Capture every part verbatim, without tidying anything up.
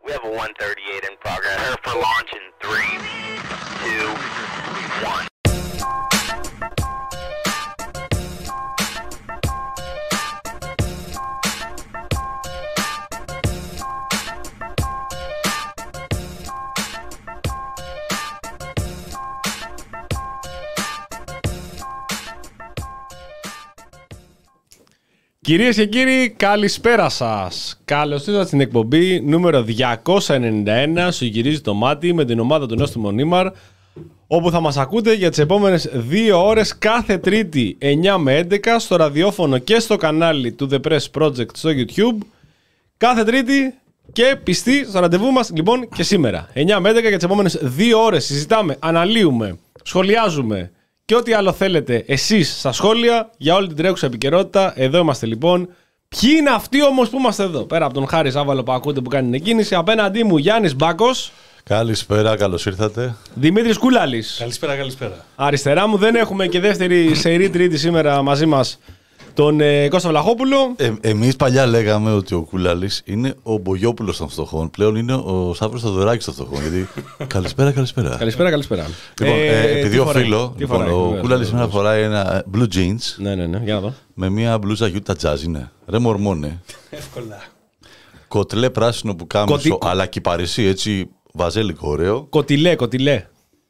We have a one thirty-eight in progress. Prepare for launch in three, two, one. Κυρίες και κύριοι, καλησπέρα σας. Καλώς ήρθατε στην εκπομπή νούμερο διακόσια ενενήντα ένα σου γυρίζει το μάτι με την ομάδα του Νόστιμου Νίμαρ, όπου θα μας ακούτε για τις επόμενες δύο ώρες κάθε Τρίτη εννιά με έντεκα στο ραδιόφωνο και στο κανάλι του The Press Project στο YouTube. Κάθε Τρίτη και πιστοί στο ραντεβού μας λοιπόν και σήμερα εννιά με έντεκα για τις επόμενες δύο ώρες συζητάμε, αναλύουμε, σχολιάζουμε και ό,τι άλλο θέλετε εσείς στα σχόλια για όλη την τρέχουσα επικαιρότητα. Εδώ είμαστε λοιπόν. Ποιοι είναι αυτοί όμως που είμαστε εδώ? Πέρα από τον Χάρη Ζάβαλο που ακούτε που κάνει την εκκίνηση, απέναντί μου Γιάννης Μπάκος. Καλησπέρα, καλώς ήρθατε. Δημήτρης Κούλαλης. Καλησπέρα, καλησπέρα. Αριστερά μου δεν έχουμε και δεύτερη σερή τρίτη σήμερα μαζί μας τον ε, Κώστα Βλαχόπουλο. Ε, εμείς παλιά λέγαμε ότι ο Κούλαλης είναι ο Μπογιόπουλος των φτωχών. Πλέον είναι ο Σάβρος Θοδωράκης των φτωχών. Γιατί καλησπέρα, καλησπέρα. Καλησπέρα, καλησπέρα. Λοιπόν, ε, ε, επειδή οφείλω, λοιπόν, φοράει, ο Κούλαλης σήμερα φοράει ένα blue jeans. Ναι, ναι, ναι, για να δω. Με μια μπλούζα Utah Jazz είναι. Ρε μορμόνε. Εύκολα. Κοτλέ πράσινο που κάμισο, αλλά κυπαρισί, έτσι βαζέλικο ωραίο. Κοτιλέ, κοτιλέ.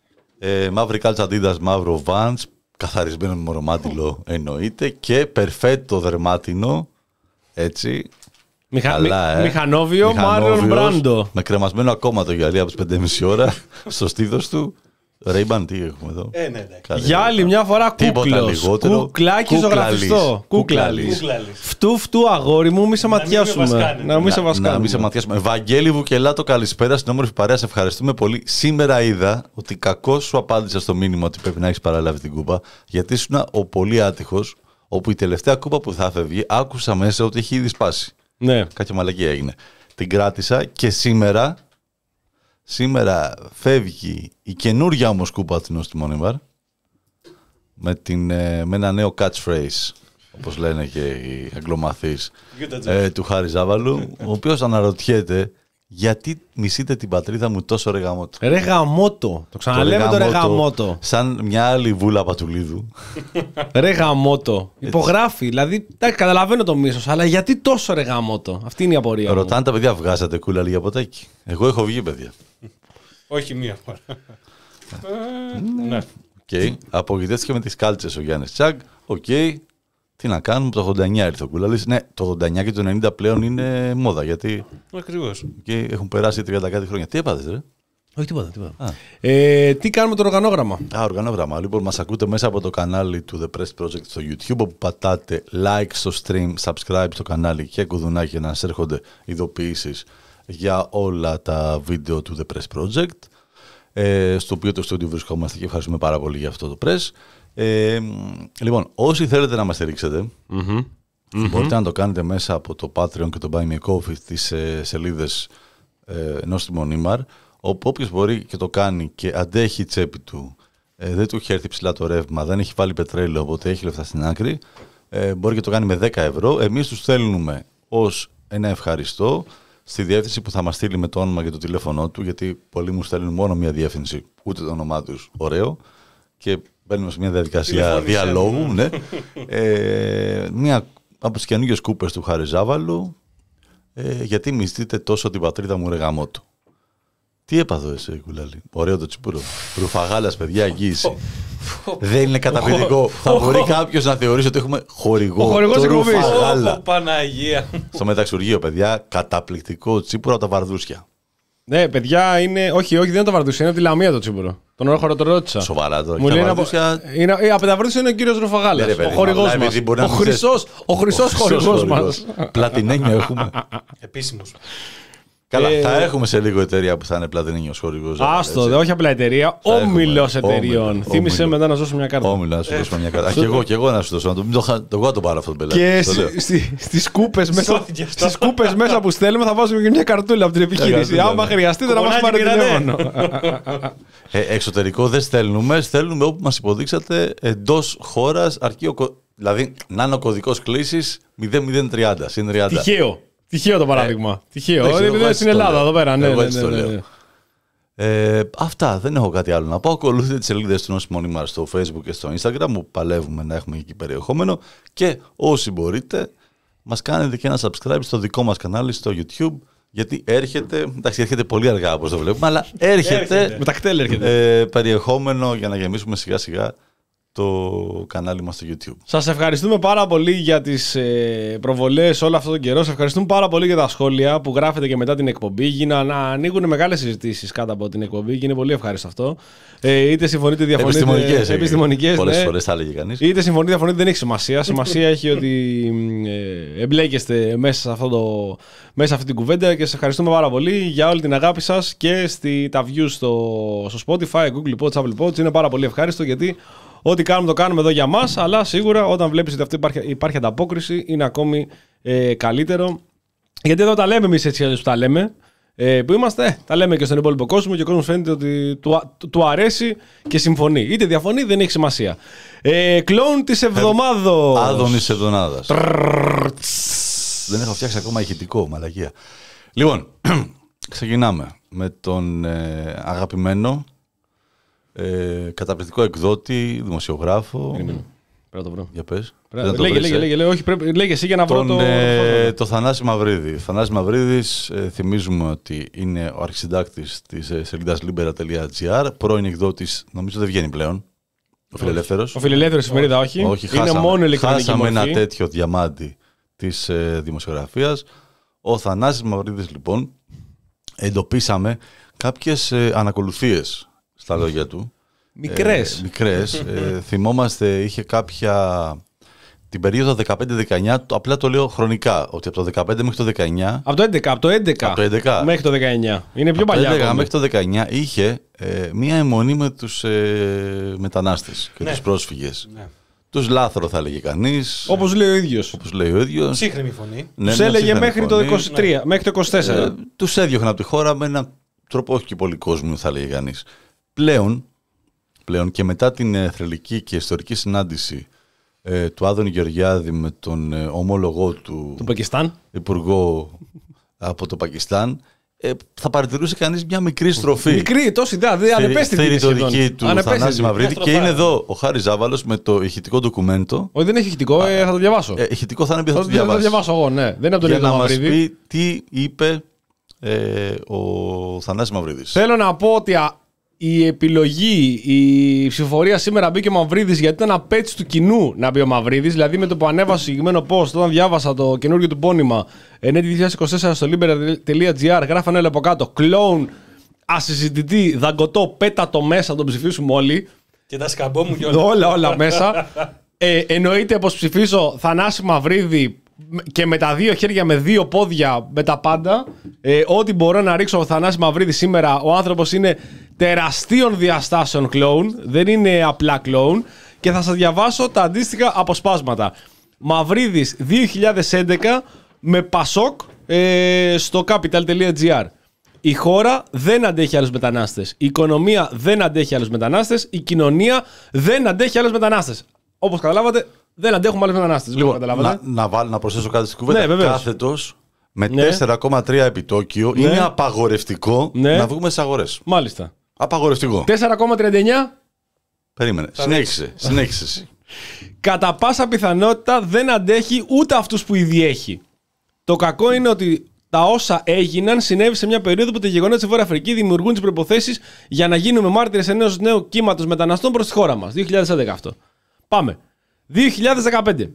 Ε, μαύρη κάλτσα Adidas, μαύρο Vans. Καθαρισμένο με μορομάτιλο εννοείται και περφέτο δερμάτινο, έτσι. Μηχα... Καλά, Μη... ε. Μηχανόβιο Μάρλον Μπράντο. Με κρεμασμένο ακόμα το γυαλί από τις πέντε και μισή ώρα στο στήθος του. Ray-Ban, τι έχουμε εδώ? Ε, ναι, ναι. Για άλλη μια φορά κούκλος. Κουκλάκι ζωγραφιστό. Κούκλαλης. Φτού φτού αγόρι μου, μη σε ματιάσουμε. Να μην σε βασκάνουμε. Να μην σε ματιάσουμε. Βαγγέλη Βουκελάτο, καλησπέρα στην όμορφη παρέα. Σε ευχαριστούμε πολύ. Σήμερα είδα ότι κακώς σου απάντησα στο μήνυμα ότι πρέπει να έχεις παραλάβει την κούπα, γιατί ήσουν ο πολύ άτυχος, όπου η τελευταία κούπα που θα φεύγει άκουσα μέσα ότι έχει ήδη σπάσει. Ναι. Κάποια μαλακία έγινε. Την κράτησα και σήμερα. Σήμερα φεύγει η καινούργια όμως κούπα της Νόστιμου Νίμαρ με, την, με ένα νέο catchphrase, όπως λένε και οι αγγλομαθείς, ε, του Χάρη Ζάβαλου, ο οποίος αναρωτιέται γιατί μισείτε την πατρίδα μου τόσο ρε γαμότο. Ρε γαμότο. Το ξαναλέμε το, το ρε γαμότο. Σαν μια άλλη βούλα Πατουλίδου. Ρε γαμότο. Υπογράφει. Δηλαδή, καταλαβαίνω το μίσος, αλλά γιατί τόσο ρε γαμότο? Αυτή είναι η απορία. Ρωτάνε τα παιδιά, βγάζατε Κούλαλη για ποτάκι? Εγώ έχω βγει, παιδιά. Όχι μία φορά. Ναι. Okay. Απογοητεύτηκε με τις κάλτσες ο Γιάννης Τσάγκ. Οκ. Okay. Τι να κάνουμε, το ογδόντα εννιά ήρθε ο Κούλαλης. Ναι, το ογδόντα εννιά και το ενενήντα πλέον είναι μόδα. Γιατί. Ακριβώς. Okay, έχουν περάσει τριάντα κάτι χρόνια. Τι έπαθες, ρε? Όχι, τίποτα. τίποτα. Ε, τι κάνουμε το οργανόγραμμα? Α, οργανόγραμμα. Λοιπόν, μας ακούτε μέσα από το κανάλι του The Press Project στο YouTube, όπου πατάτε like στο stream, subscribe στο κανάλι και κουδουνάκι για να σας έρχονται ειδοποιήσεις για όλα τα βίντεο του The Press Project, ε, στο οποίο το στούντιο βρισκόμαστε και ευχαριστούμε πάρα πολύ για αυτό το Press. Ε, λοιπόν, όσοι θέλετε να μας στηρίξετε, mm-hmm. μπορείτε mm-hmm. να το κάνετε μέσα από το Patreon και το Buy Me a Coffee στις ε, σελίδες ε, Νόστιμου Νίμαρ, όπου όποιος μπορεί και το κάνει και αντέχει η τσέπη του, ε, δεν του έχει έρθει ψηλά το ρεύμα, δεν έχει βάλει πετρέλαιο, οπότε έχει λεφτά στην άκρη, ε, μπορεί και το κάνει με δέκα ευρώ. Εμείς τους στέλνουμε ως ένα ευχαριστώ στη διεύθυνση που θα μας στείλει με το όνομα και το τηλέφωνό του, γιατί πολλοί μου στέλνουν μόνο μια διεύθυνση, ούτε το όνομά τους, ωραίο, και μπαίνουμε σε μια διαδικασία διαλόγου. Ναι. ε, μια από τις καινούργιες κούπες του Χάρη Ζάβαλου, ε, γιατί μισθείτε τόσο την πατρίδα μου ρε γαμότο. Τι έπαθω εσύ, Κουλάλη? Ωραίο το τσιπούρο. Ρουφαγάλας, παιδιά, εγγύηση. Δεν είναι καταπληκτικό? Θα μπορεί κάποιος να θεωρήσει ότι έχουμε χορηγό. Ο χορηγός εκπομπής. Ω, Παναγία. Στο μεταξουργείο, παιδιά, καταπληκτικό τσίπουρο από τα Βαρδούσια. Ναι, παιδιά, είναι. Όχι, όχι, δεν είναι το Βαρδούσια, είναι από τη Λαμία το τσίπουρο. Τον όρο το ρώτησα. Σοβαρά τώρα. Μου λέει από... είναι... από τα Βαρδούσια είναι ο κύριος Ρουφαγάλας. Ναι, ο χορηγός μας. Ο χρυσός, ο χρυσός χορηγός μας. Πλατινένιο έχουμε. Επίσημος. Καλά, ε... θα έχουμε σε λίγο εταιρεία που θα είναι πλατινένιος χορηγός. Άστο, δε, όχι απλά εταιρεία, όμιλος εταιρείων. Θύμισε μετά να σου δώσω μια κάρτα. Όμιλο, να σου δώσω μια κάρτα. Και εγώ, και εγώ να σου δώσω. Εγώ το πάρω αυτό το πελάτη. Και στις κούπες μέσα που στέλνουμε θα βάζουμε και μια καρτούλα από την επιχείρηση. Άμα χρειαστείτε να μας πάρετε τηλέφωνο. Εξωτερικό δεν στέλνουμε, στέλνουμε όπου μας υποδείξατε εντός χώρας, αρκεί ο. Δηλαδή, να είναι ο κωδικός κλήσης μηδέν μηδέν τριάντα, συν τριάντα. Τυχαίο. Τυχαίο το παράδειγμα. Ε, Τυχαίο. δεν ξέρω, Είναι εγώ στην έτσι το Ελλάδα λέω. εδώ πέρα. Ναι, Εγώ ναι, έτσι ναι, το ναι, λέω. ναι. Ε, αυτά, δεν έχω κάτι άλλο να πω. Ακολουθείτε τις σελίδες του Νόστιμο Νήμαρ στο Facebook και στο Instagram, που παλεύουμε να έχουμε εκεί περιεχόμενο. Και όσοι μπορείτε, μας κάνετε και ένα subscribe στο δικό μας κανάλι στο YouTube. Γιατί έρχεται, εντάξει, έρχεται πολύ αργά όπως το βλέπουμε, αλλά έρχεται, Με τα κτέλ έρχεται. ε, περιεχόμενο για να γεμίσουμε σιγά σιγά το κανάλι μας στο YouTube. Σας ευχαριστούμε πάρα πολύ για τις ε, προβολές όλο αυτόν τον καιρό. Σας ευχαριστούμε πάρα πολύ για τα σχόλια που γράφετε και μετά την εκπομπή. Γίνα, να ανοίγουν μεγάλες συζητήσεις κάτω από την εκπομπή και είναι πολύ ευχάριστο αυτό. Ε, είτε συμφωνείτε, διαφωνείτε. Επιστημονικές. Επιστημονικές, Πολλές ναι. φορές θα έλεγε κανείς. Είτε συμφωνείτε, διαφωνείτε, δεν έχει σημασία. Σημασία έχει ότι ε, εμπλέκεστε μέσα σε, αυτό το, μέσα σε αυτή την κουβέντα και σας ευχαριστούμε πάρα πολύ για όλη την αγάπη σας και στη, τα views στο, στο Spotify, Google Pods, Apple Pods. Είναι πάρα πολύ ευχάριστο γιατί ό,τι κάνουμε το κάνουμε εδώ για μας, αλλά σίγουρα όταν βλέπεις ότι αυτή υπάρχει, υπάρχει ανταπόκριση είναι ακόμη ε, καλύτερο. Γιατί εδώ τα λέμε εμείς έτσι που τα λέμε. Ε, που είμαστε, ε, τα λέμε και στον υπόλοιπο κόσμο και ο κόσμος φαίνεται ότι του, του, του αρέσει και συμφωνεί. Είτε διαφωνεί, δεν έχει σημασία. Ε, κλόουν της εβδομάδος. Άδωνης εβδομάδας. Δεν έχω φτιάξει ακόμα ηχητικό, μαλακία. Λοιπόν, ξεκινάμε με τον ε, αγαπημένο ε, καταπληκτικό εκδότη, δημοσιογράφο. Πρέπει να το βρω. Για πες. Λέγε, Δεν το λέγε, βρεις, λέγε, ε. λέγε, όχι, πρέπει, λέγε εσύ για να βρω Τον, το... ε, το Θανάση Μαυρίδη. Θανάση Μαυρίδης, ε, θυμίζουμε ότι είναι ο αρχισυντάκτης της ε, σελίδας libera.gr, πρώην εκδότης, νομίζω δεν βγαίνει πλέον, ο Φιλελεύθερος. Ο Φιλελεύθερος εφημερίδα, όχι. Όχι, Είναι χάσαμε, μόνο ηλεκτρονική χάσαμε μορφή. ένα τέτοιο διαμάντι της ε, δημοσιογραφίας. Ο Θανάσης Μαυρίδης, λοιπόν, εντοπίσαμε κάποιες ε, ανακολουθίες στα λόγια του. Μικρές. Ε, μικρές. ε, θυμόμαστε, είχε κάποια... Την περίοδο δεκαπέντε δεκαεννιά, το- απλά το λέω χρονικά, ότι από το δεκαπέντε μέχρι το δεκαεννιά, Από το έντεκα, από το έντεκα, Από το έντεκα. μέχρι το δεκαεννιά. Είναι πιο από το παλιά έντεκα ακόμη. μέχρι το δεκαεννιά είχε ε, μία αιμονή με τους ε, μετανάστες και Ναι. τους πρόσφυγες. Ναι. Τους λάθρο θα έλεγε κανείς, Όπως λέει ο ίδιος. όπως λέει ο ίδιος. Σύγχρονη φωνή. Ναι, Τους μια έλεγε σύγχρονη μέχρι το φωνή. είκοσι τρία, μέχρι το είκοσι τέσσερα. Ε, τους έδιωχνε από τη χώρα με έναν τρόπο όχι και πολύ κόσμιο, θα λέγει κανείς. Πλέον, πλέον και μετά την ε, θρελική και ιστορική συνάντηση ε, του Άδωνη Γεωργιάδη με τον ε, ομόλογό του, Του Πακιστάν. υπουργό από το Πακιστάν, ε, θα παρατηρούσε κανείς μια μικρή στροφή. Μικρή, τόση ιδέα. Δεν ανεπαίσθητη. Θεωρητική του Θανάση Μαυρίδη. Και Μια είναι στροφάρα. εδώ ο Χάρης Ζάβαλος με το ηχητικό ντοκουμέντο. Όχι, δεν έχει ηχητικό, ε, θα το διαβάσω. Ε, ηχητικό θα είναι πει, θα θα, το το, θα το διαβάσει. διαβάσω εγώ, ναι. Δεν είναι από τον Για ίδιο να μας Μαυρίδη. πει τι είπε ε, ο Θανάσης Μαυρίδης. Θέλω να πω ότι α, η επιλογή, η ψηφοφορία σήμερα μπήκε ο Μαυρίδης γιατί ήταν απέτηση του κοινού να μπει ο Μαυρίδης. Δηλαδή με το που ανέβασα το συγκεκριμένο post, όταν διάβασα το καινούργιο του πόνημα ενέτη δύο χιλιάδες είκοσι τέσσερα στο libera.gr, γράφανε όλοι από κάτω κλόουν, ασυζητητή, δαγκωτό, πέτα το μέσα, τον ψηφίσουμε όλοι. Και τα σκαμπό μου κιόλα. όλα, όλα μέσα. Ε, εννοείται πως ψηφίσω Θανάση Μαυρίδη και με τα δύο χέρια, με δύο πόδια, με τα πάντα. Ε, ό,τι μπορώ να ρίξω ο Θανάση Μαυρίδη σήμερα, ο άνθρωπος είναι τεραστίων διαστάσεων κλόουν, δεν είναι απλά κλόουν. Και θα σας διαβάσω τα αντίστοιχα αποσπάσματα. Μαυρίδης δύο χιλιάδες έντεκα με Πασόκ ε, στο capital.gr. Η χώρα δεν αντέχει άλλους μετανάστες. Η οικονομία δεν αντέχει άλλους μετανάστες. Η κοινωνία δεν αντέχει άλλους μετανάστες. Όπως καταλάβατε, δεν αντέχουμε άλλους μετανάστες. Λοιπόν, καταλάβατε. να, να, βάλω, να προσθέσω κάτι στην κουβέντα. Ναι, βεβαίως. Κάθετος με Ναι. τέσσερα κόμμα τρία επιτόκιο Ναι. είναι απαγορευτικό Ναι. να βγούμε στις αγορές. Μάλιστα. Απαγορευτικό. τέσσερα κόμμα τριάντα εννιά. Περίμενε. Συνέχισε. Συνέχισε εσύ. Κατά πάσα πιθανότητα δεν αντέχει ούτε αυτούς που ήδη έχει. Το κακό είναι ότι τα όσα έγιναν συνέβη σε μια περίοδο που τα γεγονότα στη Βόρεια Αφρική δημιουργούν τις προϋποθέσεις για να γίνουμε μάρτυρες ενός νέου κύματος μεταναστών προς τη χώρα μας. δύο χιλιάδες έντεκα αυτό. Πάμε. δύο χιλιάδες δεκαπέντε.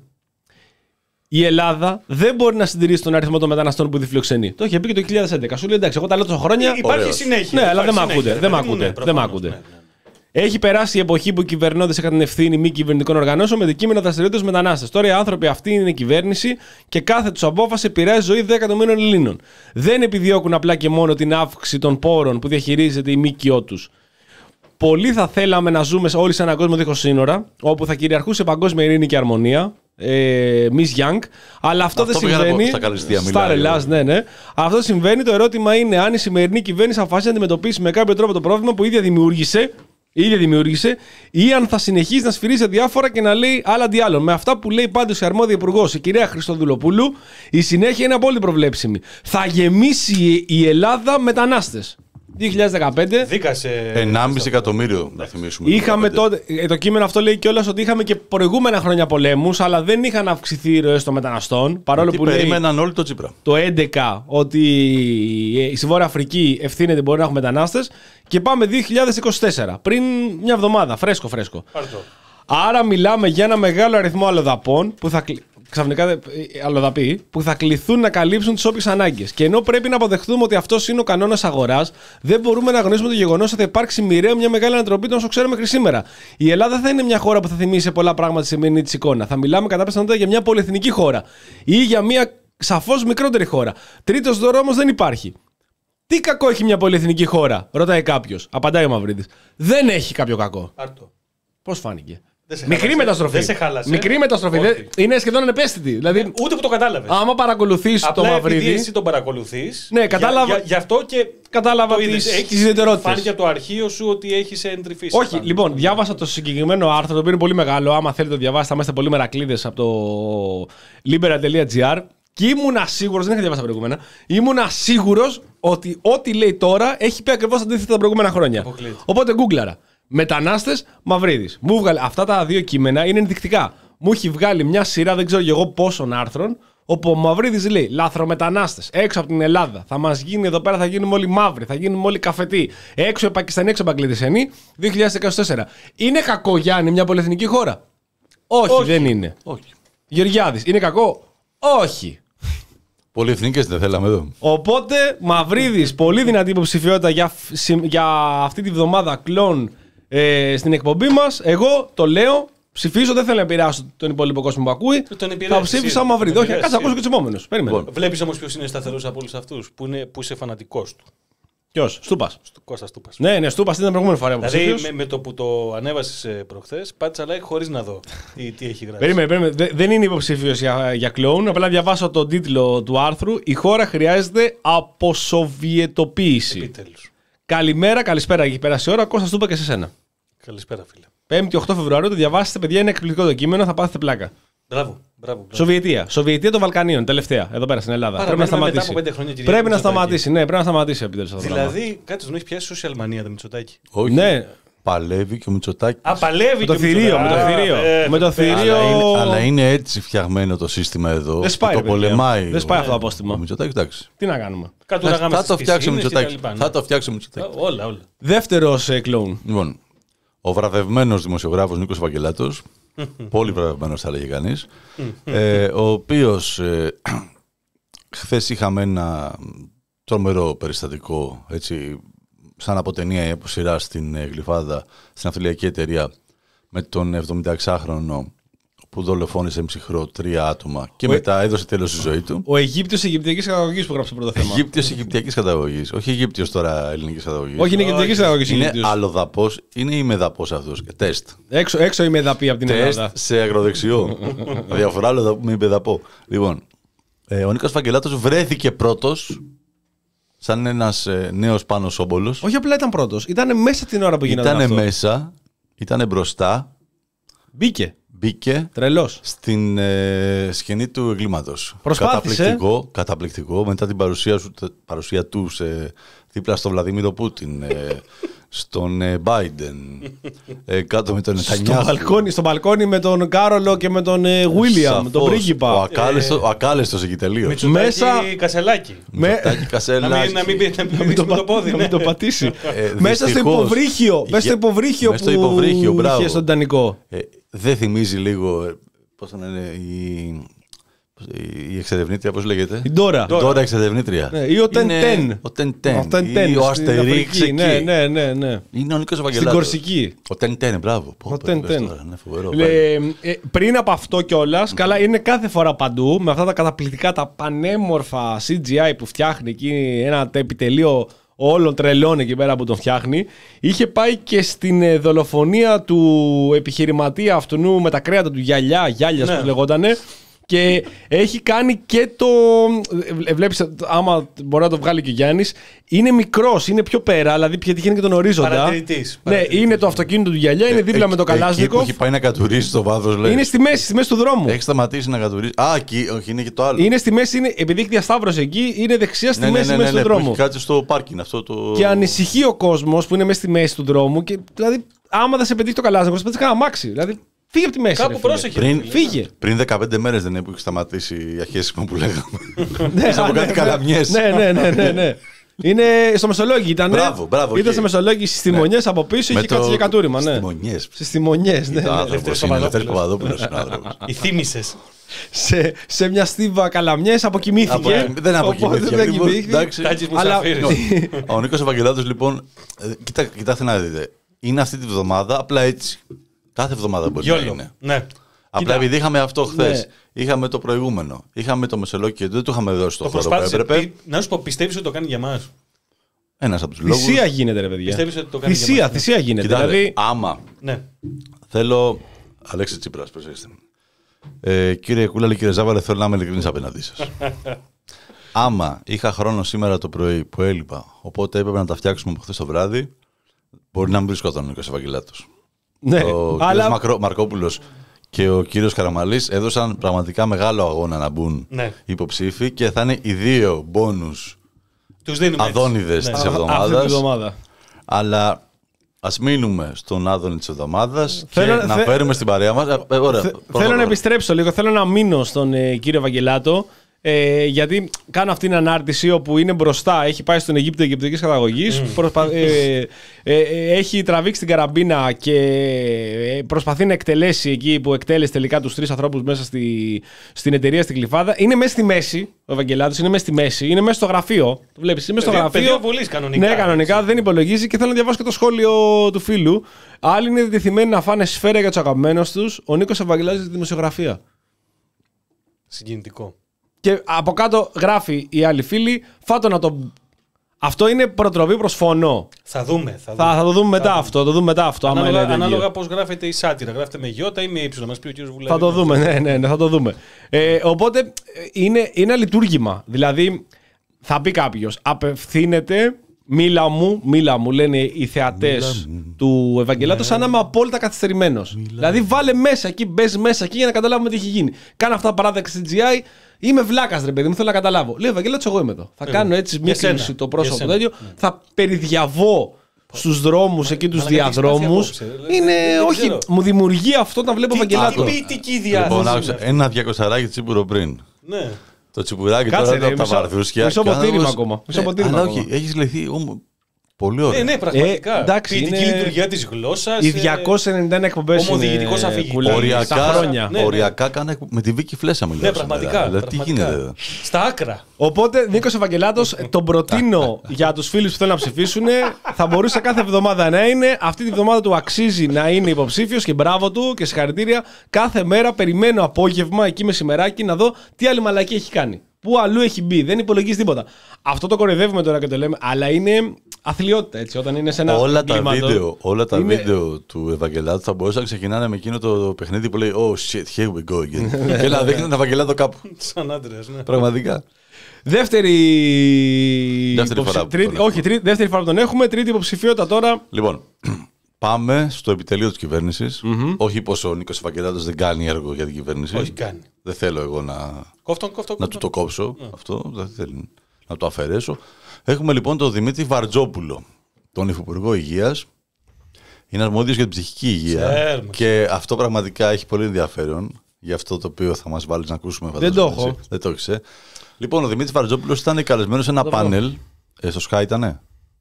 Η Ελλάδα δεν μπορεί να συντηρήσει τον αριθμό των μεταναστών που διφιλοξενεί. Το είχε πει και το δύο χιλιάδες έντεκα. Σου λέει εντάξει, εγώ τα λέω τόσα χρόνια. Υπάρχει Ωραίος. συνέχεια. Ναι, αλλά υπάρχει δεν μ' ακούτε, συνέχεια, δεν μ' παιδί μου, ακούτε, ναι, δεν μ' προφανώς, ακούτε. ναι, ναι. Έχει περάσει η εποχή που οι κυβερνώντες είχαν την ευθύνη μη κυβερνητικών οργανώσεων με δικείμενο δραστηριότητες μετανάστες. Τώρα οι άνθρωποι αυτοί είναι η κυβέρνηση και κάθε τους απόφαση επηρεάζει ζωή δέκα εκατομμύριων Ελλήνων. Δεν επιδιώκουν απλά και μόνο την αύξηση των πόρων που διαχειρίζεται η ΜΚΟ τους. Πολλοί θα θέλαμε να ζούμε όλοι σε έναν κόσμο δίχως σύνορα, όπου θα κυριαρχούσε παγκόσμια ειρήνη και αρμονία. Ε, Miss Young. Αλλά αυτό, Αυτό δεν πήγα να πω, συμβαίνει. στα Καλυστία Στα μιλάει, Ελλάς, εγώ. ναι, ναι. Αυτό συμβαίνει. Το ερώτημα είναι αν η σημερινή κυβέρνηση αποφασίσει να αντιμετωπίσει με κάποιο τρόπο το πρόβλημα που η ίδια δημιούργησε η ίδια δημιούργησε, ή αν θα συνεχίσει να σφυρίζει διάφορα και να λέει άλλα αντί άλλων. Με αυτά που λέει πάντως η αρμόδια υπουργός, η κυρία Χριστοδουλοπούλου, η συνέχεια είναι απόλυτα προβλέψιμη. Θα γεμίσει η Ελλάδα μετανάστες. δύο χιλιάδες δεκαπέντε. Δίκασε. ενάμιση εκατομμύριο, να θυμίσουμε. Είχαμε τότε, το κείμενο αυτό λέει κιόλας ότι είχαμε και προηγούμενα χρόνια πολέμους, αλλά δεν είχαν αυξηθεί οι ροές των μεταναστών. Παρόλο Γιατί που περίμεναν λέει όλοι το Τσίπρα. το έντεκα ότι στη Βόρεια Αφρική ευθύνεται μπορεί να έχουμε μετανάστες. Και πάμε δύο χιλιάδες είκοσι τέσσερα, πριν μια εβδομάδα, φρέσκο φρέσκο. Πάρτο. Άρα μιλάμε για ένα μεγάλο αριθμό αλλοδαπών που θα, ξαφνικά αλλοδαποί, που θα κληθούν να καλύψουν τις όποιες ανάγκες. Και ενώ πρέπει να αποδεχτούμε ότι αυτός είναι ο κανόνας αγοράς, δεν μπορούμε να αγνοήσουμε το γεγονός ότι θα υπάρξει μοιραίο μια μεγάλη ανατροπή των όσο ξέρουμε μέχρι σήμερα. Η Ελλάδα θα είναι μια χώρα που θα θυμίσει σε πολλά πράγματα τη σημερινή της εικόνα. Θα μιλάμε κατά πιθανότητα για μια πολυεθνική χώρα ή για μια σαφώς μικρότερη χώρα. Τρίτος δώρο όμως δεν υπάρχει. Τι κακό έχει μια πολυεθνική χώρα, ρωτάει κάποιος. Απαντάει ο Μαυρίδης. Δεν έχει κάποιο κακό. Πάρτο. Πώς φάνηκε? σε Μικρή χάλασε. μεταστροφή. Δεν σε χάλασε. Μικρή μεταστροφή. Όχι. Δεν... Είναι σχεδόν ανεπαίσθητη. Δηλαδή, Ε, ούτε που το κατάλαβες. άμα παρακολουθείς το Απλά επειδή Μαυρίδη. εσύ τον παρακολουθείς. Ναι, κατάλαβα- Για, για, γι' αυτό και. Κατάλαβα το είδες. τις- Έχεις- τις ιδιαιτερότητες. Φάνηκε από το αρχείο σου ότι έχεις εντρυφήσει. Όχι, πάνω. λοιπόν, διάβασα το συγκεκριμένο άρθρο το οποίο είναι πολύ μεγάλο. Άμα θέλετε το διαβάσετε, θα είμαστε πολύ μερακλείδες από το libera.gr. Και ήμουνα σίγουρος, δεν είχα διαβάσει τα προηγούμενα, ήμουνα σίγουρος ότι ό,τι λέει τώρα έχει πει ακριβώς αντίθετα τα προηγούμενα χρόνια. Αποκλείεται. Οπότε γκούγκλαρα. Μετανάστες, Μαυρίδης. Μου βγάλε, αυτά τα δύο κείμενα είναι ενδεικτικά. Μου έχει βγάλει μια σειρά, δεν ξέρω και εγώ πόσων άρθρων, όπου ο Μαυρίδης λέει λαθρομετανάστες έξω από την Ελλάδα. Θα μας γίνει εδώ πέρα, θα γίνουμε όλοι μαύροι, θα γίνουμε όλοι καφετοί. Έξω οι Πακιστανοί, έξω οι Μπαγκλαντεσανοί. δύο χιλιάδες είκοσι τέσσερα. Είναι κακό, Γιάννη, μια πολυεθνική χώρα? Όχι, Όχι. δεν είναι. Όχι. Γεωργιάδης, είναι κακό? Όχι. Πολυεθνικές δεν θέλαμε εδώ. Οπότε, Μαυρίδης, πολύ δυνατή υποψηφιότητα για, για αυτή τη βδομάδα κλόν ε, στην εκπομπή μας. Εγώ το λέω, ψηφίζω, δεν θέλω να επηρεάσω τον υπόλοιπο κόσμο που ακούει. Τον Θα επηρέασες ψήφισα ήδη. Μαυρίδη. Τον Όχι, κάτσε να ακούσω και τους επόμενους. Περίμενε. Λοιπόν. Βλέπεις όμως ποιος είναι σταθερός από όλους αυτούς που, είναι, που είσαι φανατικός του. Ποιος? Στούπας. Στο Κώστας Τούπας. Ναι, ναι, Στούπας ήταν την προηγούμενη φορά που Δηλαδή ψήφιος. με, με το που το ανέβασες ε, προχθές, πάτησα like χωρίς να δω τι, τι έχει γράψει. Περίμενε, περίμενε. Δε- δεν είναι υποψήφιος για, για κλόουν. Απλά διαβάσω τον τίτλο του άρθρου. Η χώρα χρειάζεται αποσοβιετοποίηση. Επιτέλους. Καλημέρα, καλησπέρα. Έχει πέρασει η ώρα. Κώστα, Στούπα και σε σένα. Καλησπέρα φίλε. πέμπτη οκτώ Φεβρουαρίου το διαβάσετε, παιδιά. Είναι εκπληκτικό το κείμενο. Θα πάθετε πλάκα. Μπράβο, μπράβο. μπράβο. Σοβιετία. Σοβιετία των Βαλκανίων. Τελευταία. Εδώ πέρα στην Ελλάδα. Πρέπει να Παραμένουμε μετά σταματήσει. από πέντε χρόνια, κυρία πρέπει να Μητσοτάκη. σταματήσει. Ναι, πρέπει να σταματήσει επιτέλους αυτό το πράγμα. Δηλαδή, κάτι τον έχει πιάσει social mania το Μητσοτάκη. Όχι. Ναι. Παλεύει και ο Μητσοτάκης. Α, παλεύει Με το και θηρίο. Με το Μητσοτάκη. θηρίο. Α, Με το ε, θηρίο. Αλλά είναι, αλλά είναι έτσι φτιαγμένο το σύστημα εδώ. Δεν σπάει, το ρε παιδιά. πολεμάει. Δεν σπάει ο- αυτό το απόστημα. Ο Μητσοτάκης, εντάξει. Τι να κάνουμε. Κατουράγαμε Θα στις το φτιάξει ο πισίνες και τα Μητσοτάκης. λοιπά, ναι. Θα το φτιάξει ο Μητσοτάκης. Όλα, όλα. Δεύτερος ε, κλόουν. Λοιπόν, ο βραβευμένος δημοσιογράφος Νίκος Βαγγελάτος, πολύ βραβευμένος θα λέγει κανείς, ε, ο οποίος ε, χθες είχαμε ένα τρομερό περιστατικό, έτσι, σαν από ταινία ή από σειρά στην ε, Γλυφάδα, στην αυτιλιακή εταιρεία, με τον εβδομηνταεξάχρονο που δολοφόνησε με ψυχρό τρία άτομα και Ο- μετά έδωσε τέλος στη ζωή του. Ο Αιγύπτιος Αιγυπτιακής καταγωγής που γράψε το πρώτο θέμα. Αιγύπτιος Αιγυπτιακής καταγωγής, όχι Αιγύπτιος τώρα ελληνικής καταγωγής. Όχι, είναι Αιγυπτιακής καταγωγής Είναι Αιγύπτιος. αλλοδαπός, είναι ημεδαπός αυτός. Τεστ. Έξω, έξω είμαι εδαπή από την Τεστ Ελλάδα. σε αγροδεξιό. Διαφορά αλλοδαπού με ημεδαπό. Λοιπόν, ε, ο Νίκος Βαγγελάτος βρέθηκε πρώτος, σαν ένας ε, νέος πάνω σόμπολος. Όχι απλά ήταν πρώτος. Ήταν μέσα την ώρα που γινόταν Ήτανε αυτό. μέσα, ήτανε μπροστά, Μπήκε. μπήκε Τρελός. στην ε, σκηνή του εγκλήματος. Προσπάθησε. Καταπληκτικό, καταπληκτικό. Μετά την παρουσία, σου, παρουσία του σε, δίπλα στον Βλαδίμηρο Πούτιν, ε, στον ε, Biden, ε, κάτω με τον Στο Νετανιάχου. μπαλκόνι, στο μπαλκόνι με τον Κάρολο και με τον Βίλιαμ, Σαφώς. τον Ο, πρίγκιπα. ακάλεστο, ο ακάλεστος εκεί τελείως. Μητσοτάκη Μέσα- Κασελάκη. Με... Μητσοτάκη, Να Κασελάκη. μην, να μην, πει- να μην να μην πεις το, με το πα- πόδι. να ναι. μην το πατήσει. Ε, Μέσα στο δυστυχώς, υποβρύχιο. Μέσα στο για- υποβρύχιο μέσα στο που υποβρύχιο, μπράβο. είχε στον Τιτανικό. Ε, δεν θυμίζει λίγο, ε, πώς θα λένε, η, η εξερευνήτρια, πώς λέγεται. Η Ντόρα. Τώρα εξερευνήτρια. Ναι, ή ο Τεν Είναι Τεν. Ο Τεν Τεν. Ο Τεν Ή Τεν ο στην Αστερίξ Αφρική. εκεί. Ναι, ναι, ναι, ναι. Είναι ο Νίκος Στην Βαγγελάτος. Κορσική. Ο Τεν Τεν, μπράβο. Πω, Ο πω, Τεν πες Τεν. τώρα, ναι, φοβερό. Ε, ε, πριν από αυτό κιόλα, καλά είναι κάθε φορά παντού με αυτά τα καταπληκτικά, τα πανέμορφα σι τζι άι που φτιάχνει εκεί, ένα επιτελείο όλων τρελών εκεί πέρα που τον φτιάχνει. Είχε πάει και στην ε, δολοφονία του επιχειρηματία αυτού με τα κρέατα του Γυαλιά, Γιάλιας Ναι. που λεγότανε, Και έχει κάνει και το. Βλέπεις, άμα μπορεί να το βγάλει και ο Γιάννης, είναι μικρός, είναι πιο πέρα, δηλαδή πετυχαίνει και τον ορίζοντα. Παρατηρητής. Ναι, είναι το αυτοκίνητο του Γυαλιά, είναι δίπλα Ε, με το εκεί Καλάζνικοφ. που έχει πάει να κατουρίσει το βάθος, λέει. Είναι στη μέση, στη μέση του δρόμου. Έχει σταματήσει να κατουρίσει. Α, εκεί, όχι, είναι και το άλλο. Είναι στη μέση, είναι, επειδή έχει διασταύρωση εκεί, είναι δεξιά στη ναι, μέση, ναι, ναι, μέση ναι, του ναι, δρόμου. Έχει κάτσει στο πάρκινγκ αυτό το. Και ανησυχεί ο κόσμος που είναι μέσα στη μέση του δρόμου. Και, δηλαδή, άμα δεν σε πετύχει το Καλάζνικοφ, θα πετύχει κανένα αμάξι. Δηλαδή, φύγε από τη μέση. Κάπου ρε, φίλε. πρόσεχε. Πριν, Φύγε. πριν δεκαπέντε μέρες δεν είναι που έχει σταματήσει η αχέσιμο που λέγαμε. Ναι, Μέσα από ναι, κάτι ναι. καλαμιές. Ναι, ναι, ναι, ναι, ναι. Είναι στο Μεσολόγγι ήταν. Μπράβο, μπράβο, Ήταν εκεί. στο Μεσολόγγι στι τιμονιές από πίσω, είχε κάτσει για κατούριμα. Ναι. Στις τιμονιές. Στι τιμονιές, ναι. Το ναι. άνθρωπος είναι Ελευθέρης Παπαδόπουλος. είναι ο άνθρωπος. Οι θύμησες. σε, σε μια στίβα καλαμιές αποκοιμήθηκε. Αποκοιμη- Δεν Οπότε αποκοιμήθηκε. δεν Λοιπόν, κοιμήθηκε. εντάξει. Τάκης Αλλά- Μουσαφίρης. Ο Νίκος Ευαγγελάτος λοιπόν, ε, κοίτα, κοιτάξτε να δείτε, είναι αυτή τη βδομάδα, απλά έτσι. Κάθε εβδομάδα μπορεί να Γιόλο. είναι. Ναι. Απλά επειδή είχαμε αυτό χθε, Ναι. είχαμε το προηγούμενο, είχαμε το Μεσολόγγι και δεν του είχαμε δώσει το Το χώρο που προσπάθησε. έπρεπε. Πι- Να σου πω, πιστεύεις ότι το κάνει για μας. Ένας από τους λόγους. Θυσία γίνεται, ρε παιδιά. Πιστεύεις ότι το κάνει για Θυσία, μας, ναι. θυσία γίνεται. Κοιτάξτε, Δηλαδή, άμα Ναι. θέλω. Αλέξη Τσίπρας, προσέξτε. Ε, κύριε Κούλαλη, κύριε Ζάβαρε, θέλω να είμαι ειλικρινής απέναντί σας. Άμα είχα χρόνο σήμερα το πρωί που έλειπα, οπότε έπρεπε να τα φτιάξουμε από χθες το βράδυ, μπορεί να μην βρισκόταν ο Νίκος Ευαγγελάτος. ναι, Ο αλλά κύριος Μακρο, Μαρκόπουλος και ο κύριος Καραμαλής έδωσαν πραγματικά μεγάλο αγώνα να μπουν Ναι. υποψήφοι και θα είναι οι δύο μπόνους Τους δίνουμε έτσι. αδόνιδες Ναι. της αυτή τη εβδομάδας. εβδομάδα. Αλλά ας μείνουμε στον άδωνη της εβδομάδας και Θέλω- να θε- φέρουμε στην παρέα μας. Ε, ε, ωραία, Θε- πρώτα, Θέλω να πρώτα. επιστρέψω λίγο. Θέλω να μείνω στον ε, κύριο Ευαγγελάτο. Ε, γιατί κάνω αυτή την ανάρτηση όπου είναι μπροστά. Έχει πάει στον Αιγύπτο Αιγυπτικής καταγωγής. Προσπα... ε, ε, ε, έχει τραβήξει την καραμπίνα και ε, προσπαθεί να εκτελέσει εκεί που εκτέλεσε τελικά τους τρεις ανθρώπους μέσα στη, στην εταιρεία στην Κλιφάδα. Είναι μέσα στη μέση. Ο Ευαγγελάτος είναι μέσα στη μέση. Είναι μέσα στο γραφείο. Το βλέπεις, είναι μέσα στο Πεδίο- γραφείο. πεδίο βολής κανονικά. Ναι, κανονικά δεν υπολογίζει και θέλω να διαβάσω και το σχόλιο του φίλου. Άλλοι είναι διατεθειμένοι να φάνε σφαίρα για τους αγαπημένους τους. Ο Νίκος Ευαγγελάτος για τη δημοσιογραφία. Συγκινητικό. Και από κάτω γράφει η άλλη φίλη, φάτο να το. Αυτό είναι προτροπή προς φωνό. Θα δούμε. Θα, Θα, δούμε. θα το δούμε μετά δούμε. αυτό. Θα το δούμε μετά αυτό. άμα Ανάλογα, είναι τέτοιο. ανάλογα πώς γράφεται η σάτυρα. Γράφεται με γιώτα ή με ύψιλο. Μας πει ο κύριος Βουλεύης. Θα το δούμε, ναι, ναι, ναι, θα το δούμε. Ε, οπότε ε, είναι, είναι ένα λειτουργήμα. Δηλαδή, θα πει κάποιο, απευθύνεται, μίλα μου, μίλα μου, λένε οι θεατές του Ευαγγελάτου, σαν να είμαι απόλυτα καθυστερημένος. Δηλαδή, βάλε μέσα εκεί, μπε μέσα εκεί για να καταλάβουμε τι έχει γίνει. Κάνω αυτά τα παράδειγμα στη τζι άι, είμαι βλάκας ρε παιδί μου, θέλω να καταλάβω. Λέει Ευαγγελάτος, εγώ είμαι εδώ. Θα κάνω έτσι μια Για σένα. κλίση το Για πρόσωπο σένα. τέτοιο, θα περιδιαβώ στους δρόμους εκεί τους μαλάκα, τι έχεις διαδρόμους. πάθει απόψε, ρε. Είναι, Δεν όχι, ξέρω. μου δημιουργεί αυτό όταν βλέπω Τι Ευαγγελάτο. ποιητική Λοιπόν, διάθεση. άκουσα είναι ένα διακοσαράκι τσίπουρο πριν. αυτή. Ναι. Το τσιπουράκι Κάτσε, τώρα ρε, από τα μισό- βαρδούσκια. μισό και ο ποτήρημα άνθρωπος- ακόμα, μισό Ναι, ποτήρημα Αλλά ακόμα. όχι, έχει λυθεί όμως, πολύ ωραία. Ναι, ναι, πραγματικά. Ε, εντάξει, Ποιητική είναι- λειτουργία της γλώσσας. Οι ε, διακόσιες ενενήντα ένα εκπομπές ομοδιοικητικός είναι αφηγητής. κουλάρι, Οριακά, στα χρόνια. Ναι, ναι. οριακά κάνα με τη Βίκη Φλέσσα μιλάω. Ναι, πραγματικά. σήμερα. Δηλαδή, τι πραγματικά. γίνεται εδώ. Στα άκρα. Οπότε, Νίκος Ευαγγελάτος, τον προτείνω για τους φίλους που θέλουν να ψηφίσουν. Θα μπορούσε κάθε εβδομάδα να είναι. Αυτή τη εβδομάδα του αξίζει να είναι υποψήφιος και μπράβο του και συγχαρητήρια. Κάθε μέρα περιμένω απόγευμα εκεί μεσημεράκι να δω τι άλλη μαλακή έχει κάνει. Πού αλλού έχει μπει. Δεν υπολογίζει τίποτα. Αυτό το κοροϊδεύουμε τώρα και το λέμε, αλλά είναι αθλιότητα έτσι. Όταν είναι σε ένα Όλα τα, κλίματο, βίντεο, όλα τα είναι- βίντεο του Ευαγγελάτου θα μπορούσαν να ξεκινάνε με εκείνο το παιχνίδι που λέει Oh shit, here we go again. Και να δείχνει τον Ευαγγελάτο κάπου. Σαν άντρες, ναι. Πραγματικά. Δεύτερη. Δεύτερη υποψη- φορά που τρίτη- τον έχουμε. Όχι, τρίτη, δεύτερη φορά που τον έχουμε. Τρίτη υποψηφιότητα τώρα. Λοιπόν, πάμε στο επιτελείο της κυβέρνησης. Όχι πως ο Νίκος Ευαγγελάτος δεν κάνει έργο για την κυβέρνηση. Όχι, κάνει. Δεν θέλω εγώ να, Κόφτον, κόφτον, να του το κόφτον. κόψω. Αυτό δεν θέλω να το αφαιρέσω. Έχουμε λοιπόν τον Δημήτρη Βαρτζόπουλο, τον Υφυπουργό Υγείας. Είναι αρμόδιος για την ψυχική υγεία. Ξέρουμε. Και αυτό πραγματικά έχει πολύ ενδιαφέρον. Για αυτό το οποίο θα μας βάλεις να ακούσουμε. Δεν το φαντάζομαι, έχω. έτσι. Δεν το έχεις, ε. Λοιπόν, ο Δημήτρης Βαρτζόπουλος ήταν καλεσμένος σε ένα πάνελ. Ε, στο Sky ήτανε.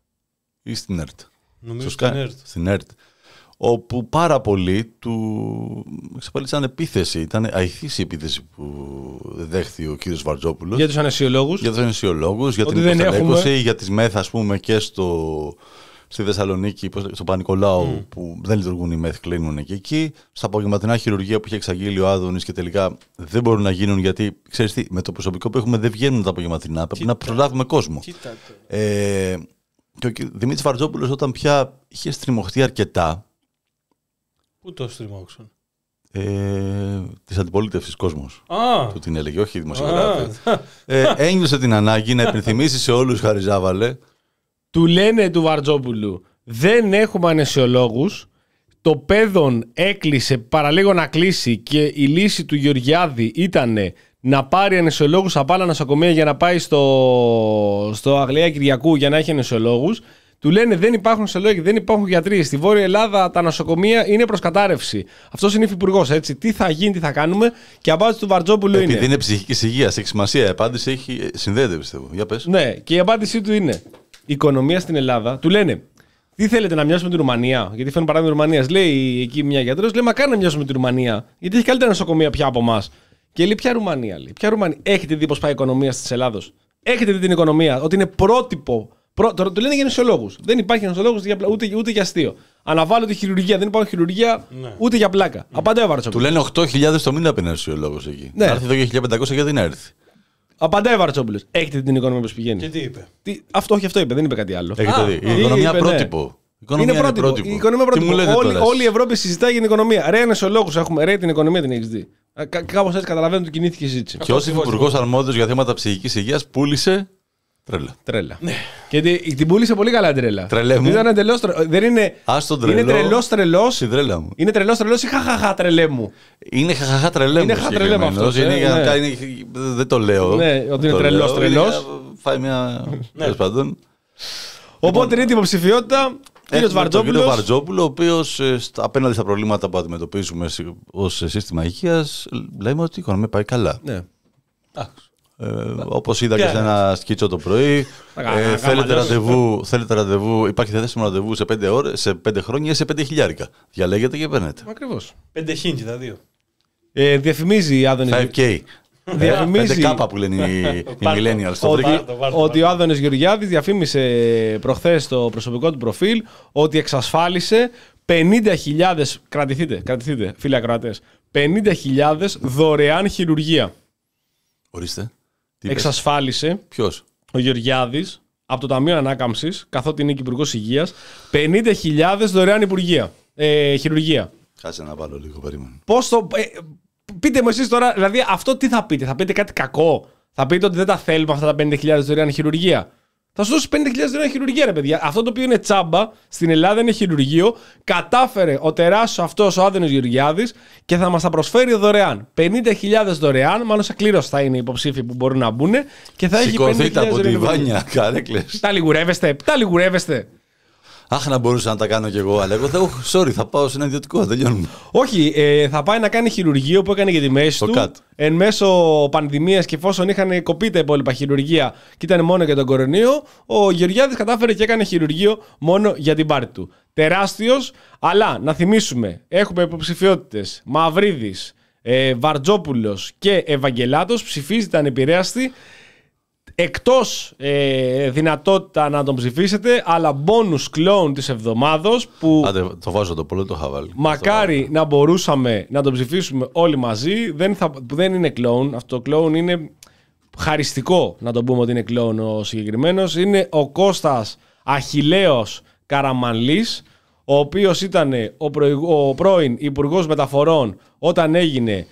Ή στην ΕΡΤ. Νομίζω Στο στην Sky, ΕΡΤ. στην ΕΡΤ. Όπου πάρα πολλοί του εξαπέλυσαν επίθεση. Ήταν αηθής η επίθεση που δέχθη ο κύριος Βαρτζόπουλος. Για τους αναισιολόγους. Για τους ενισιολόγους, για Ότι την δεν υποστελέχωση, έχουμε. για τις μεθ, ας πούμε, και στο, στη Θεσσαλονίκη, πώς- στο Πανικολάου, που δεν λειτουργούν οι μεθ, κλείνουν και εκεί. Στα απογευματινά χειρουργεία που είχε εξαγγείλει ο Άδωνης και τελικά δεν μπορούν να γίνουν γιατί, ξέρεις τι, με το προσωπικό που έχουμε δεν βγαίνουν τα απογευματινά. Πρέπει να προλάβουμε κόσμο. Κοίτα το. Ε, και ο κ- Δημήτρης Βαρτζόπουλος όταν πια είχε στριμωχτεί αρκετά, Πού το στριμώξαν. Ε, της αντιπολίτευσης κόσμος. Α, Του την έλεγε, όχι η δημοσιογράφη. ε, ένιωσε την ανάγκη να υπενθυμίσει σε όλους, Χαριζάβαλε. Του λένε του Βαρτζόπουλου, δεν έχουμε αναισιολόγους. Το παιδόν έκλεισε, παραλίγο να κλείσει, και η λύση του Γεωργιάδη ήταν να πάρει αναισιολόγους από άλλα νοσοκομεία για να πάει στο, στο Αγλαία Κυριακού για να έχει αναισιολόγους. Του λένε δεν υπάρχουν αναισιολόγοι, δεν υπάρχουν γιατροί. Στη Βόρεια Ελλάδα τα νοσοκομεία είναι προς κατάρρευση. Αυτός είναι υφυπουργός, έτσι. Τι θα γίνει, τι θα κάνουμε. Και η απάντηση του Βαρτζόπουλου είναι. Επειδή είναι ψυχικής υγείας, έχει σημασία. Η απάντηση έχει, συνδέεται, πιστεύω. Για πες. Ναι, και η απάντησή του είναι. Η οικονομία στην Ελλάδα, του λένε. Τι θέλετε να μοιάσουμε τη Ρουμανία? Γιατί φέρνουν παράδειγμα Ρουμανία. Λέει εκεί μια γιατρός, λέει μακάρι να μοιάσουμε τη Ρουμανία. Γιατί έχει καλύτερα νοσοκομεία πια από εμά. Και λέει ποια Ρουμανία, λέει. Ποια Ρουμανία. Έχετε δει πώς πάει η οικονομία της Ελλάδος? Έχετε δει την οικονομία? Ότι είναι πρότυπο. Πρό... Το, το λένε για νοσολόγους. Δεν υπάρχει νοσολόγος ούτε, ούτε για αστείο. Αναβάλλονται χειρουργία. Δεν υπάρχει χειρουργία ναι. ούτε για πλάκα. Απαντάει ο Βαρτσόπουλος. Του λένε οκτώ χιλιάδες το μήνα πέντε νοσολόγος εκεί. Ναι. Να έρθει εδώ για χίλια πεντακόσια γιατί να έρθει. Απαντάει ο Βαρτσόπουλος. Έχετε δει την οικονομία πώς πηγαίνει? Και τι είπε? Τι... Αυτό, όχι αυτό είπε, δεν είπε κάτι άλλο. Έχετε Α, δει. Η είπε, οικονομία ναι. πρότυπο. Η οικονομία είναι πρότυπο. πρότυπο. Η οικονομία πρότυπο. Τι μου λέτε όλη, τώρα, όλη η Ευρώπη συζητάει για την οικονομία. Ρε, αναισιολόγους έχουμε. Ρε, την οικονομία την έχεις δει. Κάπως έτσι καταλαβαίνω ότι κινήθηκε η συζήτηση. Και ως υπουργός αρμόδιος για θέματα ψυχικής υγείας πούλησε τρέλα. Τρέλα. Ναι. Και την, την πούλησε πολύ καλά τρέλα. Τρελέ μου. Ήταν εντελώς τρελό. Δεν είναι. Ας τον τρελό. Είναι τρελός τρελός. Στην τρέλα μου. Είναι τρελός τρελός ή χαχαχά τρελέ μου. Είναι χαχαχά τρελέ μου. Είναι χαχαχά τρελέ μου αυτός, Είναι, ε, για ναι. να κάνει- δεν το λέω. Ναι, ότι είναι Το τρελός, λέω, τρελός. είναι για- Φάει μια. Τέλος πάντων. Οπότε τρίτη υποψηφιότητα. Κύριος Έχουμε τον κύριο Βαρτζόπουλος. Βαρτζόπουλο, ο οποίος ε, στα- απέναντι στα προβλήματα που αντιμετωπίζουμε σι- ως σύστημα υγείας, λέμε ότι η οικονομία πάει καλά. Ναι. Ε, όπως είδα και Ποια σε ένα σκίτσο το πρωί, Τα ε, γάμα- θέλετε, γάμα- ραντεβού, θέλετε ραντεβού, υπάρχει διαθέσιμο ραντεβού σε πέντε, ώρες, σε πέντε χρόνια ή σε πέντε χιλιάρικα. Διαλέγετε και παίρνετε. Ακριβώς. Πέντε χίντι τα δύο. Ε, διαφημίζει η Άδωνης. φάιβ κέι. Διαφημίζει πέντε κέι που λένε οι, οι Πάρ' το. millennials. Το ότι, βρήκε. Βάρ' το, βάρ' το, ότι βάρ' ο Άδωνης Γεωργιάδης διαφήμισε προχθές στο προσωπικό του προφίλ ότι εξασφάλισε πενήντα χιλιάδες, κρατηθείτε, κρατηθείτε φίλοι ακροατές, πενήντα χιλιάδες δωρεάν χειρουργία. Ορίστε. Τι είπες? Εξασφάλισε Ποιος? ο Γεωργιάδης από το Ταμείο Ανάκαμψης, καθότι είναι και Υπουργός Υγείας, πενήντα χιλιάδες δωρεάν υπουργεία, ε, χειρουργία. Κάτσε να βάλω λίγο, περίμενε. Πώς το. Ε, πείτε μου εσείς τώρα, δηλαδή αυτό τι θα πείτε, θα πείτε κάτι κακό, θα πείτε ότι δεν τα θέλουμε αυτά τα πενήντα χιλιάδες δωρεάν χειρουργία. Θα σου δώσει πενήντα χιλιάδες δωρεάν χειρουργία, ρε παιδιά. Αυτό το οποίο είναι τσάμπα στην Ελλάδα είναι χειρουργείο. Κατάφερε ο τεράστιος αυτός ο Άδωνης Γεωργιάδης και θα μας τα προσφέρει δωρεάν. πενήντα χιλιάδες δωρεάν, μάλλον σε κλήρωση θα είναι οι υποψήφοι που μπορούν να μπουν και θα έχει πενήντα Σηκωθείτε χιλιάδες από τη δωρεάν. Βάνια, καρέκλες. Τα λιγουρεύεστε, τα λιγουρεύεστε. Αχ, να μπορούσα να τα κάνω κι εγώ, αλλά εγώ θα, sorry, θα πάω σε ένα ιδιωτικό, τελειώνουμε. Όχι, ε, θα πάει να κάνει χειρουργείο που έκανε για τη μέση Το του. ΚΑΤ. Εν μέσω πανδημίας και εφόσον είχαν κοπεί τα υπόλοιπα χειρουργεία και ήταν μόνο για τον κορονοϊό, ο Γεωργιάδης κατάφερε και έκανε χειρουργείο μόνο για την πάρτη του. Τεράστιος, αλλά να θυμίσουμε, έχουμε υποψηφιότητες. Μαυρίδης, ε, Βαρτζόπουλος και Ευαγγελάτος ψηφίζεται ανεπηρέαστη. Εκτός ε, δυνατότητα να τον ψηφίσετε, αλλά bonus clone της εβδομάδος που Άντε, το βάζω το πολύ, το είχα βάλει. μακάρι να μπορούσαμε να τον ψηφίσουμε όλοι μαζί. Δεν, θα, δεν είναι clone. Αυτό το clone είναι χαριστικό να τον πούμε ότι είναι clone ο συγκεκριμένος. Είναι ο Κώστας Αχιλλέος Καραμανλής, ο οποίος ήταν ο, προηγ, ο πρώην Υπουργός Μεταφορών όταν έγινε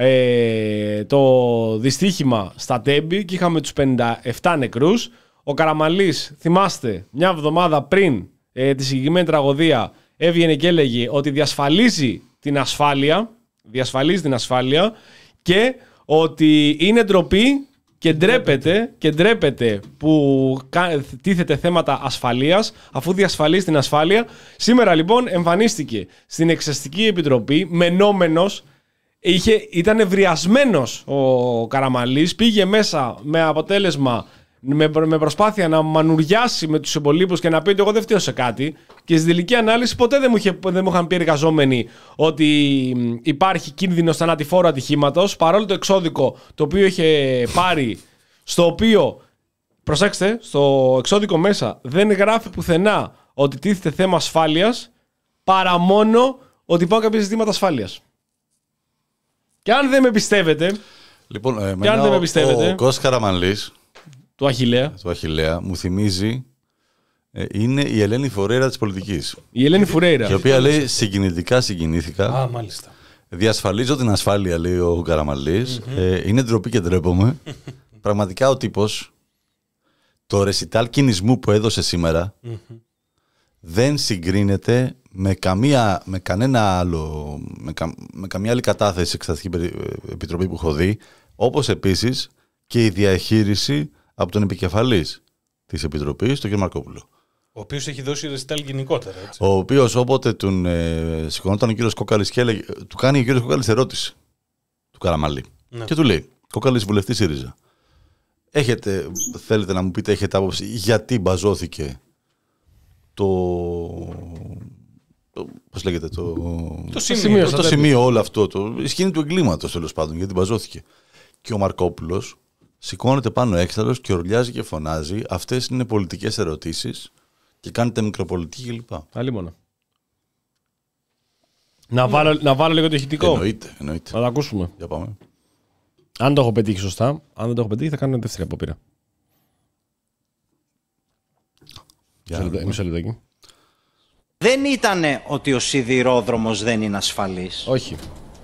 ε, το δυστύχημα στα Τέμπη και είχαμε τους πενήντα επτά νεκρούς. Ο Καραμανλής, θυμάστε, μια εβδομάδα πριν ε, τη συγκεκριμένη τραγωδία έβγαινε και έλεγε ότι διασφαλίζει την ασφάλεια, διασφαλίζει την ασφάλεια και ότι είναι ντροπή και ντρέπεται, και ντρέπεται που τίθεται θέματα ασφαλείας αφού διασφαλίζει την ασφάλεια. Σήμερα λοιπόν εμφανίστηκε στην Εξεταστική Επιτροπή μενόμενος. Είχε, ήταν ευριασμένος ο Καραμανλής, πήγε μέσα με αποτέλεσμα, με, με προσπάθεια να μανουριάσει με τους υπολείπους και να πει ότι εγώ δεν φταίω σε κάτι. Και στη τελική ανάλυση ποτέ δεν μου, είχε, δεν μου είχαν πει εργαζόμενοι ότι υπάρχει κίνδυνος θανατηφόρου ατυχήματος, παρόλο το εξώδικο το οποίο είχε πάρει, στο οποίο, προσέξτε, στο εξώδικο μέσα δεν γράφει πουθενά ότι τίθεται θέμα ασφάλειας, παρά μόνο ότι υπάρχουν κάποια ζητήματα ασφάλειας. Και αν δεν με πιστεύετε, Λοιπόν, ε, Και εμένα αν δεν με ο- πιστεύετε. ο Κώστας Καραμανλής, του Αχιλλέα, του Αχιλλέα, μου θυμίζει, ε, είναι η Ελένη Φορέιρα της πολιτικής. η Ελένη Φουρέιρα. Η οποία λέει συγκινητικά συγκινήθηκα. Α, μάλιστα. Διασφαλίζω την ασφάλεια, λέει ο Καραμανλής. Mm-hmm. Ε, είναι ντροπή και ντρέπομαι. Πραγματικά ο τύπος, το ρεσιτάλ κινησμού που έδωσε σήμερα, mm-hmm. δεν συγκρίνεται με, καμία, με κανένα άλλο, με, κα, με καμία άλλη κατάθεση εξεταστική επιτροπή που έχω δει, όπως επίσης και η διαχείριση από τον επικεφαλής της Επιτροπής, τον κ. Μαρκόπουλο. Ο οποίος έχει δώσει ρεσιτάλ γενικότερα. Έτσι. Ο οποίος όποτε τον ε, σηκωνόταν ο κύριος Κόκαλης και έλεγε, του κάνει ο κύριος Κόκαλης ερώτηση του Καραμανλή. Ναι. Και του λέει, Κόκαλης βουλευτής ΣΥΡΙΖΑ. Έχετε, θέλετε να μου πείτε, έχετε άποψη γιατί μπαζώθηκε το, το πώς λέγεται, το, το σημείο, το, το σημείο όλο αυτό, το, η σκηνή του εγκλήματος τέλος πάντων, γιατί μπαζώθηκε. Και ο Μαρκόπουλος σηκώνεται πάνω έξαλλος και ορλιάζει και φωνάζει, αυτές είναι πολιτικές ερωτήσεις και κάνετε μικροπολιτική κλπ. Άλλη μόνο. Να, ναι. βάλω, να βάλω λίγο το ηχητικό. Εννοείται, εννοείται. Να το ακούσουμε. Για πάμε. Αν το έχω πετύχει σωστά, αν δεν το έχω πετύχει θα κάνω δεύτερη απόπειρα. Μισό λεπτάκι. Δεν ήτανε ότι ο σιδηρόδρομος δεν είναι ασφαλής. Όχι.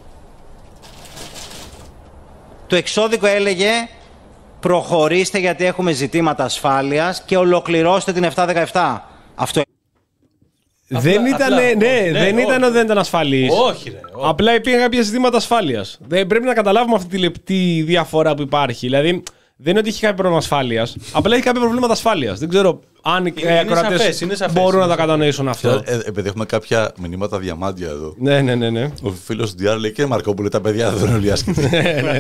Το εξώδικο έλεγε προχωρήστε γιατί έχουμε ζητήματα ασφάλειας και ολοκληρώστε την επτακόσια δεκαεπτά. Αυτό δεν ήταν, ναι, ναι, δεν όχι. ήταν ότι δεν ήταν ασφαλής. Όχι, ρε. Όχι. Απλά υπήρχαν κάποια ζητήματα ασφάλειας. Δεν πρέπει να καταλάβουμε αυτή τη λεπτή διαφορά που υπάρχει. Δηλαδή, δεν είναι ότι έχει κάποιο πρόβλημα ασφάλειας. Απλά έχει κάποια προβλήματα ασφάλειας. Δεν ξέρω αν οι ακροατές μπορούν να τα κατανοήσουν αυτό. Ε, επειδή έχουμε κάποια μηνύματα διαμάντια εδώ. Ναι, ναι, ναι. ναι. Ο φίλος του Διάρ λέει και Μαρκόπουλε, τα παιδιά δεν είναι όλοι άσχετοι.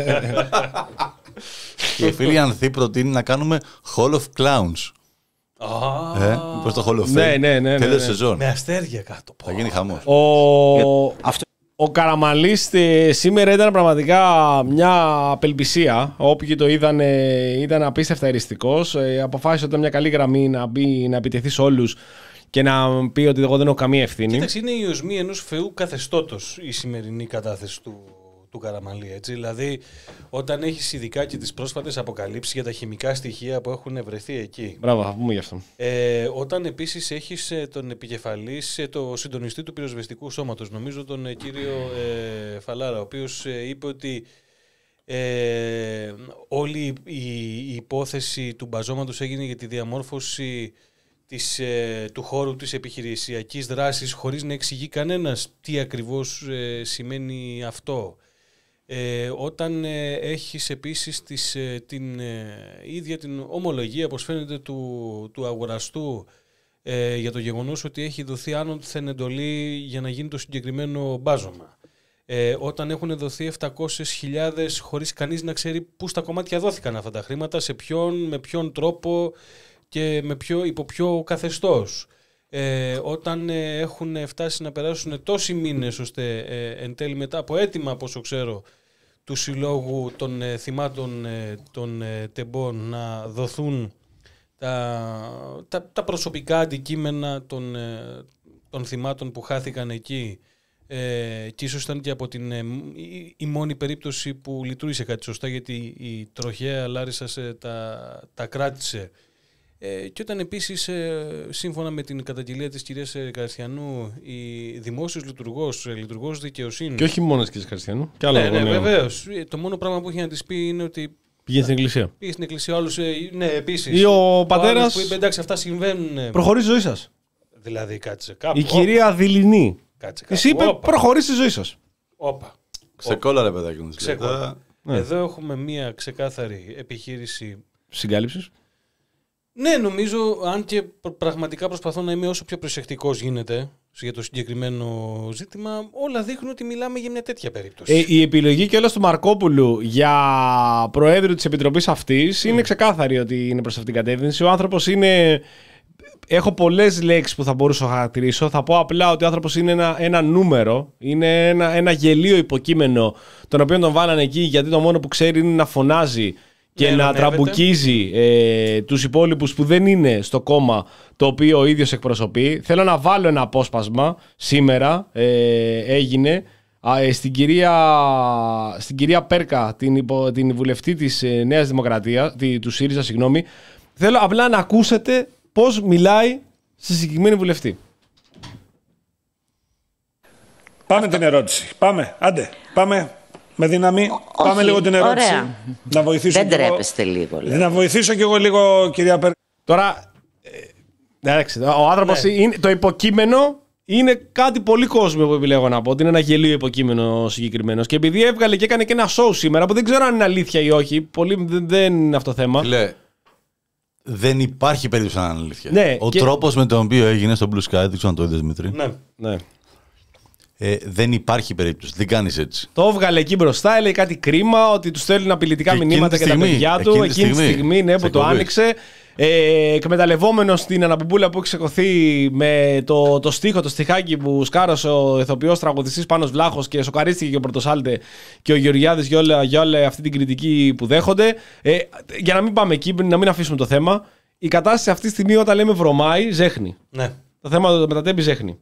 Και η φίλη Ανθή προτείνει να κάνουμε Hall of Clowns. Oh. Ε, πώς το Hall of Fame. Ναι, ναι, ναι, Τέλος ναι. σεζόν. Με αστέρια κάτω. Θα γίνει χαμός. Ο, Αυτό... ο Καραμανλής σήμερα ήταν πραγματικά μια απελπισία. Όποιοι το είδαν ήταν απίστευτα εριστικός. Αποφάσισε ότι ήταν μια καλή γραμμή να, μπει, να επιτεθεί σε όλους και να πει ότι εγώ δεν έχω καμία ευθύνη. Κοίταξε, είναι η οσμή ενός φεού καθεστώτος η σημερινή κατάθεση του, του Καραμανλή. Έτσι. Δηλαδή, όταν έχεις ειδικά και τις πρόσφατες αποκαλύψεις για τα χημικά στοιχεία που έχουν βρεθεί εκεί. Μπράβο, θα πούμε γι' αυτό. Ε, όταν επίσης έχεις τον επικεφαλής, το συντονιστή του πυροσβεστικού σώματος, νομίζω τον ε, κύριο ε, Φαλάρα, ο οποίος ε, είπε ότι ε, όλη η, η υπόθεση του μπαζώματος έγινε για τη διαμόρφωση της, ε, του χώρου της επιχειρησιακής δράσης χωρίς να εξηγεί κανένας τι ακριβώς ε, σημαίνει αυτό. Ε, όταν ε, έχεις επίσης τις, ε, την ε, ίδια την ομολογία, όπως φαίνεται, του, του αγοραστού ε, για το γεγονός ότι έχει δοθεί άνωθεν εντολή για να γίνει το συγκεκριμένο μπάζωμα. Ε, όταν έχουν δοθεί επτακόσιες χιλιάδες χωρίς κανείς να ξέρει πού στα κομμάτια δόθηκαν αυτά τα χρήματα, σε ποιον, με ποιον τρόπο και με ποιο, υπό ποιο καθεστώς. Ε, όταν ε, έχουν φτάσει να περάσουν τόσοι μήνες ώστε ε, εν τέλει μετά από αίτημα, από όσο ξέρω, του συλλόγου των ε, θυμάτων ε, των ε, τεμπών να δοθούν τα, τα, τα προσωπικά αντικείμενα των, ε, των θυμάτων που χάθηκαν εκεί ε, και ίσως ήταν και από την ε, η, η μόνη περίπτωση που λειτουργήσε κάτι σωστά, γιατί η τροχαία Λάρισσας ε, τα, τα κράτησε. Ε, και όταν επίσης, ε, σύμφωνα με την καταγγελία της κυρίας Καριστιανού, η δημόσιος λειτουργός, λειτουργός δικαιοσύνης. Και όχι μόνο της κυρίας Καριστιανού. Και άλλο ναι, ναι, βεβαίως. Το μόνο πράγμα που είχε να της πει είναι ότι. Πήγε στην εκκλησία. Πήγε στην εκκλησία, άλλους. Ναι, επίσης. Ή ο πατέρας. Που είπε εντάξει, αυτά συμβαίνουν. Προχωρήσει η ζωή σας. Δηλαδή, κάτσε κάπου. Η κυρία Δηληνή. Κάτσε κάπου. Εσύ είπε προχωρήσει η ζωή σας. Όπα. Ξεκόλα, ρε παιδάκι μου. Ξεκόλα. Ναι. Εδώ έχουμε μία ξεκάθαρη επιχείρηση συγκάλυψης. Ναι, νομίζω, αν και πραγματικά προσπαθώ να είμαι όσο πιο προσεκτικός γίνεται για το συγκεκριμένο ζήτημα, όλα δείχνουν ότι μιλάμε για μια τέτοια περίπτωση. Ε, η επιλογή κιόλας του Μαρκόπουλου για προέδριο της Επιτροπής αυτής mm. είναι ξεκάθαρη ότι είναι προς αυτήν την κατεύθυνση. Ο άνθρωπος είναι... Έχω πολλές λέξεις που θα μπορούσα να χαρακτηρίσω. Θα πω απλά ότι ο άνθρωπος είναι ένα, ένα νούμερο, είναι ένα, ένα γελίο υποκείμενο, τον οποίο τον βάλανε εκεί γιατί το μόνο που ξέρει είναι να φωνάζει και ναι, να τραμπουκίζει ε, τους υπόλοιπους που δεν είναι στο κόμμα το οποίο ο ίδιος εκπροσωπεί. Θέλω να βάλω ένα απόσπασμα σήμερα, ε, έγινε, ε, στην, κυρία, στην κυρία Πέρκα, την, υπο, την βουλευτή της ε, Νέας Δημοκρατίας, τη, του ΣΥΡΙΖΑ, συγγνώμη. Θέλω απλά να ακούσετε πώς μιλάει στη συγκεκριμένη βουλευτή. Πάμε την ερώτηση. Πάμε. Άντε. Πάμε. Με δύναμη. Ό, Πάμε όχι, λίγο την ερώτηση. Ωραία. Να βοηθήσω. Δεν τρέπεστε λίγο. Λέω. Να βοηθήσω κι εγώ λίγο, κυρία Πέρ. Τώρα. Ε, εντάξει, ο άνθρωπος ναι. είναι, το υποκείμενο είναι κάτι πολύ κόσμο που επιλέγω να πω. Ότι είναι ένα γελίο υποκείμενο συγκεκριμένο. Και επειδή έβγαλε και έκανε και ένα show σήμερα που δεν ξέρω αν είναι αλήθεια ή όχι. Πολύ, δεν, δεν είναι αυτό το θέμα. Λέ, δεν υπάρχει περίπτωση να είναι αλήθεια. Ναι, ο και... τρόπος με τον οποίο έγινε στο Blue Sky, δεν ξέρω αν το είδες Δημήτρη. Ναι, ναι. Ε, δεν υπάρχει περίπτωση. Δεν κάνεις έτσι. Το έβγαλε εκεί μπροστά, έλεγε κάτι κρίμα, ότι του στέλνουν απειλητικά και μηνύματα για τα παιδιά του. Εκείνη, εκείνη τη στιγμή, στιγμή ναι, που το άνοιξε. Ε, εκμεταλλευόμενος την αναπομπούλα που έχει ξεκωθεί με το, το στίχο, το στιχάκι που σκάρωσε ο ηθοποιός τραγουδιστής Πάνος Βλάχος και σοκαρίστηκε και ο Πρωτοσάλτε και ο Γεωργιάδης για όλη, για όλη αυτή την κριτική που δέχονται. Ε, για να μην πάμε εκεί, να μην αφήσουμε το θέμα, η κατάσταση αυτή τη στιγμή όταν λέμε βρωμάει, ζέχνει. Ναι. Το θέμα με τα τέμπη ζέχνει.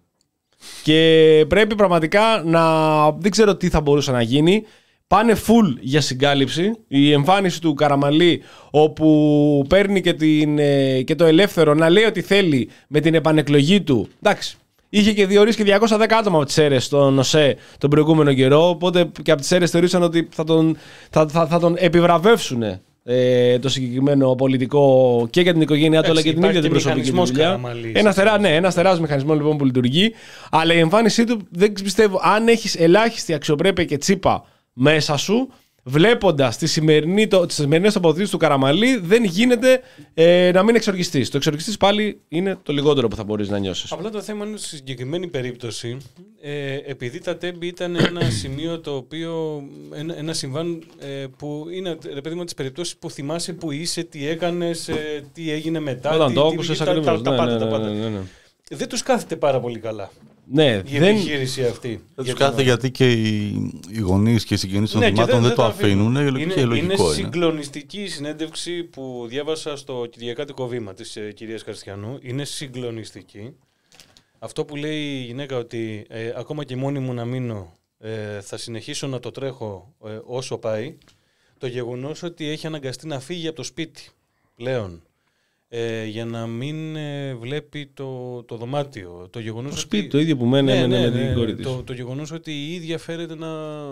Και πρέπει πραγματικά να. Δεν ξέρω τι θα μπορούσε να γίνει. Πάνε full για συγκάλυψη. Η εμφάνιση του Καραμανλή, όπου παίρνει και, την, και το ελεύθερο να λέει ότι θέλει με την επανεκλογή του. Εντάξει. Είχε και διορίσει και διακόσια δέκα άτομα από τις ΣΕΡΕΣ στον ΟΣΕ τον προηγούμενο καιρό. Οπότε και από τις ΣΕΡΕΣ θεωρήσαν ότι θα τον, θα, θα, θα τον επιβραβεύσουν ε, το συγκεκριμένο πολιτικό και για την οικογένειά του αλλά και την ίδια την προσωπική του δουλειά. Ένα τεράστιο ναι, ένας τεράστιος μηχανισμό λοιπόν που λειτουργεί. Αλλά η εμφάνισή του δεν πιστεύω, αν έχεις ελάχιστη αξιοπρέπεια και τσίπα μέσα σου, βλέποντας τις σημερινές τοποθετήσεις του Καραμανλή, δεν γίνεται ε, να μην εξοργιστείς. Το εξοργιστείς πάλι είναι το λιγότερο που θα μπορείς να νιώσεις. Απλά το θέμα είναι στη συγκεκριμένη περίπτωση, ε, επειδή τα τέμπη ήταν ένα σημείο το οποίο, ένα, ένα συμβάν ε, που είναι, ρε παιδί μου, τις περιπτώσεις που θυμάσαι που είσαι, τι έκανες, ε, τι έγινε μετά, Όταν τι, το τι, άκουσες τα, τα, ακριβώς. τα, Ναι, πάντα, ναι, τα πάντα. ναι, ναι, ναι. Δεν τους κάθεται πάρα πολύ καλά. Ναι, η δεν... επιχείρηση αυτή. Δεν τους κάθεται γιατί και οι, οι γονείς και οι συγγενείς των ναι, θυμάτων δεν, δεν, δεν το αφήνουν. Είναι, και λογικό είναι είναι. συγκλονιστική η συνέντευξη που διάβασα στο Κυριακάτικο Βήμα της ε, κυρίας Καριστιανού. Είναι συγκλονιστική. Αυτό που λέει η γυναίκα ότι ε, ακόμα και μόνη μου να μείνω ε, θα συνεχίσω να το τρέχω ε, όσο πάει. Το γεγονός ότι έχει αναγκαστεί να φύγει από το σπίτι πλέον. Ε, για να μην ε, βλέπει το, το δωμάτιο. Το, γεγονός το ότι... σπίτι το ίδιο που μένει ναι, ναι, ναι, με την κόρη της. Το, το γεγονός ότι η ίδια φέρεται να,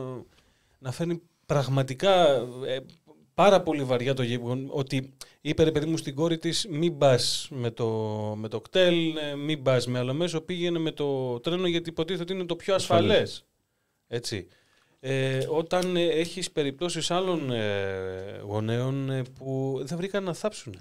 να φέρνει πραγματικά ε, πάρα πολύ βαριά το γεγονός ότι είπε ρε παιδί μου στην κόρη της μην πας με το, με το κτέλ, μην πας με άλλο μέσο, πήγαινε με το τρένο γιατί υποτίθεται ότι είναι το πιο ασφαλές. Έτσι. Ε, όταν ε, έχεις περιπτώσεις άλλων ε, γονέων ε, που δεν βρήκαν να θάψουν.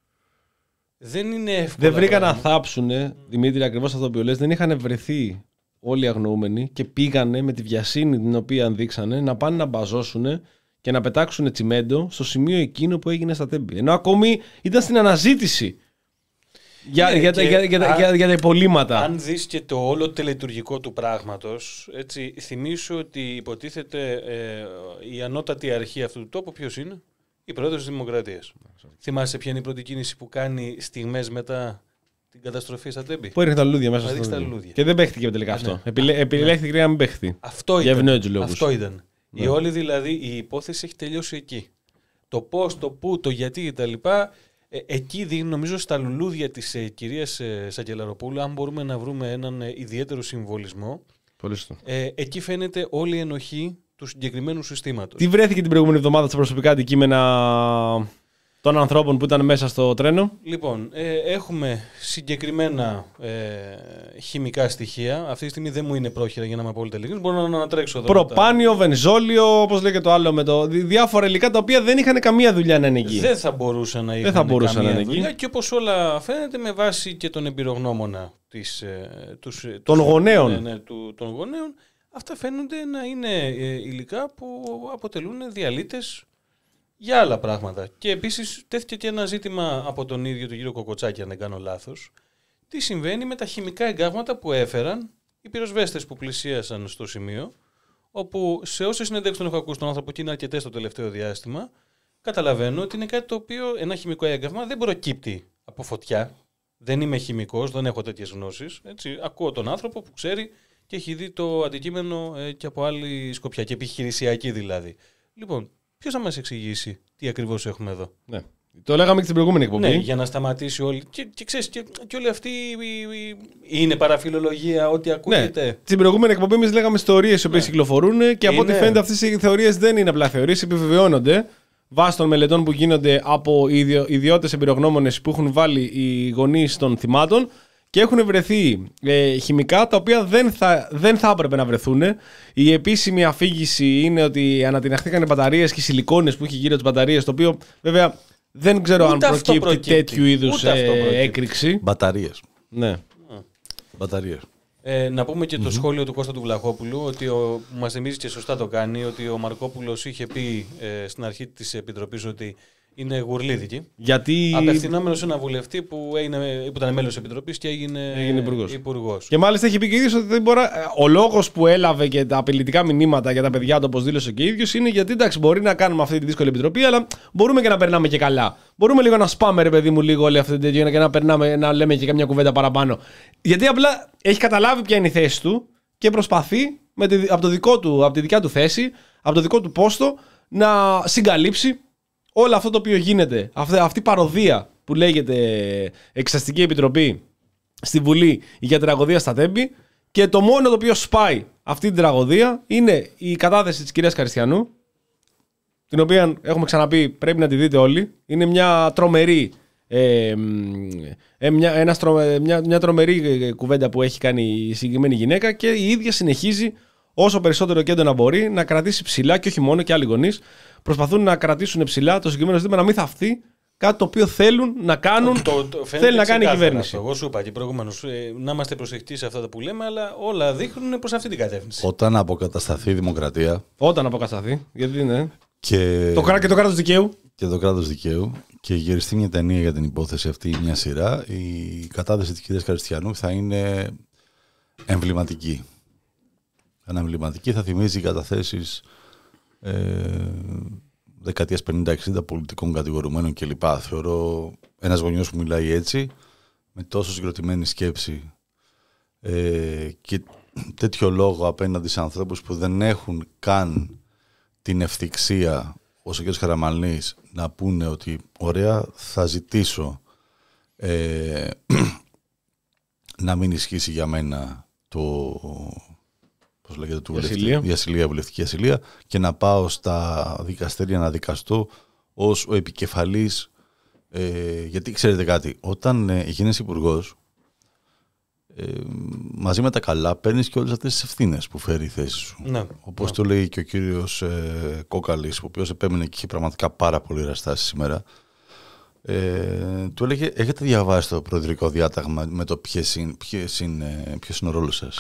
Δεν είναι εύκολο. Δεν βρήκαν να θάψουν, Δημήτρη, ακριβώς αυτό που λες. Δεν είχαν βρεθεί όλοι οι αγνοούμενοι και πήγανε με τη βιασύνη την οποία δείξανε να πάνε να μπαζώσουν και να πετάξουν τσιμέντο στο σημείο εκείνο που έγινε στα τέμπη. Ενώ ακόμη ήταν στην αναζήτηση για, ναι, για, για, για, για, για, για τα υπολείμματα. Αν δεις και το όλο τελετουργικό του πράγματος, έτσι, θυμίσου ότι υποτίθεται ε, η ανώτατη αρχή αυτού του τόπου ποιος είναι? Η πρόεδρος της Δημοκρατίας. Θυμάσαι ποια είναι η πρώτη κίνηση που κάνει στιγμές μετά την καταστροφή στα τέμπη? Που έριχνε τα λουλούδια μέσα στο τα λουλούδια. Και δεν παίχτηκε τελικά αυτό. Ναι. Επιλέ... Ναι. Επιλέχθηκε ναι. να μην παίχθει. Αυτό για ήταν. Αυτό ήταν. Ναι. Η όλη δηλαδή η υπόθεση έχει τελειώσει εκεί. Το πώς, το πού, το γιατί κτλ. Ε, εκεί δίνει νομίζω στα λουλούδια της ε, κυρίας ε, Σακελαροπούλου, αν μπορούμε να βρούμε έναν ε, ιδιαίτερο συμβολισμό. Πολύ ε, εκεί φαίνεται όλη η ενοχή του συγκεκριμένου συστήματος. Τι βρέθηκε την προηγούμενη εβδομάδα στα προσωπικά αντικείμενα των ανθρώπων που ήταν μέσα στο τρένο? Λοιπόν, ε, έχουμε συγκεκριμένα ε, χημικά στοιχεία. Αυτή τη στιγμή δεν μου είναι πρόχειρα για να είμαι απόλυτα ειλικρινής. Μπορώ να ανατρέξω εδώ. Προπάνιο, μετά. Βενζόλιο, όπως λέει και το άλλο, με το διάφορα υλικά τα οποία δεν είχαν καμία δουλειά να είναι εκεί. Δεν θα μπορούσαν να είχαν θα μπορούσαν καμία να δουλειά και όπως όλα φαίνεται με βάση και τον εμπειρογνώμονα της, τους, των τους, γονέων. Ναι, ναι, του, των γονέων. Αυτά φαίνονται να είναι ε, υλικά που αποτελούν διαλύτες για άλλα πράγματα. Και επίσης τέθηκε και ένα ζήτημα από τον ίδιο τον κύριο Κοκοτσάκη, αν δεν κάνω λάθος. Τι συμβαίνει με τα χημικά εγκάβματα που έφεραν οι πυροσβέστες που πλησίασαν στο σημείο, όπου σε όσες συνεντεύξεις τον έχω ακούσει τον άνθρωπο και είναι αρκετές το τελευταίο διάστημα, καταλαβαίνω ότι είναι κάτι το οποίο ένα χημικό έγκαυμα δεν προκύπτει από φωτιά. Δεν είμαι χημικός, δεν έχω τέτοιες γνώσεις. Έτσι, ακούω τον άνθρωπο που ξέρει και έχει δει το αντικείμενο ε, και από άλλη σκοπιά, και επιχειρησιακή δηλαδή. Λοιπόν, ποιος θα μας εξηγήσει τι ακριβώς έχουμε εδώ? Ναι. Το λέγαμε και στην προηγούμενη εκπομπή. Ναι, για να σταματήσει όλη. Και, και ξέρεις, και, και όλη αυτή η, η, είναι παραφιλολογία, ό,τι ακούγεται. Ναι. Στην προηγούμενη εκπομπή εμείς λέγαμε ιστορίες οι οποίες ναι. κυκλοφορούν και από ό,τι φαίνεται αυτές οι θεωρίες δεν είναι απλά θεωρίες, επιβεβαιώνονται βάσει των μελετών που γίνονται από ιδιώτες εμπειρογνώμονες που έχουν βάλει οι γονείς των θυμάτων και έχουν βρεθεί ε, χημικά τα οποία δεν θα, δεν θα έπρεπε να βρεθούν. Η επίσημη αφήγηση είναι ότι ανατιναχθήκαν οι μπαταρίες και οι σιλικόνες που έχει γύρω τις μπαταρίες, το οποίο βέβαια δεν ξέρω ούτε αν προκύπτει, προκύπτει τέτοιου είδους ε, έκρηξη. Μπαταρίες. Ναι. Μπαταρίες. Ε, να πούμε και το Mm-hmm. σχόλιο του Κώστα του Βλαχόπουλου, ότι ο, που μας θυμίζει και σωστά το κάνει, ότι ο Μαρκόπουλος είχε πει ε, στην αρχή της Επιτροπής ότι είναι γουρλίδικη. Γιατί... Απευθυνόμενος σε ένα βουλευτή που, έγινε, που ήταν μέλος της Επιτροπής και έγινε, έγινε υπουργός. υπουργός. Και μάλιστα έχει πει και ο ίδιος ότι δεν μπορεί... ο λόγος που έλαβε και τα απειλητικά μηνύματα για τα παιδιά του, όπως δήλωσε και ο ίδιος, είναι γιατί εντάξει, μπορεί να κάνουμε αυτή τη δύσκολη επιτροπή, αλλά μπορούμε και να περνάμε και καλά. Μπορούμε λίγο να σπάμε, ρε παιδί μου, λίγο όλη αυτή την τέτοια και να περνάμε, να λέμε και καμιά κουβέντα παραπάνω. Γιατί απλά έχει καταλάβει ποια είναι η θέση του και προσπαθεί με τη, από, το δικό του, από τη δικιά του θέση, από το δικό του πόστο, να συγκαλύψει όλο αυτό το οποίο γίνεται, αυτή, αυτή η παροδία που λέγεται Εξεταστική Επιτροπή στη Βουλή για τραγωδία στα Τέμπη, και το μόνο το οποίο σπάει αυτή την τραγωδία είναι η κατάθεση της κυρίας Καριστιανού, την οποία έχουμε ξαναπεί πρέπει να τη δείτε όλοι. Είναι μια τρομερή ε, ε, μια, ένας τρο, μια, μια τρομερή κουβέντα που έχει κάνει η συγκεκριμένη γυναίκα και η ίδια συνεχίζει όσο περισσότερο και έντονα μπορεί να κρατήσει ψηλά, και όχι μόνο, και άλλοι γονείς προσπαθούν να κρατήσουν ψηλά το συγκεκριμένο ζήτημα, να μην θαυτεί κάτι το οποίο θέλουν να κάνουν, το, το, θέλει να κάνει η κυβέρνηση. Αυτό. Εγώ σου είπα και προηγουμένως, ε, να είμαστε προσεκτικοί σε αυτά που λέμε, αλλά όλα δείχνουν προς αυτή την κατεύθυνση. Όταν αποκατασταθεί η δημοκρατία. Όταν αποκατασταθεί, γιατί είναι. Και το, και το κράτος δικαίου. Και το κράτος δικαίου. Και γυριστεί μια ταινία για την υπόθεση αυτή, μια σειρά. Η κατάθεση της κυρίας Καριστιανού θα είναι εμβληματική. Θα είναι εμβληματική, θα θυμίζει καταθέσεις ε, δεκαετίας πενήντα εξήντα πολιτικών κατηγορουμένων κλπ. Θεωρώ ένας γονιός που μιλάει έτσι, με τόσο συγκροτημένη σκέψη ε, και τέτοιο λόγο απέναντι σε ανθρώπους που δεν έχουν καν την ευθυξία, όσο και ο κ. Καραμανλής, να πούνε ότι ωραία, θα ζητήσω ε, να μην ισχύσει για μένα το... πώς λέγεται, του βουλευτή, η ασυλία, βουλευτική ασυλία, και να πάω στα δικαστήρια να δικαστώ ως ο επικεφαλής. Ε, γιατί ξέρετε κάτι, όταν ε, γίνεσαι υπουργός, ε, μαζί με τα καλά παίρνεις και όλες αυτές τις ευθύνες που φέρει η θέση σου. Ναι, Όπως ναι. το λέει και ο κύριος ε, Κόκαλης, ο οποίος επέμεινε και είχε πραγματικά πάρα πολύ ραστάσει σήμερα. Ε, του έλεγε, έχετε διαβάσει το προεδρικό διάταγμα με το ποιος είναι, ποιος είναι, ποιος είναι ο ρόλος σας?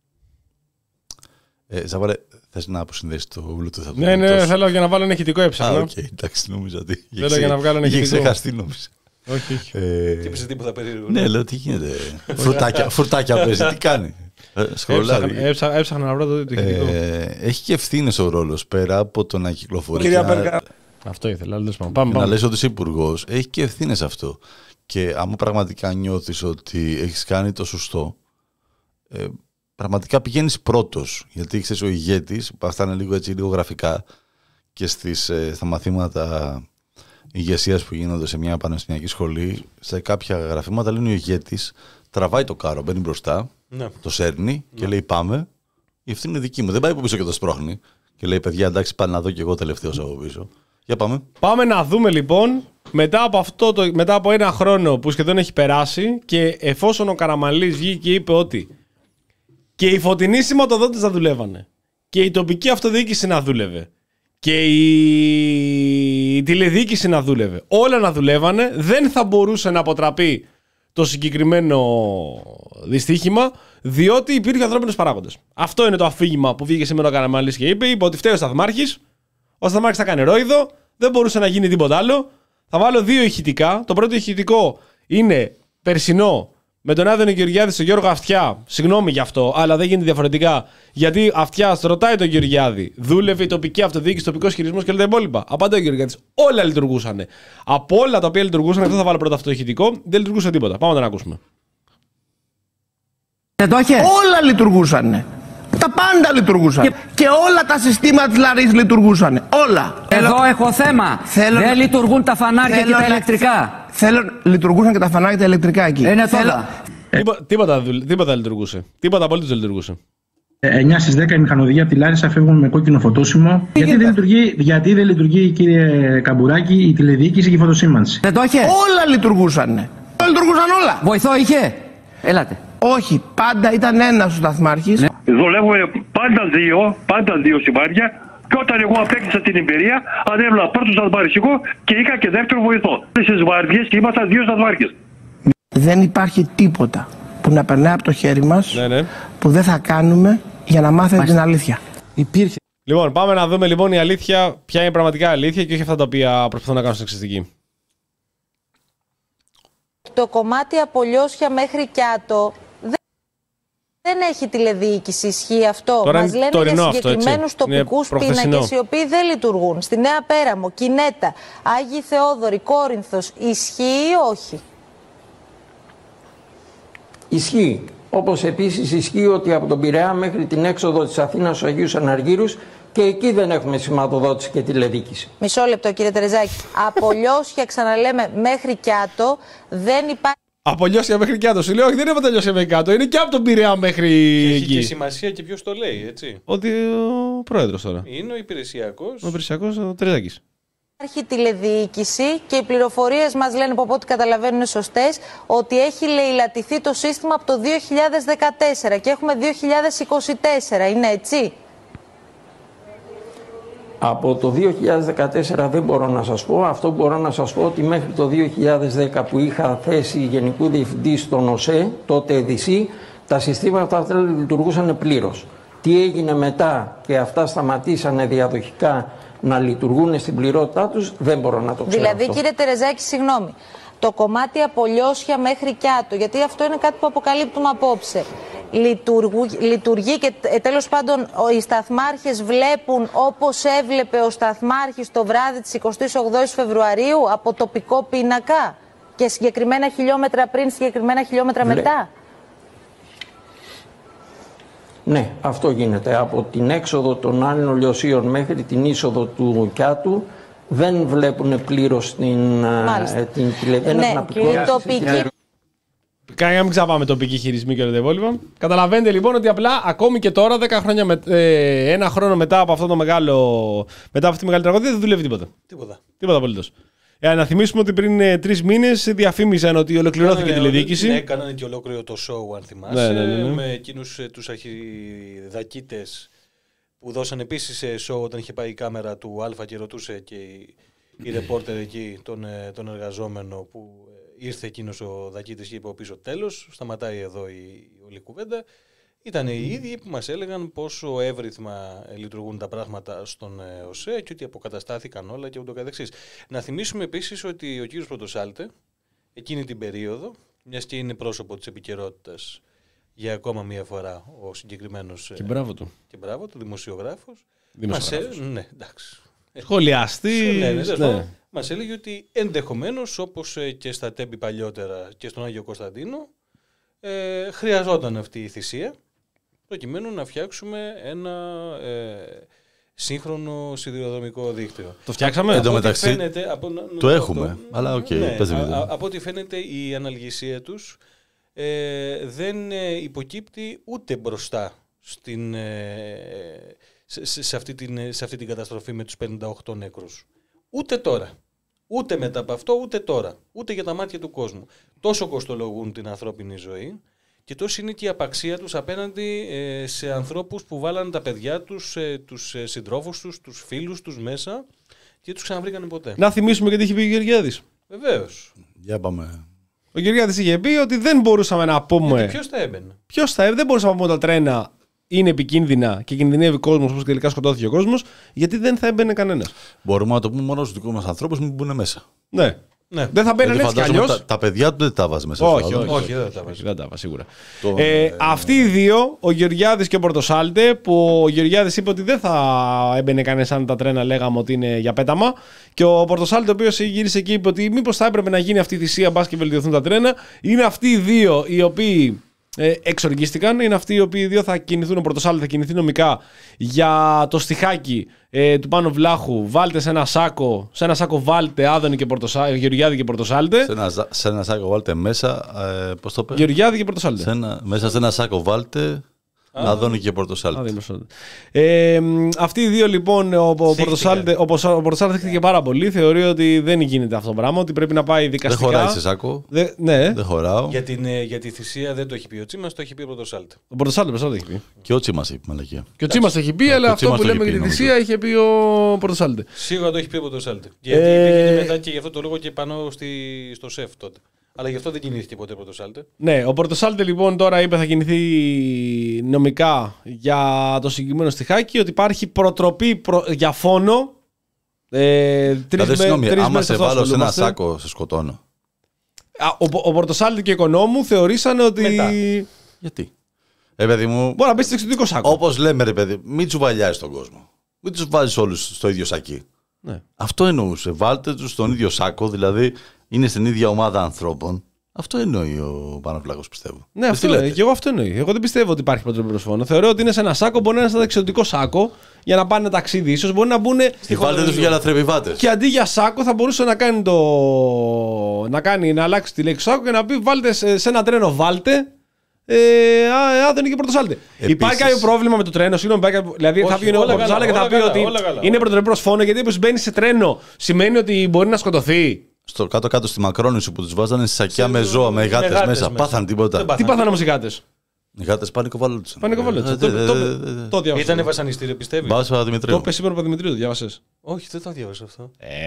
Ε, Ζαβάρε, θες να αποσυνδέσεις το Bluetooth? Ναι, ναι, τόσο... θέλω για να βάλω ένα ηχητικό έψαχνα. Α, οκ, okay, εντάξει, νόμιζα ότι θέλω ξε... για να βγάλω ένα ηχητικό. Είχε ξεχαστεί, νόμιζα. Όχι, όχι. Ε... Τι πες τίποτα περίεργο. Ναι, λέω, τι γίνεται. φρουτάκια, φρουτάκια παίζει, τι κάνει. Έψαχνα, έψαχνα, έψαχνα να βρω το ηχητικό. Ε, έχει και ευθύνες ο ρόλος, πέρα από το να κυκλοφορεί. Κυρία Πέργα. Αυτό ήθελα, αλλά πάμε, πάμε. Να λες ότι είσαι υπουργός, έχει και ευθύνες αυτό. Και άμα πραγματικά νιώθεις ότι έχεις κάνει το σωστό, ε, πραγματικά πηγαίνεις πρώτος. Γιατί ξέρεις, ο ηγέτης, αυτά είναι λίγο, έτσι, λίγο γραφικά, και στις, ε, στα μαθήματα ηγεσίας που γίνονται σε μια πανεπιστημιακή σχολή, σε κάποια γραφήματα λένε ο ηγέτης τραβάει το κάρο, μπαίνει μπροστά, ναι. το σέρνει και ναι. λέει πάμε. Η ευθύνη είναι δική μου. Δεν πάει από πίσω και το σπρώχνει και λέει παιδιά, εντάξει, πάνε να δω και εγώ τελευταίος από πίσω. Για πάμε. Πάμε να δούμε λοιπόν, μετά από, αυτό το, μετά από ένα χρόνο που σχεδόν έχει περάσει, και εφόσον ο Καραμανλής βγήκε και είπε ότι και οι φωτεινοί σηματοδότες να δουλεύανε και η τοπική αυτοδιοίκηση να δούλευε και η τηλεδιοίκηση να δούλευε, όλα να δουλεύανε, δεν θα μπορούσε να αποτραπεί το συγκεκριμένο δυστύχημα, διότι υπήρχε ανθρώπινος παράγοντας. Αυτό είναι το αφήγημα που βγήκε σήμερα ο Καραμανλής και είπε, είπε ότι φταίει ο Σταθμάρχης, ο Σταθμάρχης θα κάνει ρόιδο, δεν μπορούσε να γίνει τίποτα άλλο. Θα βάλω δύο ηχητικά. Το πρώτο ηχητικό είναι περσινό, με τον Άδωνη Γεωργιάδη στον Γιώργο Αυτιά. Συγγνώμη γι' αυτό, αλλά δεν γίνεται διαφορετικά. Γιατί Αυτιάς ρωτάει τον Γεωργιάδη, δούλευε η τοπική αυτοδιοίκηση, τοπικός χειρισμός και όλα τα υπόλοιπα. Απαντάει ο Γεωργιάδης, όλα λειτουργούσαν. Από όλα τα οποία λειτουργούσαν, αυτό θα βάλω πρώτα αυτό το ηχητικό, δεν λειτουργούσε τίποτα. Πάμε να τον ακούσουμε. Δεν το είχε. Όλα λειτουργούσαν. Τα πάντα λειτουργούσαν. Και, και όλα τα συστήματα της Λαρίσης λειτουργούσαν. Όλα. Εδώ έχω θέμα. Θέλω... Δεν λειτουργούν τα φανάρια και τα ηλεκτρικά. Θέλω... Λειτουργούσαν και τα φανάρια και τα ηλεκτρικά εκεί. Είναι Θέλω... τώρα. Τίποτα, τίποτα, τίποτα λειτουργούσε. Τίποτα απολύτως δεν λειτουργούσε. εννιά στις δέκα η μηχανοδηγία από τη Λάρισα φεύγουν με κόκκινο φωτόσημο. Γιατί δεν, λειτουργεί, γιατί δεν λειτουργεί, κύριε Καμπουράκη, η τηλεδιοίκηση και η φωτοσήμανση? Δεν το είχε. Όλα λειτουργούσαν. Όλα λειτουργούσαν όλα. Βοηθό είχε. Έλατε. Όχι, πάντα ήταν ένας ο σταθμάρχης. Ναι. Δουλεύουμε πάντα δύο, πάντα δύο σημάδια. Και όταν εγώ απέκτησα την εμπειρία, ανέβαλα πρώτο σταθμάρχικο και είχα και δεύτερο βοηθό. Στις βάρδιες και ήμασταν δύο σταθμάρχες. Δεν υπάρχει τίποτα που να περνάει από το χέρι μας, ναι, ναι. που δεν θα κάνουμε για να μάθετε την αλήθεια. Υπήρχε. Λοιπόν, πάμε να δούμε λοιπόν η αλήθεια, ποια είναι η πραγματικά αλήθεια και όχι αυτά τα οποία προσπαθούν να κάνουν στην εξαιστική. Το κομμάτι από Λιώσια μέχρι Κιάτο δεν έχει τηλεδιοίκηση, ισχύει αυτό? Τώρα μας λένε για συγκεκριμένους τοπικούς πίνακες οι οποίοι δεν λειτουργούν. Στη Νέα Πέραμο, Κινέτα, Άγιοι Θεόδωροι, Κόρινθος, ισχύει ή όχι? Ισχύει. Όπως επίσης ισχύει ότι από τον Πειραιά μέχρι την έξοδο της Αθήνας στους Αγίους Αναργύρους και εκεί δεν έχουμε σηματοδότηση και τηλεδιοίκηση. Μισό λεπτό κύριε Τερεζάκη. Από Λιώσια, ξαναλέμε, μέχρι Κιάτο δεν υπάρχει. Από Λιώσια μέχρι Κιάτο. Σου λέω, όχι, δεν είναι από τα Λιώσια μέχρι Κιάτο. Είναι και από τον Πειραιά μέχρι και εκεί. Έχει και σημασία και ποιος το λέει, έτσι. Ότι ο πρόεδρος τώρα. Είναι ο υπηρεσιακός. Ο υπηρεσιακός ο Τερεζάκης. Υπάρχει τηλεδιοίκηση και οι πληροφορίες μας λένε, που από ό,τι καταλαβαίνουν είναι σωστές, ότι έχει λεηλατηθεί το σύστημα από το δύο χιλιάδες δεκατέσσερα και έχουμε δύο χιλιάδες είκοσι τέσσερα. Είναι έτσι? Από το δύο χιλιάδες δεκατέσσερα δεν μπορώ να σας πω. Αυτό μπορώ να σας πω ότι μέχρι το δύο χιλιάδες δέκα που είχα θέση Γενικού Διευθυντή στον ΟΣΕ, τότε ΕΔΙΣΗ, τα συστήματα αυτά λειτουργούσαν πλήρως. Τι έγινε μετά και αυτά σταματήσανε διαδοχικά να λειτουργούν στην πληρότητά τους, δεν μπορώ να το ξέρω. Δηλαδή, αυτό. κύριε Τερεζάκη, συγγνώμη, το κομμάτι από Λιώσια μέχρι Κιάτο, γιατί αυτό είναι κάτι που αποκαλύπτουμε απόψε, λειτουργού, λειτουργεί και ε, τέλος πάντων οι σταθμάρχες βλέπουν όπως έβλεπε ο σταθμάρχης το βράδυ της εικοστής ογδόης Φεβρουαρίου από τοπικό πίνακα και συγκεκριμένα χιλιόμετρα πριν, συγκεκριμένα χιλιόμετρα Βλέ... μετά. Ναι, αυτό γίνεται. Από την έξοδο των Άλλων Λιωσίων μέχρι την είσοδο του Κιάτου δεν βλέπουν πλήρως την, την τηλεδιοίκηση. Ναι, και τοπική. Κάνει να μην ξαπάμε τοπική χειρισμή και όλα τα υπόλοιπα. Καταλαβαίνετε λοιπόν ότι απλά ακόμη και τώρα, δέκα χρόνια με, ε, ένα χρόνο μετά από αυτό το μεγάλο. Μετά από αυτή τη μεγάλη τραγωδία, δεν δουλεύει τίποτα. Τίποτα. Τίποτα απολύτως. Ε, να θυμίσουμε ότι πριν ε, τρεις μήνες διαφήμισαν ότι ολοκληρώθηκε η τηλεδιοίκηση. Ναι, έκαναν και ολόκληρο το show, αν θυμάσαι. Ναι, ναι, ναι, ναι. Με εκείνους ε, τους αρχιδακίτες που δώσαν επίσης show όταν είχε πάει η κάμερα του Αλφα και ρωτούσε και η, η ρεπόρτερ εκεί, τον, τον εργαζόμενο που ήρθε εκείνος ο Δακίτης και είπε ο πίσω τέλος, σταματάει εδώ η όλη κουβέντα. Ήταν οι ίδιοι που μας έλεγαν πόσο εύρυθμα λειτουργούν τα πράγματα στον ΟΣΕ και ότι αποκαταστάθηκαν όλα και ούτω καθεξής. Να θυμίσουμε επίσης ότι ο κύριος Πρωτοσάλτε, εκείνη την περίοδο, μιας και είναι πρόσωπο της επικαιρότητας για ακόμα μία φορά ο συγκεκριμένος. Και μπράβο του. Και μπράβο του, δημοσιογράφος. Δημοσιογράφος. Μας, ναι, εντάξει. Σχολιαστής. Ναι, ναι, ναι. Ναι. Μας έλεγε ότι ενδεχομένως, όπως και στα Τέμπη παλιότερα και στον Άγιο Κωνσταντίνο, ε, χρειαζόταν αυτή η θυσία προκειμένου να φτιάξουμε ένα ε, σύγχρονο σιδηροδρομικό δίκτυο. Το φτιάξαμε. Εν τω μεταξύ, φαίνεται, από, το έχουμε, το, αλλά οκ. Okay, ναι, πες α, α, από ό,τι φαίνεται η αναλγησία τους ε, δεν ε, υποκύπτει ούτε μπροστά στην, ε, σε, σε, σε, αυτή την, σε αυτή την καταστροφή με τους πενήντα οκτώ νεκρούς. Ούτε τώρα. Ούτε μετά από αυτό, ούτε τώρα. Ούτε για τα μάτια του κόσμου. Τόσο κοστολογούν την ανθρώπινη ζωή και τόσο είναι και η απαξία τους απέναντι ε, σε ανθρώπους που βάλαν τα παιδιά τους, ε, τους ε, συντρόφους τους, τους φίλους τους μέσα και δεν τους ξαναβρήκανε ποτέ. Να θυμίσουμε και τι είχε πει ο Γεωργιάδης. Βεβαίως. Για πάμε. Ο Γεωργιάδης είχε πει ότι δεν μπορούσαμε να πούμε. Γιατί ποιος θα έμπαινε. Ποιος θα έμπαινε, δεν μπορούσαμε να πούμε ότι τα τρένα είναι επικίνδυνα και κινδυνεύει ο κόσμος, όπως τελικά σκοτώθηκε ο κόσμος, γιατί δεν θα έμπαινε κανένας. Μπορούμε να το πούμε μόνο στους δικούς μας ανθρώπους, μην μπουν μέσα. Ναι. Ναι. Δεν θα μπαίνουν έτσι κι αλλιώς. Τα, τα παιδιά του δεν τα βάζει μέσα. Όχι, όχι, όχι, δεν τα βάζει. Δεν τα βάζει σίγουρα. Το, ε, ε, αυτοί οι δύο, ο Γεωργιάδης και ο Πορτοσάλτε, που ο Γεωργιάδης είπε ότι δεν θα έμπαινε κανένας αν τα τρένα λέγαμε ότι είναι για πέταμα. Και ο Πορτοσάλτε, ο οποίος γύρισε εκεί, είπε ότι μήπως θα έπρεπε να γίνει αυτή η θυσία, μπας και βελτιωθούν τα τρένα. Είναι αυτοί οι δύο οι οποίοι ε, εξοργίστηκαν. Είναι αυτοί οι οποίοι δύο θα κινηθούν. Ο Πορτοσάλτε θα κινηθεί νομικά για το στιχάκι ε, του Πάνο Βλάχου. Βάλτε σε ένα σάκο, σε ένα σάκο βάλτε Άδωνη και Πορτοσάλτε, Γεωργιάδη και Πορτοσάλτε. Σε ένα, σε ένα σάκο βάλτε μέσα. Ε, πώς το είπε? Γεωργιάδη και Πορτοσάλτε. Σε ένα, μέσα σε ένα σάκο βάλτε. Άδωνη και Πορτοσάλτε. Ε, αυτοί οι δύο λοιπόν, ο, ο Πορτοσάλτε δέχτηκε πάρα πολύ. Θεωρεί ότι δεν γίνεται αυτό το πράγμα, ότι πρέπει να πάει δικαστικά. Δεν χωράει σε σάκο. Δε, ναι. Δεν χωράω. Για, την, για τη θυσία δεν το έχει πει ο Τσίμας, το έχει πει ο Πορτοσάλτε. Ο Πορτοσάλτε το έχει πει. Και ο Τσίμας είπε, μαλακία. Και ο Τσίμας το έχει πει, αλλά αυτό που λέμε για τη θυσία είχε πει ο Πορτοσάλτε. Σίγουρα το έχει πει ο Πορτοσάλτε. Γιατί πήγαινε μετά και γι' αυτό το λόγο και πάνω στο σεφ τότε. Αλλά γι' αυτό δεν κινήθηκε ποτέ ο Πορτοσάλτε. Ναι, ο Πορτοσάλτε λοιπόν τώρα είπε θα κινηθεί νομικά για το συγκεκριμένο στιχάκι, ότι υπάρχει προτροπή προ... για φόνο. Ε, τρεις με, συγγνώμη, τρεις άμα σε βάλω σε ένα ασχολούμαστε. σάκο, σε σκοτώνω. Α, ο, ο Πορτοσάλτε και ο οικονόμου θεωρήσαν ότι. Μετά. Γιατί. Ε, παιδί μου. Μπορεί να μπει στο εξωτερικό σάκο. Όπως λέμε, ρε παιδί, μην τσουβαλιάζει τον κόσμο. Μην του βάζει όλου στο ίδιο σακί. Ναι. Αυτό εννοούσε. Βάλτε του στον ίδιο σάκο, δηλαδή είναι στην ίδια ομάδα ανθρώπων. Αυτό εννοεί ο Παναφυλάκος, πιστεύω. Ναι, αυτό λέει. Και εγώ αυτό εννοεί. Εγώ δεν πιστεύω ότι υπάρχει προτροπή προς φόνο. Θεωρώ ότι είναι σε ένα σάκο, μπορεί να είναι σε ένα εξωτικό σάκο για να πάνε ταξίδι. Ίσως μπορεί να μπουν. Βάλτε του για λαθρεπιβάτες. Και αντί για σάκο θα μπορούσε να κάνει το. να, κάνει, να αλλάξει τη λέξη σάκο και να πει βάλτε σε, σε ένα τρένο, βάλτε. Ε, Άδωνη και Πορτοσάλτε. Υπάρχει κάποιο πρόβλημα με το τρένο, συγγνώμη, δηλαδή όχι, θα βγει ο Πορτοσάλτε και θα πει ότι είναι προτροπή προς φόνο, γιατί όπως μπαίνει σε τρένο σημαίνει ότι μπορεί να σκοτωθεί. Στο κάτω-κάτω στη Μακρόνησο που τους βάζανε σε σακιά με ζώα, με γάτες μέσα. μέσα. Πάθαν τίποτα. Τι πάθαν όμως οι γάτες? Οι γάτες πανικοβάλλονταν. Πανικοβάλλονταν. Το διάβασα. Ήτανε βασανιστήριο, πιστεύει. Μπάσα Δημητρίου. Το είπε σήμερα ο Παπαδημητρίου, το διάβασες? Όχι, δεν το διάβασα αυτό.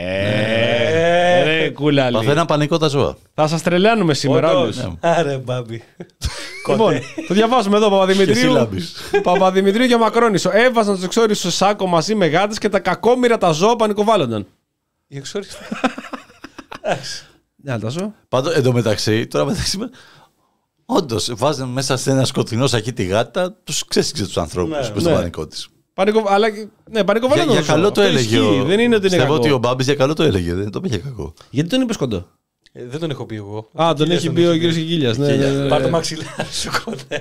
Εεεε, κούλαλη. Παθαίναν πανικό τα ζώα. Θα σας τρελάνουμε σήμερα όλους. Άρε μπάμπι. Λοιπόν, το διαβάζουμε εδώ, Παπαδημητρίου. Παπαδημητρίου και Μακρόνησο. Έβαζαν τους εξόριστους σε σάκο μαζί με γάτες και τα κακόμοιρα τα ζώα πανικοβάλλονταν. Οι εξόριστοι. Ναι, τα ζώα. Πάντως, εντωμεταξύ, τώρα μεταξύ με. Όντως, βάζανε μέσα σε ένα σκοτεινό σακί τη γάτα, τους ξέσυξε τους ανθρώπους με στο πανικό της. Πανικο... Αλλά, ναι, πανικοβάλλονταν. Για, για καλό το έλεγε. Ο... Δεν είναι ότι είναι κακό. ότι ο Μπάμπης για καλό το έλεγε, δεν το πήγε κακό. Γιατί τον είπες κοντό? Ε, δεν τον έχω πει εγώ. Α, τον έχει πει ο κ. Κικίλιας. Ναι, ναι, ναι. Πάρ' το μαξιλάρι σου κοντέ.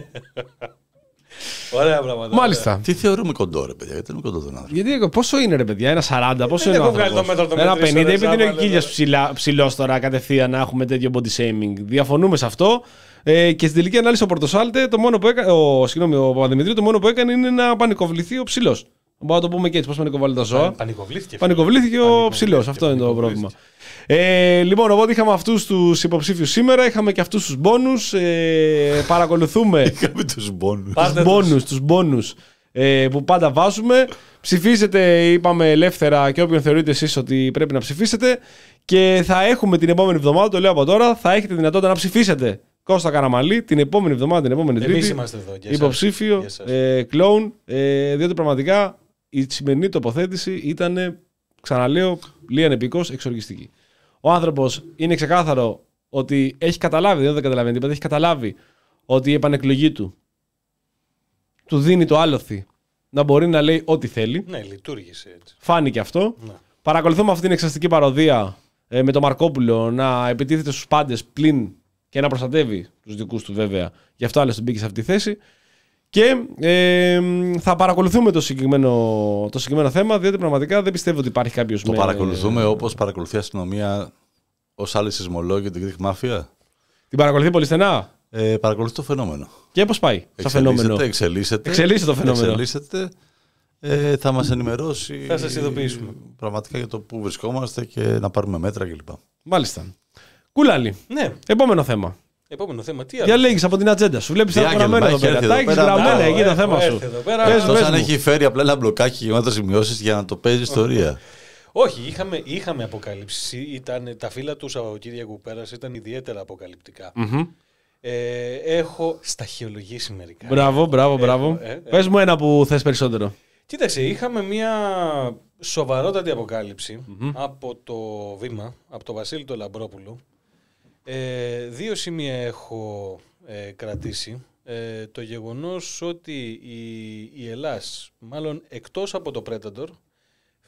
Ωραία πράγματα. Μάλιστα. Τι θεωρούμε κοντό, ρε παιδιά, γιατί είναι κοντό τον άνθρωπο. Γιατί πόσο είναι, ρε παιδιά, ένα σαράντα, πόσο είναι ο άνθρωπος? Ένα πενήντα, επειδή είναι ο Κικίλιας ψηλός τώρα κατευθείαν να έχουμε τέτοιο body shaming. Διαφωνούμε σε αυτό. Ε, και στην τελική ανάλυση ο Πορτοσάλτε, το μόνο που έκανε, ο, συγγνώμη, ο Παπαδημητρίου, το μόνο που έκανε είναι να πανικοβληθεί ο ψηλός. Μπορούμε να το πούμε και έτσι, πώς πανικοβάλλουν τα ζώα. Πανικοβλήθηκε. Πανικοβλήθηκε ο ψηλός, αυτό είναι το πρόβλημα. Ε, λοιπόν, οπότε είχαμε αυτούς τους υποψήφιους σήμερα, είχαμε και αυτούς τους μπόνους. Ε, παρακολουθούμε. Είχαμε τους μπόνους. Τους μπόνους, τους μπόνους ε, που πάντα βάζουμε. Ψηφίζετε, είπαμε ελεύθερα, και όποιον θεωρείτε εσείς ότι πρέπει να ψηφίσετε. Και θα έχουμε την επόμενη εβδομάδα, το λέω από τώρα, θα έχετε δυνατότητα να ψηφίσετε Κώστα Καραμαλή την επόμενη εβδομάδα, την επόμενη Τρίτη. Εμείς είμαστε εδώ. Υποψήφιο ε, κλόουν. Ε, διότι πραγματικά η σημερινή τοποθέτηση ήταν, ξαναλέω, λίγαν επικός, εξοργιστική. Ο άνθρωπος είναι ξεκάθαρο ότι έχει καταλάβει, δεν καταλαβαίνει τίποτα, έχει καταλάβει ότι η επανεκλογή του του δίνει το άλοθη να μπορεί να λέει ό,τι θέλει. Ναι, λειτουργήσε έτσι. Φάνηκε αυτό. Ναι. Παρακολουθούμε αυτή την εξαστική παροδία ε, με τον Μαρκόπουλο να επιτίθεται στους πάντες πλην και να προστατεύει τους δικούς του βέβαια. Γι' αυτό άλλωστε μπήκε σε αυτή τη θέση. Και ε, θα παρακολουθούμε το συγκεκριμένο, το συγκεκριμένο θέμα, διότι πραγματικά δεν πιστεύω ότι υπάρχει κάποιος. Το με... παρακολουθούμε όπως παρακολουθεί η αστυνομία ως άλλη σεισμολόγοι την Greek Mafia. Την παρακολουθεί πολύ στενά. Ε, παρακολουθεί το φαινόμενο. Και πώς πάει το φαινόμενο? Εξελίσσεται. Εξελίσσεται το φαινόμενο. Εξελίσσεται. Ε, θα μας ενημερώσει. Θα σας ειδοποιήσουμε. Πραγματικά για το πού βρισκόμαστε και να πάρουμε μέτρα κλπ. Μάλιστα. Κούλαλη. Ναι. Επόμενο θέμα. Επόμενο θέμα. Τι άλλο? Διαλέγεις από την ατζέντα σου. Βλέπεις τα γραμμένα εδώ πέρα. Τα έχεις γραμμένα εκεί το θέμα σου. Εκτός αν έχει φέρει απλά ένα μπλοκάκι γεμάτο σημειώσεις για να το παίζει ιστορία. Όχι, είχαμε, είχαμε αποκαλύψει. Ήταν, τα φύλλα του Σαββατοκύριακου που πέρασε ήταν ιδιαίτερα αποκαλυπτικά. Mm-hmm. Ε, έχω σταχυολογήσει μερικά. Μπράβο, μπράβο, μπράβο. Ε, ε, Πες μου ένα που θες περισσότερο. Κοίταξε, είχαμε μια σοβαρότατη αποκάλυψη mm-hmm. από το Βήμα, από τον Βασίλη τον Λαμπρόπουλο. Ε, δύο σημεία έχω ε, κρατήσει. Ε, το γεγονός ότι η, η Ελλάς, μάλλον εκτός από το Predator,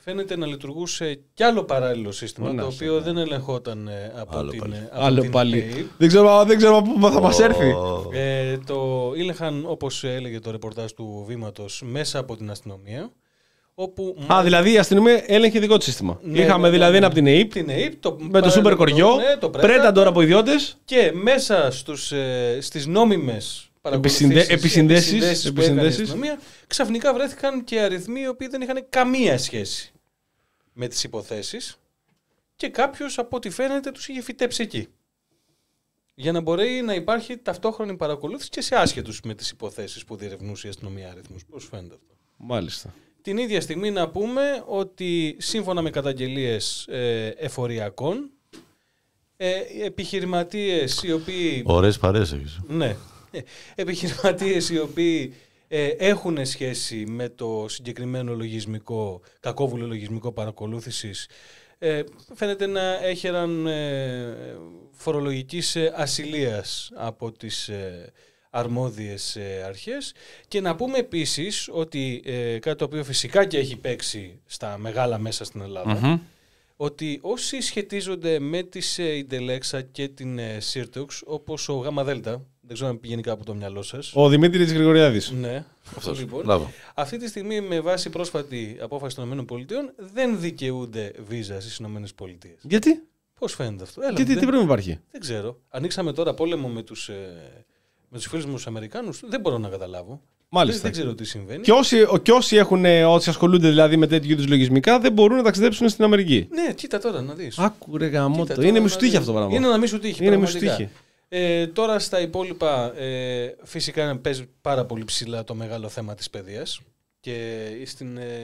φαίνεται να λειτουργούσε κι άλλο παράλληλο σύστημα, Ωνάς, το οποίο ναι. δεν ελεγχόταν ε, από Άλλο την, πάλι. ε, από Άλλο την πάλι. ΕΕΠ. Δεν ξέρω, δεν ξέρω πού θα μας έρθει. Ε, το ήλεγχαν, όπως έλεγε το ρεπορτάζ του Βήματος, μέσα από την αστυνομία. Όπου Α, δηλαδή η αστυνομία έλεγχε δικό της σύστημα. Ναι, Είχαμε ναι, δηλαδή ναι, ένα από την ΕΕΠ, την ΕΕΠ το με το σούπερ κοριό, ναι, το πρέτα τώρα από ιδιώτες. Και μέσα στους, ε, στις νόμιμες παρακολουθήσεις, επισυνδέσεις, επισυνδέσεις που έκανε η επισυνδέσεις. αστυνομία, ξαφνικά βρέθηκαν και αριθμοί οι οποίοι δεν είχαν καμία σχέση με τις υποθέσεις και κάποιος από ό,τι φαίνεται τους είχε φυτέψει εκεί. Για να μπορεί να υπάρχει ταυτόχρονη παρακολούθηση και σε άσχετους με τις υποθέσεις που διερευνούσε η αστυνομία αριθμούς. Πώς φαίνεται αυτό. Μάλιστα. Την ίδια στιγμή να πούμε ότι σύμφωνα με καταγγελίες ε, εφοριακών, ε, επιχειρηματίες οι οποίοι... Ωραίες παρέες έχεις. Ναι. Ε, επιχειρηματίες οι οποίοι ε, έχουν σχέση με το συγκεκριμένο λογισμικό, κακόβουλο λογισμικό παρακολούθησης, ε, φαίνεται να έχεραν ε, φορολογικής ε, ασυλίας από τις ε, αρμόδιες ε, αρχές. Και να πούμε επίσης ότι ε, κάτι το οποίο φυσικά και έχει παίξει στα μεγάλα μέσα στην Ελλάδα, Mm-hmm. ότι όσοι σχετίζονται με τις ε, Ιντελέξα και την ε, Σύρτοξ, όπως ο Γάμα Δέλτα, δεν ξέρω αν πηγαίνει κάπου το μυαλό σας. Ο Δημήτρης Γρηγοριάδης. Ναι. Αυτός. Λοιπόν, Μπράβο. αυτή τη στιγμή με βάση πρόσφατη απόφαση των ΗΠΑ δεν δικαιούνται βίζα στις ΗΠΑ. Γιατί? Πώς φαίνεται αυτό? Έλα, Γιατί, δεν, τι πρέπει να υπάρχει? δεν ξέρω. Ανοίξαμε τώρα πόλεμο με τους, ε, με τους φίλους μου τους Αμερικάνους. Δεν μπορώ να καταλάβω. Μάλιστα. Δεν, δεν ξέρω τι συμβαίνει. Και όσοι, και όσοι, έχουν, όσοι ασχολούνται δηλαδή με τέτοιου είδους λογισμικά δεν μπορούν να ταξιδέψουν στην Αμερική. Ναι, κοίτα τώρα να δεις. Άκου ρε γαμώτο. Κοίτα, Είναι τώρα μισού να τύχη δεις. αυτό το πράγμα. Είναι ένα μισού τύχη. Είναι μισού πραγματικά. τύχη. Ε, τώρα στα υπόλοιπα, ε, φυσικά παίζει πάρα πολύ ψηλά το μεγάλο θέμα της παιδείας και στην, ε,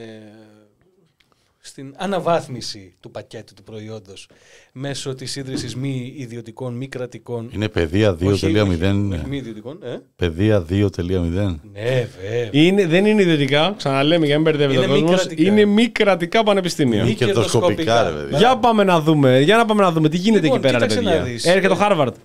στην αναβάθμιση του πακέτου του προϊόντος μέσω της ίδρυσης μη ιδιωτικών, μη κρατικών. Είναι παιδεία δύο τελεία μηδέν. Όχι, μη ιδιωτικών, ε. Παιδεία δύο τελεία μηδέν. Ναι, βέβαια. Είναι, δεν είναι ιδιωτικά, ξαναλέμε για να μην μπερδεύεται ο Είναι μη κόσμος. κρατικά. Είναι μη κρατικά πανεπιστήμια. Μη κερδοσκοπικά, ρε παιδί. Για πάμε να δούμε, για να πάμε να δούμε τι γίνεται Λοιπόν, εκεί πέρα, ρε κοίταξε να παιδιά. δεις. Έρχεται το Χάρβαρντ.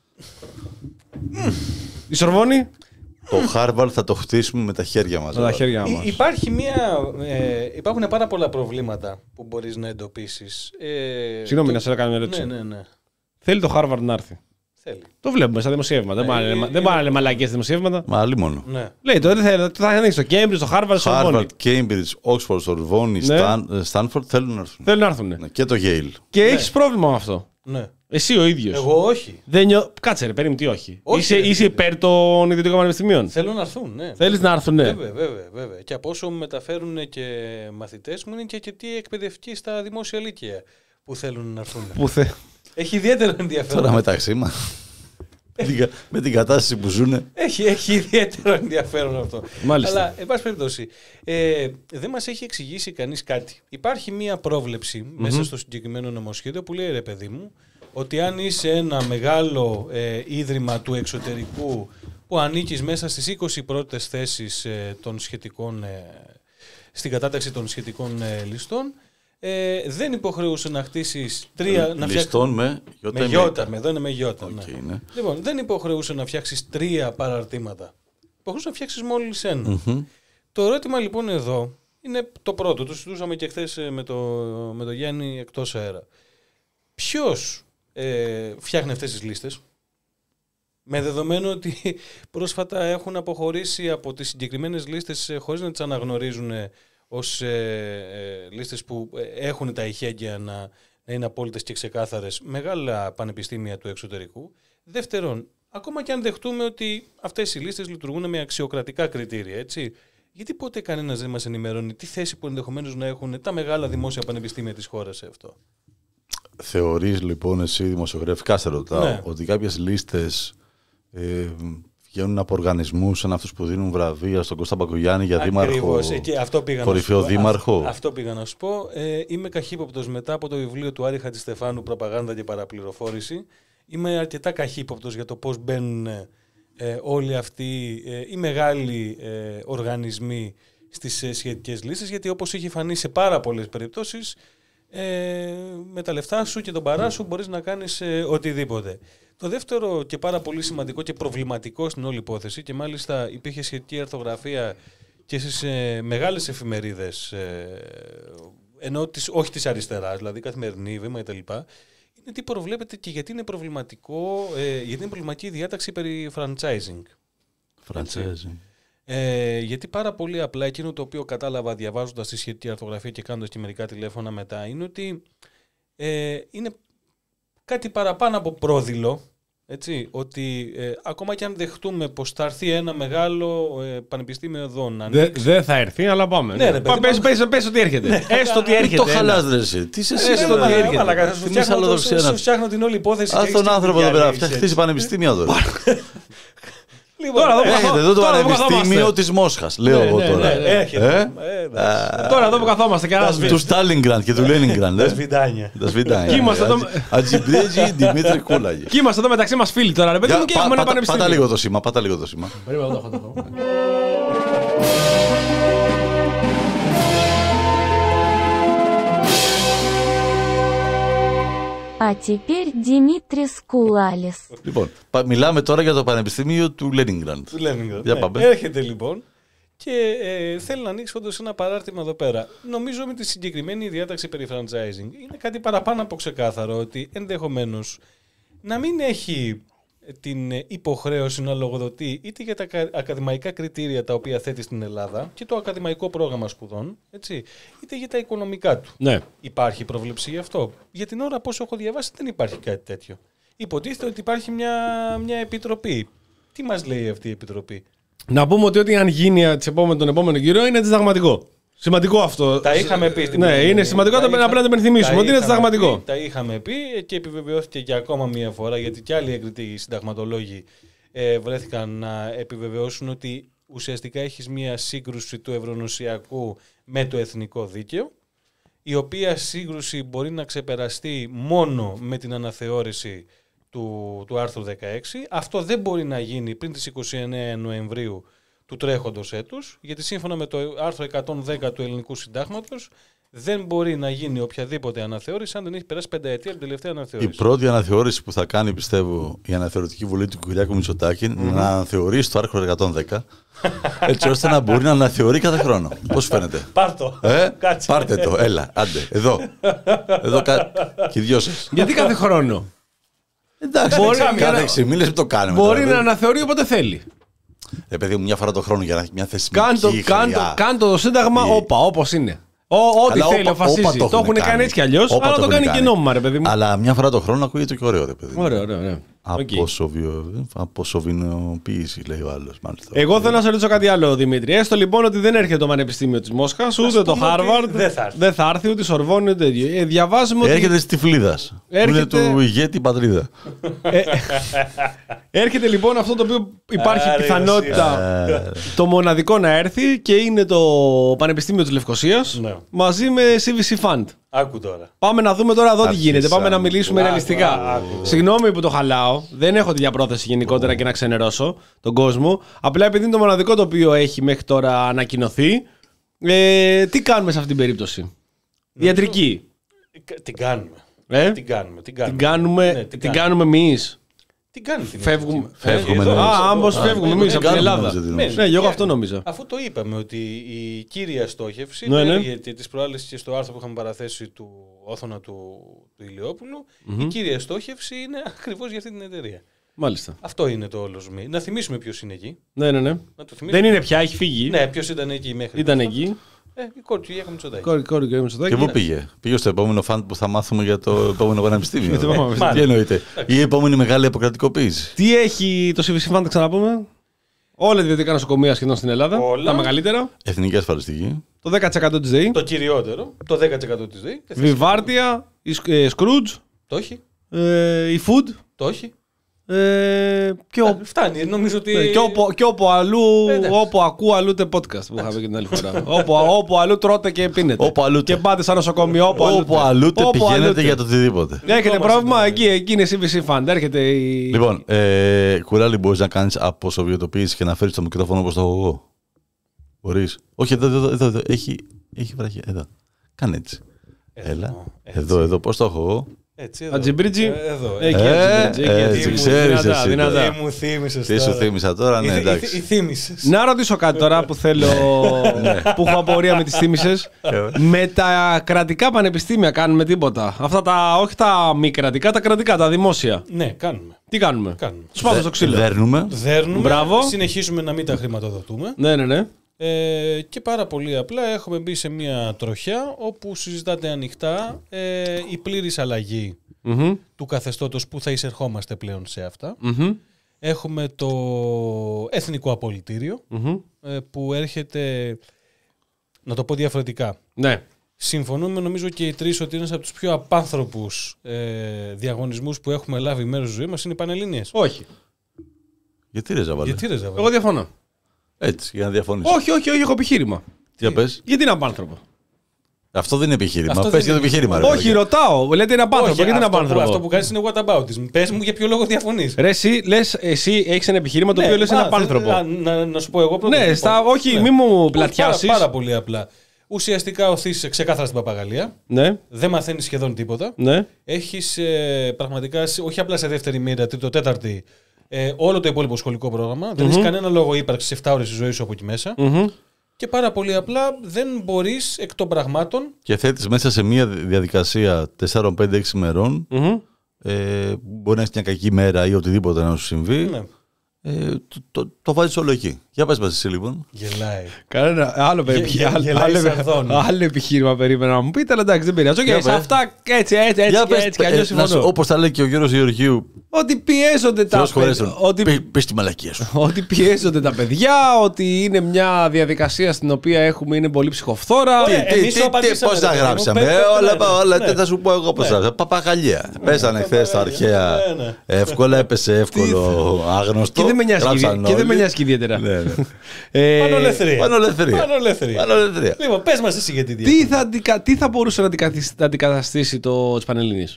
Η Σορβόνη. Το Harvard θα το χτίσουμε με τα χέρια μας. Με τα χέρια Υ- μας. Υπάρχει μια, ε, υπάρχουν πάρα πολλά προβλήματα που μπορείς να εντοπίσεις. Ε, Συγγνώμη, το- να σε κάνω μια ερώτηση. Ναι, ναι, ναι. Θέλει το Χάρβαρντ να έρθει. Θέλει. Το βλέπουμε στα δημοσιεύματα. Δεν Ναι, πάνε να λέμε- είναι- δεν πάνε να λέμε μαλακίες δημοσιεύματα. Μα άλλη μόνο. Ναι. Λέει τώρα θα, θα ανοίξει το Cambridge, το Harvard, το Sorbonne. Harvard, Cambridge, Oxford, Sorbonne, Ναι. Stan- Stanford θέλουν να έρθουν. Θέλουν να έρθουν. Ναι, και το Yale. Και Ναι. έχεις πρόβλημα με αυτό. Ναι. Εσύ ο ίδιος. Εγώ όχι. Δεν νιώ... Κάτσε ρε, περίμενε τι όχι. Όχι, είσαι, ρε, είσαι φίλε. υπέρ των ιδιωτικών πανεπιστημίων. Θέλω να έρθουν, ναι. Θέλεις να έρθουν, ναι. Βέβαια, βέβαια, βέβαια. Και από όσο μεταφέρουν και μαθητές μου είναι και αρκετοί εκπαιδευτικοί στα δημόσια λύκεια που θέλουν να έρθουν. Που θε... Έχει ιδιαίτερο ενδιαφέρον. Τώρα μεταξύ μας. με την κα- με την κατάσταση που ζουνε. Έχει, έχει ιδιαίτερο ενδιαφέρον αυτό. Μάλιστα. Αλλά, εν πάση περιπτώσει, ε, δεν μας έχει εξηγήσει κανείς κάτι. Υπάρχει μία πρόβλεψη μέσα στο συγκεκριμένο νομοσχέδιο που λέει, ρε παιδί μου, ότι αν είσαι ένα μεγάλο ε, ίδρυμα του εξωτερικού που ανήκεις μέσα στις είκοσι πρώτες θέσεις ε, των σχετικών, ε, στην κατάταξη των σχετικών ε, ληστών, ε, δεν υποχρεούσε να χτίσεις τρία... να φτιάξεις- Ληστών με γιώτα με ή γιώτα, με εδώ είναι με γιώτα. Οκ, ναι. ναι. Λοιπόν, δεν υποχρεούσε να φτιάξεις τρία παραρτήματα. Υποχρεούσε να φτιάξεις μόλις ένα. Μμμ. Το ερώτημα λοιπόν εδώ είναι το πρώτο. Το συζητούσαμε και χθες με το, με το Γιάννη εκτός αέρα. Ποιος ε, φτιάχνει αυτές τις λίστες, με δεδομένο ότι πρόσφατα έχουν αποχωρήσει από τις συγκεκριμένες λίστες ε, χωρίς να τις αναγνωρίζουν ε, ως ε, ε, λίστες που ε, έχουν τα ειχέγγυα να, να είναι απόλυτες και ξεκάθαρες μεγάλα πανεπιστήμια του εξωτερικού. Δεύτερον, ακόμα και αν δεχτούμε ότι αυτές οι λίστες λειτουργούν με αξιοκρατικά κριτήρια, έτσι, γιατί ποτέ κανένας δεν μας ενημερώνει τι θέση που ενδεχομένως να έχουν τα μεγάλα δημόσια πανεπιστήμια της χώρας σε αυτό. Θεωρείς λοιπόν εσύ δημοσιογραφικά σε ρωτάω Ναι. ότι κάποιες λίστες ε, βγαίνουν από οργανισμούς σαν αυτούς που δίνουν βραβεία στον Κώστα Μπακογιάννη για δήμαρχο, Ακριβώς, εκεί, αυτό πήγα να κορυφαίο σου πω. δήμαρχο. Α, αυτό πήγα να σου πω. Ε, είμαι καχύποπτος μετά από το βιβλίο του Άρη Χατζηστεφάνου «Προπαγάνδα και παραπληροφόρηση». Είμαι αρκετά καχύποπτος για το πώς μπαίνουν ε, όλοι αυτοί ε, οι μεγάλοι ε, οργανισμοί στις ε, σχετικές λίστες, γιατί όπως έχει φανεί σε πάρα πολλές περιπτώσεις, ε, με τα λεφτά σου και τον παρά σου μπορείς να κάνεις ε, οτιδήποτε. Το δεύτερο και πάρα πολύ σημαντικό και προβληματικό στην όλη υπόθεση, και μάλιστα υπήρχε σχετική αρθογραφία και στις ε, μεγάλες εφημερίδες ε, ενώ της, όχι της αριστεράς, δηλαδή καθημερινή, βήμα κτλ. Είναι τι προβλέπεται και γιατί είναι προβληματικό, ε, γιατί είναι προβληματική η διάταξη περί franchising. Franchising. Ε, γιατί πάρα πολύ απλά εκείνο το οποίο κατάλαβα διαβάζοντας τη σχετική αρθογραφία και κάνοντας και μερικά τηλέφωνα μετά είναι ότι ε, είναι κάτι παραπάνω από πρόδειλο. Έτσι, ότι ε, ακόμα και αν δεχτούμε πως θα έρθει ένα μεγάλο ε, πανεπιστήμιο εδώ να ανοίξει. Δεν δε θα έρθει, αλλά πάμε. Ναι, ρε, Πα, πες, πες, πες ότι έρχεται. Ναι. Έστω ότι έρχεται. Το χαλάς ρε εσύ. Τι σε Έστω ότι έρχεται. Σου φτιάχνω την όλη υπόθεση. Ας τον άνθρωπο εδώ πέρα, φτιαχτήσει πανεπιστήμια τώρα. Λοιπόν, έχετε εδώ το πανεπιστήμιο της Μόσχας, λέω εγώ τώρα. Τώρα εδώ που καθόμαστε και ένας του Στάλινγκραντ και του Λένινγκραντ. Τα σβιντάνια. Τα σβιντάνια. Ατζιμπρέτζι Δημήτρη Κούλαγη. Και είμαστε εδώ μεταξύ μας φίλοι τώρα, ρε παιδί μου, και έχουμε ένα πανεπιστήμιο. Πάτα λίγο το σήμα, πάτα λίγο το σήμα. Α теперь Δημήτρης Κούλαλης. Λοιπόν, μιλάμε τώρα για το Πανεπιστήμιο του Λένινγκραντ. Του Λένινγκραντ. Για πάμε. Έρχεται λοιπόν και ε, θέλει να ανοίξει όντως ένα παράρτημα εδώ πέρα. Νομίζω με τη συγκεκριμένη διάταξη περί franchising είναι κάτι παραπάνω από ξεκάθαρο ότι ενδεχομένως να μην έχει την υποχρέωση να λογοδοτεί είτε για τα ακαδημαϊκά κριτήρια τα οποία θέτει στην Ελλάδα και το ακαδημαϊκό πρόγραμμα σπουδών, έτσι, είτε για τα οικονομικά του. Ναι. Υπάρχει πρόβλεψη γι' αυτό? Για την ώρα, πώς έχω διαβάσει, δεν υπάρχει κάτι τέτοιο. Υποτίθεται ότι υπάρχει μια, μια επιτροπή. Τι μας λέει αυτή η επιτροπή? Να πούμε ότι ό,τι αν γίνει τον επόμενο γύρο είναι συνταγματικό. Σημαντικό αυτό. Τα είχαμε πει. Ναι, είναι είναι σημαντικό να απλά να το υπενθυμίσουμε ότι είναι συνταγματικό. Τα είχαμε πει και επιβεβαιώθηκε για ακόμα μία φορά, γιατί και άλλοι εγκριτοί συνταγματολόγοι ε, βρέθηκαν να επιβεβαιώσουν ότι ουσιαστικά έχεις μία σύγκρουση του ευρωνοσιακού με το εθνικό δίκαιο, η οποία σύγκρουση μπορεί να ξεπεραστεί μόνο με την αναθεώρηση του, του άρθρου δεκαέξι. Αυτό δεν μπορεί να γίνει πριν τις είκοσι εννέα Νοεμβρίου του τρέχοντος έτους, γιατί σύμφωνα με το άρθρο εκατόν δέκα του Ελληνικού Συντάγματος δεν μπορεί να γίνει οποιαδήποτε αναθεώρηση αν δεν έχει περάσει πενταετία από την τελευταία αναθεώρηση. Η πρώτη αναθεώρηση που θα κάνει, πιστεύω, η αναθεωρητική βουλή του Κυριάκου Μητσοτάκη mm-hmm. να αναθεωρήσει το άρθρο εκατόν δέκα έτσι ώστε να μπορεί να αναθεωρεί κάθε χρόνο. Πώς φαίνεται? Πάρτο. Ε? Πάρτε το, έλα, άντε, εδώ. Εδώ κα... και οι δυο σας. Γιατί κάθε χρόνο? Εντάξει, μπορεί κάθε έξι μήνες το κάνουμε. Μπορεί τώρα, να αναθεωρεί όποτε θέλει. Ε, παιδί μου, μια φορά το χρόνο για να έχει μια θεσμική χρειά. Κάντο το Σύνταγμα η... όπα, όπως είναι. Ό,τι θέλει, αποφασίζει. Το έχουν κάνει έτσι κι αλλιώς, αλλά το κάνει και νόμιμα, ρε παιδί μου. Αλλά μια φορά το χρόνο ακούγεται και ωραίο, ρε παιδί μου. Ωραίο, ωραίο, ωραίο. Αποσοβινοποίηση, λέει ο άλλος. Εγώ θέλω να σε ρωτήσω κάτι άλλο, Δημήτρη. Έστω λοιπόν ότι δεν έρχεται το Πανεπιστήμιο της Μόσχας, ούτε το Χάρβαρντ. Δεν θα έρθει, ούτε η Σορβόνη, ούτε τέτοιο. Διαβάζουμε. Έρχεται στη Τυφλίδας. Είναι του ηγέτη πατρίδα. Έρχεται λοιπόν αυτό το οποίο υπάρχει πιθανότητα το μοναδικό να έρθει και είναι το Πανεπιστήμιο της Λευκωσίας μαζί με σι βι σι Fund. Άκου τώρα. Πάμε να δούμε τώρα εδώ τι γίνεται. Πάμε να μιλήσουμε ρεαλιστικά. Συγγνώμη που το χαλάω. Δεν έχω τη διαπρόθεση γενικότερα και να ξενερώσω τον κόσμο. Απλά επειδή είναι το μοναδικό το οποίο έχει μέχρι τώρα ανακοινωθεί. Ε, τι κάνουμε σε αυτή την περίπτωση? Ιατρική. Την κάνουμε. Ε? Την κάνουμε. Την κάνουμε, την κάνουμε, ναι, την την κάνουμε εμείς. Τι κάνει την Φεύγουμε. Φεύγουμε. Α, άμπως φεύγουμε εμείς από την Ελλάδα. Ναι, εγώ αυτό νόμιζα. Αφού το είπαμε ότι η κύρια στόχευση, ναι, ναι. γιατί τις προάλλες και στο άρθρο που είχαμε παραθέσει του Όθωνα του, του Ηλιόπουλου, mm-hmm. η κύρια στόχευση είναι ακριβώς για αυτή την εταιρεία. Μάλιστα. Αυτό είναι το όλο ζουμί. Να θυμίσουμε ποιος είναι εκεί. Ναι, ναι, ναι. Δεν είναι πια, έχει φύγει. Ναι, ποιος ήταν εκεί μέχρι. Ήταν εκεί. Ε, η κόρη του Κυριάκου Μητσοτάκη. Κόρη, κόρη του Μητσοτάκη. Και πού πήγε? Πήγε στο επόμενο φαντ που θα μάθουμε για το επόμενο πανεπιστήμιο. Τι εννοείται? Η επόμενη μεγάλη αποκρατικοποίηση. Τι έχει το σι βι σι Fund, ξαναπούμε? Όλα τα ιδιωτικά νοσοκομεία σχεδόν στην Ελλάδα. Όλα. Τα μεγαλύτερα. Εθνική ασφαλιστική. Το δέκα τοις εκατό της ΔΕΗ. Το κυριότερο. Το δέκα τοις εκατό της ΔΕΗ. Βιβάρτια. Η Scrooge. Το έχει. Ε, η Food. Το έχει. Ε, και ο... Φτάνει, νομίζω ότι. Ναι, και, όπου, και όπου αλλού, ε, όπου ακούω αλλού τε podcast που είχα πει και την άλλη φορά. όπου, όπου αλλού τρώτε και πίνετε. Όπου αλλού και πάτε σαν νοσοκομείο. Όπου, όπου αλλού τε πηγαίνετε για το οτιδήποτε. Έχετε πρόβλημα, εκεί, εκεί είναι σι βι σι Fund. Έρχεται η... Λοιπόν, ε, Κουράλη, μπορείς να κάνεις αποσοβιετοποίηση και να φέρεις το μικρόφωνο όπως το έχω εγώ? Μπορείς? Όχι, εδώ, εδώ, εδώ, εδώ. Έχει, έχει βραχή. Εδώ. Κάνε έτσι. Εδώ, Έλα. Έτσι. Εδώ, εδώ, πώς το έχω εγώ? Έτσι, εδώ. Ατζιμπρίτζι. Ε, εδώ. Εκεί, Ε, Ατζιμπρίτζι, ε, εκεί, έτσι, εκεί. ξέρεις Δυνατά, εσύ δυνατά. Τι μου θύμισες Τι σου τώρα. θύμισα τώρα, ναι, Η- η- εντάξει. η θύμισες. Να ρωτήσω κάτι τώρα που θέλω. Που έχω απορία με τις θύμισες. Με τα κρατικά πανεπιστήμια κάνουμε τίποτα? Αυτά τα, όχι τα μη κρατικά, τα κρατικά, τα δημόσια. Ναι, κάνουμε. Τι κάνουμε? Κάνουμε. Τους πάμε στο ξύλο. Δέρνουμε. Δέρνουμε, Μπράβο. συνεχίζουμε να μην τα χρηματοδοτούμε. Ναι, ναι, ναι. Ε, και πάρα πολύ απλά έχουμε μπει σε μια τροχιά όπου συζητάτε ανοιχτά ε, η πλήρης αλλαγή Mm-hmm. του καθεστώτος που θα εισερχόμαστε πλέον σε αυτά. Mm-hmm. Έχουμε το Εθνικό Απολυτήριο Mm-hmm. ε, που έρχεται, να το πω διαφορετικά. Ναι. Συμφωνούμε νομίζω και οι τρεις ότι είναι από τους πιο απάνθρωπους ε, διαγωνισμούς που έχουμε λάβει μέρος στη ζωή μας είναι οι Πανελλήνιες. Όχι. Γιατί ρε Ζαβάλε? Γιατί ρε Ζαβάλε? Εγώ διαφωνώ. Έτσι, για να διαφωνήσω. Όχι, όχι, όχι, έχω επιχείρημα. Τι πες? Γιατί είναι απάνθρωπο? Αυτό δεν είναι επιχείρημα. Αυτό Πες δεν για το είναι επιχείρημα. ρε Όχι, παιδάκι. ρωτάω. Λέτε είναι απάνθρωπο. Όχι, Γιατί είναι αυτό, που, απάνθρωπο? αυτό που κάνεις είναι whataboutism. Πες μου για ποιο λόγο διαφωνείς. Ρε, εσύ, λες, εσύ έχεις ένα επιχείρημα το Ναι, οποίο λες είναι α, απάνθρωπο. να, να, να σου πω εγώ πρώτα. Ναι, στα, όχι, μη μου πλατιάσεις. Πάρα, πάρα πολύ απλά. Ουσιαστικά οθείς ξεκάθαρα στην παπαγαλία. Ναι, Δεν μαθαίνεις σχεδόν τίποτα. ναι. Έχεις ε, πραγματικά, σε- όχι απλά σε δεύτερη μοίρα, τρίτο, τέταρτη, ε, όλο το υπόλοιπο σχολικό πρόγραμμα. Δεν έχει κανένα λόγο ύπαρξη σε επτά ώρες τη ζωή σου από εκεί μέσα. Μμμ. Και πάρα πολύ απλά δεν μπορείς εκ των πραγμάτων. Και θέτεις μέσα σε μια διαδικασία τέσσερα πέντε έξι ημερών. Μμμ. Ε, μπορεί να έχει μια κακή μέρα ή οτιδήποτε να σου συμβεί. Ναι, Ε, το, το, το βάζεις όλο εκεί. Για πες μας εσύ λοιπόν. γελάει. Κανένα άλλο, Γε- περι- γε- άλλο, γελάει άλλο, σαρδόν. άλλο επιχείρημα περίμενα να μου πείτε, αλλά εντάξει δεν πειράζει. Οκ, Για σε πες. αυτά έτσι, έτσι, έτσι, Για και πες, έτσι, και ε, αλλιώς να σου- συμφωνώ. όπως τα λέει και ο Γιώργος Γεωργίου. Ότι πιέζονται τα Θεός χωρές παιδιά. τον. Ότι, Πες- Πες τη μαλακία σου. ότι πιέζονται τα παιδιά, ότι είναι μια διαδικασία στην οποία έχουμε, είναι πολύ ψυχοφθόρα. Ωραία, Τι, εμείς τι, το τι, απαντήσαμε, πώς ρε τα παιδί μου. γράψαμε. Πες- Ε, πες- όλα, ναι, όλα, ναι. τι θα σου πω εγώ πώς Ναι. τα Παπαγαλία. Πέσανε χθες τα αρχαία. Ναι, ναι. Εύκολα έπεσε εύκολο άγνωστο. Και δεν με νοιάζει Γράψαν και- και δεν με όλοι. νοιάζει και ιδιαίτερα. Ναι, ναι. Ε, Πανολεθρία. Πανολεθρία. Πανολεθρία. Πανολεθρία. Λοιπόν, πες μας εσύ για τη τι, διαφορά. θα, αντικα- τι θα μπορούσε να αντικαθισ- να αντικαταστήσει το τις Πανελλήνιες?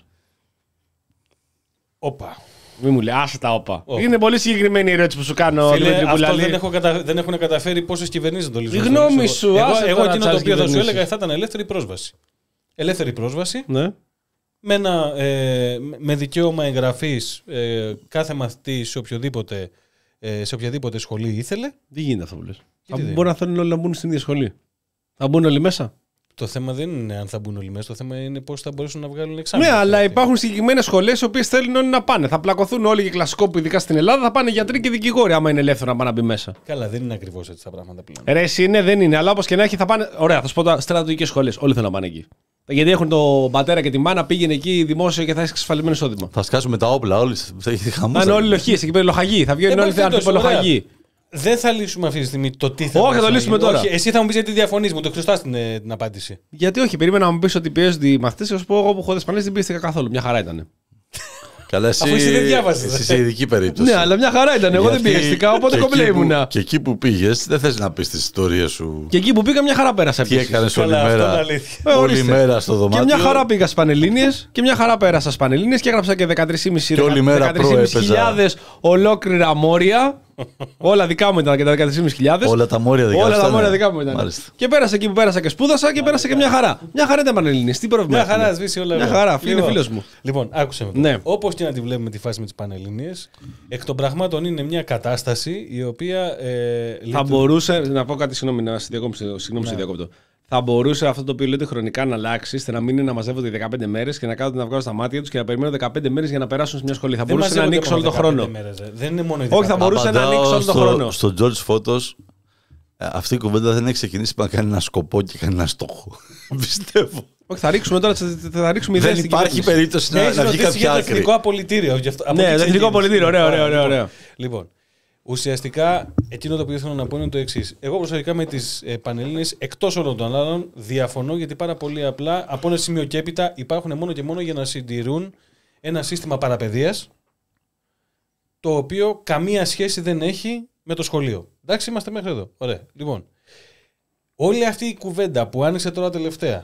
Όπα. Μη μου λέει, άσε τα όπα. Όπα. Είναι πολύ συγκεκριμένη η ερώτηση που σου κάνω, Φίλε, Δημήτρη αυτό Πουλαλή. δεν, έχω κατα... δεν έχουν καταφέρει πόσες κυβερνήσεις να το λύσουν. Η γνώμη Εγώ- σου, Εγώ, άσε εγώ τώρα εκείνο τις το οποίο θα σου κυβερνήσεις. έλεγα θα ήταν ελεύθερη πρόσβαση. Ελεύθερη πρόσβαση Ναι. με, ένα, ε, με δικαίωμα εγγραφής ε, κάθε μαθητή σε οποιοδήποτε, ε, σε οποιαδήποτε σχολή ήθελε. Τι γίνεται αυτό που λες? Γιατί δεν Μπορεί να θέλουν όλοι να μπουν στην ίδια σχολή. Θα μπουν όλοι μέσα. Το θέμα δεν είναι αν θα μπουν όλοι μέσα, το θέμα είναι πώς θα μπορέσουν να βγάλουν εξάμεινο. Ναι, αλλά υπάρχουν συγκεκριμένες σχολές οι οποίες θέλουν όλοι να πάνε. Θα πλακωθούν όλοι και κλασικό που ειδικά στην Ελλάδα θα πάνε γιατροί και δικηγόροι, άμα είναι ελεύθερο να πάνε να μπει μέσα. Καλά, δεν είναι ακριβώς έτσι τα πράγματα πλέον. Ρε, εσύ είναι, δεν είναι, αλλά όπως και να έχει θα πάνε. Ωραία, θα σου πω τα στρατιωτικές σχολές. Όλοι θέλουν να πάνε εκεί. Γιατί έχουν τον πατέρα και τη μάνα, πήγαινε εκεί δημόσιο και θα έχει εξασφαλισμένο εισόδημα. Θα σκάσουμε τα όπλα όλοι. Θα έχει Θα χαμός. είναι όλοι λοχίες εκεί πέρα, λοχαγοί. Θα βγαίνουν Ε, όλοι perfect, αντιπολοχαγοί. Δεν θα λύσουμε αυτή τη στιγμή το τι θα Όχι, μπορέσει θα το να λύσουμε γίνει. τώρα. Όχι, εσύ θα μου πεις γιατί διαφωνείς, μου το χρωστάς την, ε, την απάντηση. Γιατί όχι, περίμενα να μου πει ότι πιέζονται οι μαθητές. Θα σου πω εγώ που έχω δεσπανίσει δεν πιέστηκα καθόλου. Μια χαρά ήταν. Καλά, εσύ, Αφού εσύ δεν διάβασες. εσύ σε ειδική περίπτωση. Ναι, αλλά μια χαρά ήταν. Εγώ δεν Γιατί πιέστηκα, οπότε και κομπλέ εκεί που- ήμουνα. Και εκεί που πήγες δεν θες να πεις τις ιστορίες σου. Και εκεί που πήγα μια χαρά πέρασα. Τι επίσης. έκανες όλη Καλά, αυτό είναι μέρα. αλήθεια. Ε, Όλη ορίστε. μέρα στο δωμάτιο. Και μια χαρά πήγα στις Πανελλήνιες και μια χαρά πέρασα στις Πανελλήνιες και έγραψα και δεκατρείς Και όλη μέρα χιλιάδες ολόκληρα μόρια. Όλα δικά μου ήταν και τα δεκατρείς χιλιάδες. Όλα τα μόρια δικά Όλα σου τα ήταν. μόρια δικά μου ήταν. Μάλιστα. Και πέρασα εκεί που πέρασα και σπούδασα και πέρασα και μια χαρά. Μια χαρά ήταν Πανελλήνιες. Τι πρόβλημα. Μια χαρά, έχουμε? σβήσει όλα. Μια ωραία. χαρά, φίλε, είναι Λοιπόν, φίλος μου. Λοιπόν, άκουσε με. Ναι. Όπως και να τη βλέπουμε τη φάση με τις Πανελλήνιες, εκ των πραγμάτων είναι μια κατάσταση η οποία. Ε, Θα λειτουργεί- μπορούσε. Να πω κάτι, συγγνώμη, να σε διακόψω, συγγνώμη, Ναι. σε διακόπτω. Θα μπορούσε αυτό το οποίο λέτε χρονικά να αλλάξει, ώστε να μην είναι να μαζεύονται δεκαπέντε μέρες και να κάθονται να βγάζουν στα μάτια τους και να περιμένουν δεκαπέντε μέρες για να περάσουν σε μια σχολή. Θα Δεν μπορούσε να μαζεύονται ανοίξει όλο μόνο το χρόνο. δεκαπέντε μέρες, ρε. Δεν είναι μόνο οι Όχι, θα δεκαπέντε. μπορούσε να Απαντάω ανοίξει όλο το στο- χρόνο. Στον George Photos, ε, αυτή η κουβέντα δεν έχει ξεκινήσει με να κάνει ένα σκοπό και κάνει ένα στόχο. Πιστεύω. Όχι, θα ρίξουμε τώρα, θα ρίξουμε ιδέες Δεν στην υπάρχει κυβέρνηση. περίπτωση να, Έχεις να βγει ρωτήσει κάποια για το άκρη. εθνικό απολυτήριο. γι' αυτό- από Ναι, εκεί το εθνικό ξεκίνησε. απολυτήριο, ωραία, ωραία, ωραία, ωραία. Λοιπόν, ουσιαστικά εκείνο το οποίο θέλω να πω είναι το εξής. Εγώ προσωπικά με τις ε, Πανελλήνιες, εκτός όλων των άλλων, διαφωνώ γιατί πάρα πολύ απλά από ένα σημείο και έπειτα υπάρχουν μόνο και μόνο για να συντηρούν ένα σύστημα παραπαιδείας το οποίο καμία σχέση δεν έχει με το σχολείο. Εντάξει, είμαστε μέχρι εδώ. Ωραία. Λοιπόν, όλη αυτή η κουβέντα που άνοιξε τώρα τελευταία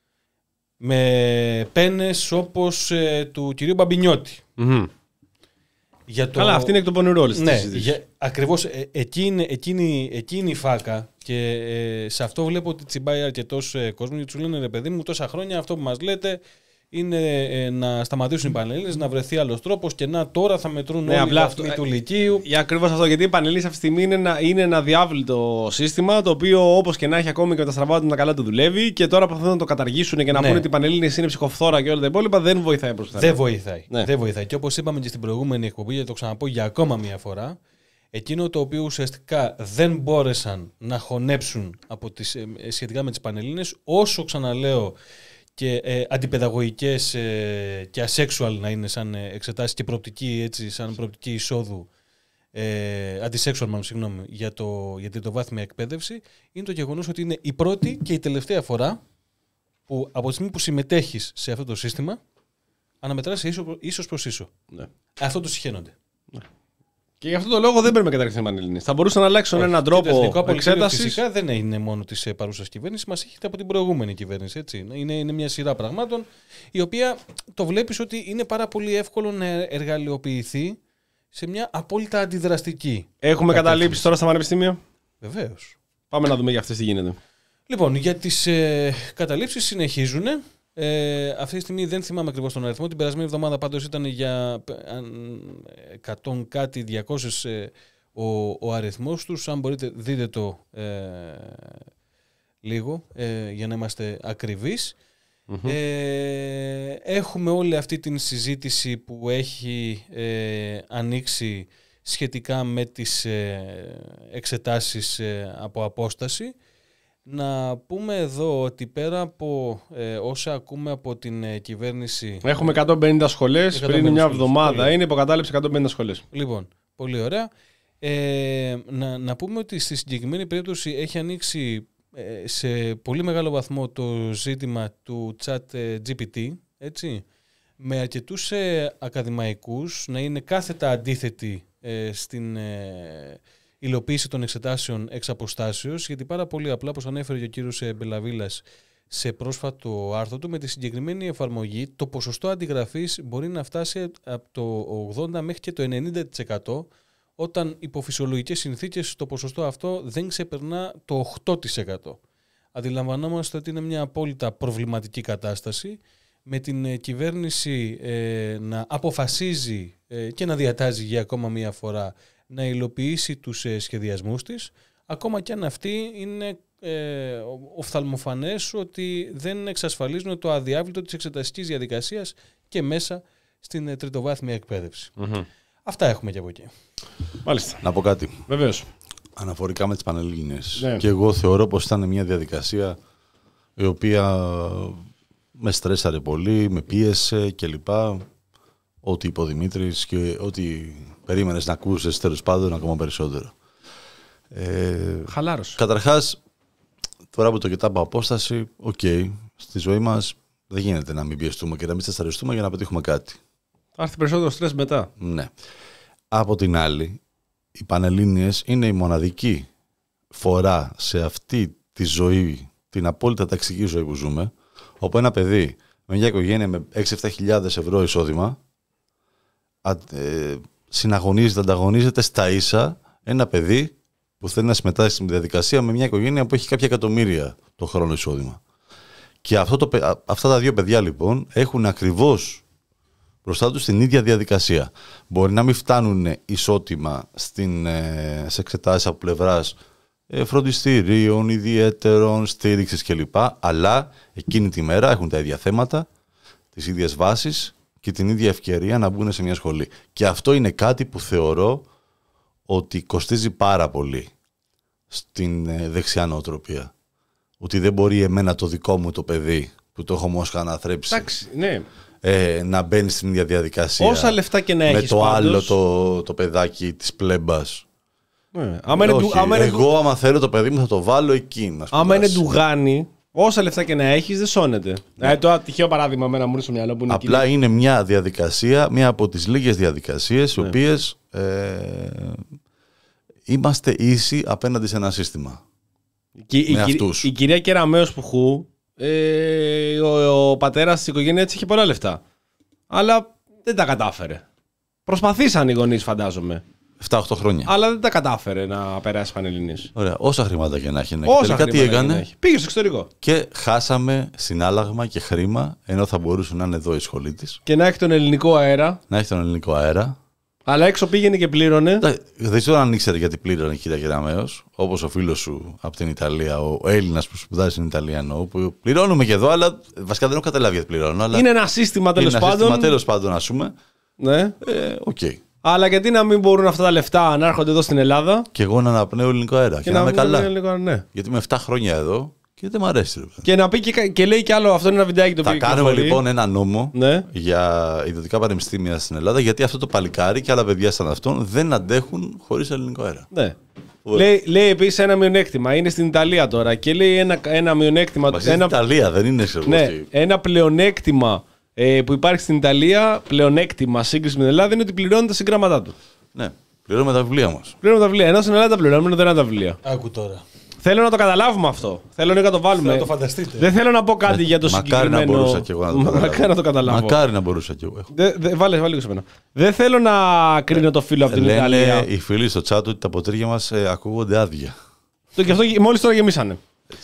με πένες όπως ε, του κυρίου Μπαμπινιώτη. Μμμ. Για το... Καλά, αυτή είναι εκ των πονηρού όλης της Ναι, συζήτησης. για, ακριβώς ε, εκείνη, εκείνη, εκείνη η φάκα και ε, σε αυτό βλέπω ότι τσιμπάει αρκετός ε, κόσμος γιατί σου λένε ρε παιδί μου τόσα χρόνια αυτό που μας λέτε είναι ε, να σταματήσουν οι Πανελλήνιες, να βρεθεί άλλος τρόπος και να τώρα θα μετρούν ναι, όλοι οι αυτό, βαθμοί του Λυκείου. Για ακριβώς αυτό, γιατί οι Πανελλήνιες αυτή τη στιγμή είναι ένα, είναι ένα διάβλητο σύστημα, το οποίο όπως και να έχει ακόμη και με τα στραβά του να καλά του δουλεύει, και τώρα προσπαθούν να το καταργήσουν και να ναι. πούνε ότι οι Πανελλήνιες είναι ψυχοφθόρα και όλα τα υπόλοιπα, δεν βοηθάει προς τα Δεν βοηθάει. Ναι. Δεν βοηθάει. Και όπως είπαμε και στην προηγούμενη εκπομπή, και το ξαναπώ για ακόμα μία φορά, εκείνο το οποίο ουσιαστικά δεν μπόρεσαν να χωνέψουν από τις, ε, σχετικά με τις Πανελλήνιες, όσο ξαναλέω και ε, αντιπαιδαγωγικές ε, και asexual να είναι σαν εξετάσεις και προοπτική, έτσι, σαν προοπτική εισόδου, ε, antisexual μάλλον, συγγνώμη, για, το, για την τριτοβάθμια εκπαίδευση, είναι το γεγονός ότι είναι η πρώτη και η τελευταία φορά που από τη στιγμή που συμμετέχεις σε αυτό το σύστημα αναμετράς ίσο, ίσως προς ίσο. Ναι. Αυτό το συχαίνονται. Ναι. Και γι' αυτό το λόγο δεν πρέπει να καταρριφθεί η Πανελλήνιες. Θα μπορούσαν να αλλάξουν Όχι, έναν τρόπο εξέτασης. Φυσικά δεν είναι μόνο τη παρούσας κυβέρνησης, μας έχετε από την προηγούμενη κυβέρνηση. Έτσι. Είναι, είναι μια σειρά πραγμάτων, η οποία το βλέπεις ότι είναι πάρα πολύ εύκολο να εργαλειοποιηθεί σε μια απόλυτα αντιδραστική. Έχουμε καταλήψεις τώρα στα πανεπιστήμια. Βεβαίως. Πάμε να δούμε για αυτές τι γίνεται. Λοιπόν, για τις ε, καταλήψεις συνεχίζουν. Ε, αυτή τη στιγμή δεν θυμάμαι ακριβώς τον αριθμό. Την περασμένη εβδομάδα πάντως ήταν για εκατό κάτι, διακόσιες ε, ο, ο αριθμός τους. Αν μπορείτε δείτε το ε, λίγο ε, για να είμαστε ακριβείς. Mm-hmm. Ε, έχουμε όλη αυτή την συζήτηση που έχει ε, ανοίξει σχετικά με τις ε, εξετάσεις ε, από απόσταση. Να πούμε εδώ ότι πέρα από ε, όσα ακούμε από την ε, κυβέρνηση... Έχουμε εκατόν πενήντα σχολές, πριν μια εβδομάδα πολύ. Είναι υποκατάληψη εκατόν πενήντα σχολές. Λοιπόν, πολύ ωραία. Ε, να, να πούμε ότι στη συγκεκριμένη περίπτωση έχει ανοίξει ε, σε πολύ μεγάλο βαθμό το ζήτημα του chat τζι πι τι, έτσι, με αρκετούς ε, ακαδημαϊκούς να είναι κάθετα αντίθετοι ε, στην... Ε, υλοποίηση των εξετάσεων εξ αποστάσεως, γιατί πάρα πολύ απλά, όπως ανέφερε και ο κύριος Μπελαβίλας σε πρόσφατο άρθρο του, με τη συγκεκριμένη εφαρμογή το ποσοστό αντιγραφής μπορεί να φτάσει από το ογδόντα μέχρι και το ενενήντα τοις εκατό, όταν υπό φυσιολογικές συνθήκες το ποσοστό αυτό δεν ξεπερνά το οκτώ τοις εκατό. Αντιλαμβανόμαστε ότι είναι μια απόλυτα προβληματική κατάσταση, με την κυβέρνηση ε, να αποφασίζει ε, και να διατάζει για ακόμα μία φορά να υλοποιήσει τους ε, σχεδιασμούς της, ακόμα και αν αυτοί είναι ε, οφθαλμοφανές ότι δεν εξασφαλίζουν το αδιάβλητο της εξεταστικής διαδικασίας και μέσα στην ε, τριτοβάθμια εκπαίδευση. Mm-hmm. Αυτά έχουμε και από εκεί. Μάλιστα. Να πω κάτι. Βεβαίως. Αναφορικά με τις Πανελλήνιες. Ναι. Και εγώ θεωρώ πως ήταν μια διαδικασία η οποία με στρέσαρε πολύ, με πίεσε κλπ. Ό,τι είπε ο Δημήτρης και ό,τι περίμενες να ακούσεις, τέλος πάντων, ακόμα περισσότερο. Ε, Χαλάρωση. Καταρχάς, τώρα που το κοιτάω από απόσταση, οκ, okay, στη ζωή μας δεν γίνεται να μην πιεστούμε και να μην στρεσαριστούμε για να πετύχουμε κάτι. Θα έρθει περισσότερο στρες μετά. Ναι. Από την άλλη, οι Πανελλήνιες είναι η μοναδική φορά σε αυτή τη ζωή, την απόλυτα ταξική ζωή που ζούμε, όπου ένα παιδί με μια οικογένεια με έξι εφτά χιλιάδες ευρώ εισόδημα ε, συναγωνίζεται, ανταγωνίζεται στα ίσα ένα παιδί που θέλει να συμμετάσχει στην διαδικασία με μια οικογένεια που έχει κάποια εκατομμύρια το χρόνο εισόδημα. Και αυτό το, αυτά τα δύο παιδιά λοιπόν έχουν ακριβώς μπροστά τους την ίδια διαδικασία. Μπορεί να μην φτάνουν ισότιμα στην, ε, σε εξετάσεις από πλευράς ε, φροντιστηρίων, ιδιαίτερων, στήριξης κλπ. Αλλά εκείνη τη μέρα έχουν τα ίδια θέματα, τις ίδιες βάσεις και την ίδια ευκαιρία να μπουν σε μια σχολή. Και αυτό είναι κάτι που θεωρώ ότι κοστίζει πάρα πολύ στην ε, δεξιά νοοτροπία. Ότι δεν μπορεί εμένα το δικό μου το παιδί που το έχω μόσχα αναθρέψει. Εντάξει, ναι. Ε, να μπαίνει στην ίδια διαδικασία. Όσα λεφτά και να με έχεις το πάντως... άλλο το, το παιδάκι της πλέμπας. Ναι. Άμα είναι Όχι, του, άμα εγώ είναι... άμα θέλω το παιδί μου θα το βάλω εκεί. Άμα είναι ντουγάνι, όσα λεφτά και να έχεις δεν σώνεται. Ναι. Ε, το τυχαίο παράδειγμα με ένα μου στο μυαλό που είναι απλά εκεί. Είναι μια διαδικασία, μια από τις λίγες διαδικασίες, ναι. οι οποίες ε, είμαστε ίσοι απέναντι σε ένα σύστημα. Και, η, η, η κυρία Κεραμέως Πουχού, ε, ο, ο πατέρας της οικογένειας της είχε πολλά λεφτά. Αλλά δεν τα κατάφερε. Προσπαθήσαν οι γονείς, φαντάζομαι. επτά οκτώ χρόνια. Αλλά δεν τα κατάφερε να περάσει Πανελληνίες. Ωραία. Όσα χρήματα και να έχει. Όσα τελικά τι έκανε. Πήγε στο εξωτερικό. Και χάσαμε συνάλλαγμα και χρήμα, ενώ θα μπορούσε να είναι εδώ η σχολή της. Και να έχει τον ελληνικό αέρα. Να έχει τον ελληνικό αέρα. Αλλά έξω πήγαινε και πλήρωνε. Δεν ξέρω αν ήξερε γιατί πλήρωνε, κύριε Κεραμέως. Όπως ο φίλος σου από την Ιταλία, ο Έλληνας που σπουδάζει στην Ιταλία, εννοώ, που πληρώνουμε και εδώ, αλλά βασικά δεν έχω καταλάβει γιατί πληρώνω. Αλλά είναι ένα σύστημα τέλος πάντων. Είναι ένα σύστημα τέλος πάντων, ας πούμε. Ναι. Ε, okay. Αλλά γιατί να μην μπορούν αυτά τα λεφτά να έρχονται εδώ στην Ελλάδα. Και εγώ να αναπνέω ελληνικό αέρα. Και, και να είμαι καλά. Ελληνικό, ναι. Γιατί είμαι επτά χρόνια εδώ. Και δεν μ' αρέσει. Ρε. Και να πει και, και λέει κι άλλο, αυτό είναι ένα βιντεάκι το οποίο. Θα κάνουμε κυκλοφορεί. Λοιπόν ένα νόμο ναι. για ιδιωτικά πανεπιστήμια στην Ελλάδα, γιατί αυτό το παλικάρι και άλλα παιδιά σαν αυτόν δεν αντέχουν χωρίς ελληνικό αέρα. Ναι. Λέει, λέει επίσης ένα μειονέκτημα. Είναι στην Ιταλία τώρα και λέει ένα, ένα μειονέκτημα. Μα ένα... στην Ιταλία δεν είναι σε ναι, ένα πλεονέκτημα ε, που υπάρχει στην Ιταλία, πλεονέκτημα σύγκριση με την Ελλάδα, είναι ότι πληρώνουν τα συγγράμματά του. Ναι. Πληρώνουμε τα βιβλία μας. Πληρώνουμε τα βιβλία. Ενώ στην Ελλάδα τα πληρώνουμε, δεν είναι τα βιβλία. Άκου τώρα. Θέλω να το καταλάβουμε αυτό. Θέλω να το βάλουμε. Θέλω να το φανταστείτε. Δεν θέλω να πω κάτι ε, για το μακάρι συγκεκριμένο. Μακάρι να μπορούσα κι εγώ να το καταλάβω. Μακάρι να το καταλάβω. Μακάρι να μπορούσα κι εγώ. Δε, δε, βάλε, βάλε λίγο σε μένα. Δεν θέλω να κρίνω το φίλο από την Λένε Ιταλία. Οι φίλοι στο chat ότι τα ποτήρια μας ε, ακούγονται άδεια. Το, και αυτό μόλις τώρα γεμίσανε.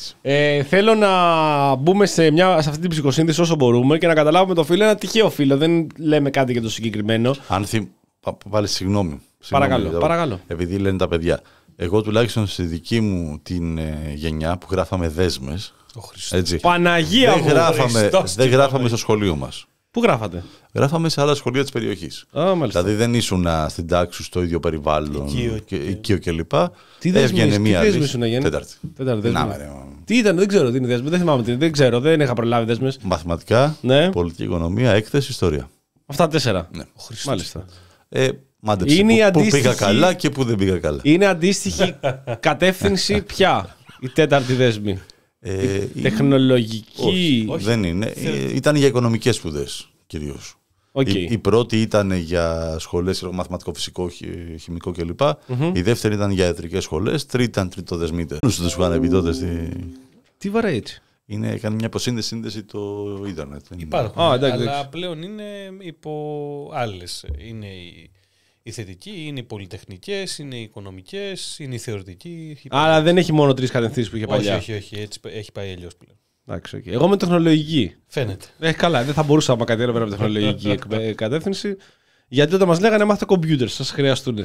Ε, θέλω να μπούμε σε, μια, σε αυτή την ψυχοσύνθεση όσο μπορούμε και να καταλάβουμε το φίλο. Ένα τυχαίο φίλο. Δεν λέμε κάτι για το συγκεκριμένο. Αν θυ... πάλι συγγνώμη. Παρακαλώ, συγγνώμη, παρακαλώ. Επειδή λένε τα παιδιά. Εγώ τουλάχιστον στη δική μου την ε, γενιά που γράφαμε δέσμες. Έτσι, Παναγία δεν μου! Γράφαμε, δεν γράφαμε στο σχολείο μας. Πού γράφατε? Γράφαμε σε άλλα σχολεία της περιοχής. Α, δηλαδή δεν ήσουν στην τάξη στο ίδιο περιβάλλον, οικείο κλπ. Τι δέσμες, τι δέσμες ήσουν, Γιάννη? Τέταρτη. Τέταρτη δέσμες. Τι ήταν, δεν ξέρω τι είναι δέσμες. Δεν θυμάμαι τι είναι, δεν ξέρω, δεν είχα προλάβει δέσμες. Μαθηματικά, ναι. Πολιτική οικονομία, έκθεση, ιστορία. Αυτά τέσσερα. Ναι. Μάλιστα. Ε, μάντεψε, είναι που, αντίστοιχη... που πήγα καλά και που δεν πήγα καλά. Είναι αντίστοιχη κατεύθυνση πια η τέταρτη δέσμη. Ε, η τεχνολογική. Όχι, όχι, δεν είναι. Ε, ήταν για οικονομικές σπουδές κυρίως. Okay. Η, η πρώτη ήταν για σχολές μαθηματικό, φυσικό, χημικό κλπ. Mm-hmm. Η δεύτερη ήταν για ιατρικές σχολές. Τρίτη ήταν τριτοδεσμήτες. Τους τους είχαν πει τότε. Στη... Τι βαρέ έτσι. Είναι, έκανε μια αποσύνδεση σύνδεση το ίντερνετ. Υπάρχουν. Ah, εντάξει, αλλά εντάξει. πλέον είναι υπό άλλες. Είναι η, η θετική, είναι οι πολυτεχνικές, είναι οι οικονομικές, είναι η θεωρητική. Άρα δεν έχει μόνο τρεις κατευθύνσεις που είχε παλιά. Όχι, όχι, όχι. Έτσι, έχει πάει αλλιώς πλέον. Εντάξει, okay. Εγώ είμαι τεχνολογική. Φαίνεται. Ε, καλά, δεν θα μπορούσα να πάω κάτι άλλο πέρα από τεχνολογική κατεύθυνση. Γιατί όταν μας λέγανε μάθετε κομπιούτερ, σας χρειαστούν.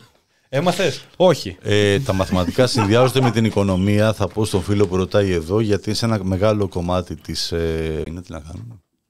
Έμαθες? Όχι. Ε, τα μαθηματικά συνδυάζονται με την οικονομία, θα πω στον φίλο που ρωτάει εδώ, γιατί σε ένα μεγάλο κομμάτι της. Ε, είναι τι να κάνουμε.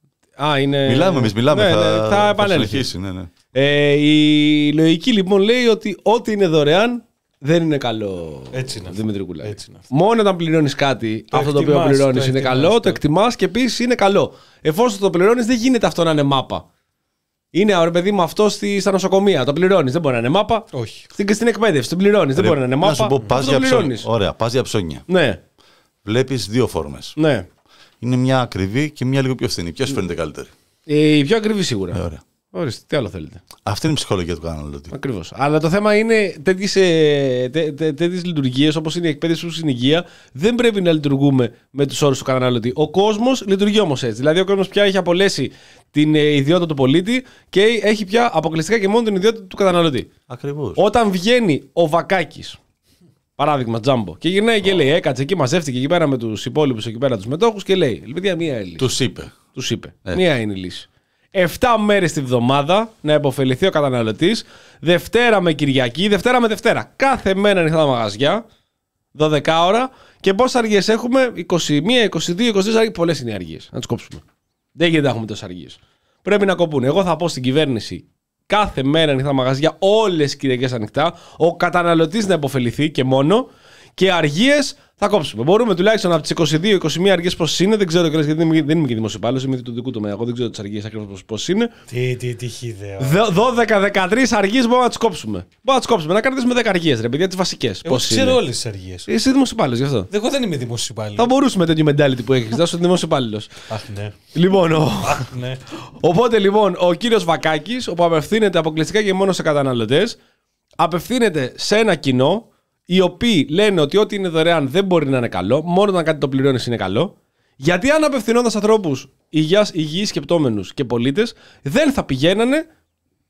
Α, είναι... Μιλάμε εμείς, μιλάμε. Ναι, θα, ναι, θα επανέλθει. Θα ναι, ναι. Ε, η λογική λοιπόν λέει ότι ό,τι είναι δωρεάν δεν είναι καλό. Έτσι είναι. Δημήτρη Κουλάκη. Μόνο όταν πληρώνεις κάτι, το αυτό εκτιμάς, το οποίο πληρώνεις το είναι εκτιμάς, καλό, το... το εκτιμάς και επίσης είναι καλό. Εφόσον το πληρώνεις, δεν γίνεται αυτό να είναι μάπα. Είναι, ρε παιδί μου, αυτό στη, στα νοσοκομεία. Το πληρώνεις, δεν μπορεί να είναι μάπα. Όχι. Στην, στην εκπαίδευση, το πληρώνεις, δεν μπορεί να είναι μάπα. Να σου πω, πας για ψώνια. Ωραία, πας για ψώνια. Ναι. Βλέπεις δύο φόρμες. Ναι. Είναι μια ακριβή και μια λίγο πιο φθηνή. Ποια σου φαίνεται καλύτερη? Ε, η πιο ακριβή σίγουρα. Ε, ωραία. Ορίστε, τι άλλο θέλετε. Αυτή είναι η ψυχολογία του καταναλωτή. Ακριβώς. Αλλά το θέμα είναι τέτοιες, ε, τέ, τέ, τέτοιες λειτουργίες όπως είναι η εκπαίδευση, όπως είναι η υγεία, δεν πρέπει να λειτουργούμε με τους όρους του καταναλωτή. Ο κόσμος λειτουργεί όμως έτσι. Δηλαδή, ο κόσμος πια έχει απολέσει την ε, ιδιότητα του πολίτη και έχει πια αποκλειστικά και μόνο την ιδιότητα του καταναλωτή. Ακριβώς. Όταν βγαίνει ο Βακάκης, παράδειγμα, Τζάμπο, και γυρνάει και λέει: έκατσε εκεί, μαζεύτηκε εκεί πέρα με τους υπόλοιπους εκεί πέρα τους μετόχους και λέει: παιδιά, μία λύση. Τους είπε. Τους είπε. Ε. Μία είναι η λύση. Εφτά μέρες τη βδομάδα να υποφεληθεί ο καταναλωτής, Δευτέρα με Κυριακή, Δευτέρα με Δευτέρα. Κάθε μέρα ανοιχτά τα μαγαζιά, δώδεκα ώρα. Και πόσες αργίες έχουμε? είκοσι μία, είκοσι δύο, είκοσι τρεις αργίες. Πολλές είναι οι αργίες. Να τις κόψουμε. Δεν γίνεται να έχουμε τόσες αργίες. Πρέπει να κοπούν. Εγώ θα πω στην κυβέρνηση κάθε μέρα ανοιχτά μαγαζιά, όλες τις Κυριακές ανοιχτά. Ο καταναλωτής να υποφεληθεί και μόνο. Και αργίες θα κόψουμε. Μπορούμε τουλάχιστον από τις είκοσι δύο είκοσι μία αργίες πόσες είναι. Δεν ξέρω γιατί δεν είμαι και δημοσιοπάλληλος, είμαι του δικού τομέα. Εγώ δεν ξέρω τις αργίες ακριβώς πόσες είναι. Τι, τι, τι χιδαίο. δώδεκα δεκατρείς αργίες μπορούμε να τις κόψουμε. Μπορούμε να τις κόψουμε. Να κρατήσουμε δέκα αργίες, ρε παιδιά, τις βασικές. Εγώ ξέρω όλες τις αργίες. Είσαι δημοσιοπάλληλος γι' αυτό. Εγώ δεν είμαι δημοσιοπάλληλος. Θα μπορούσαμε τέτοιο mentality που έχεις. Να είσαι δημοσιοπάλληλος. Αχ, ναι. Λοιπόν, ο... Αχ, ναι. Οπότε λοιπόν ο κύριος Βακάκης, όπου απευθύνεται αποκλειστικά και μόνο σε καταναλωτές, απευθύνεται σε ένα κοινό. Οι οποίοι λένε ότι ό,τι είναι δωρεάν δεν μπορεί να είναι καλό, μόνο όταν κάτι το πληρώνεις είναι καλό. Γιατί αν απευθυνόταν σε ανθρώπους υγιείς σκεπτόμενους και πολίτες, δεν θα πηγαίνανε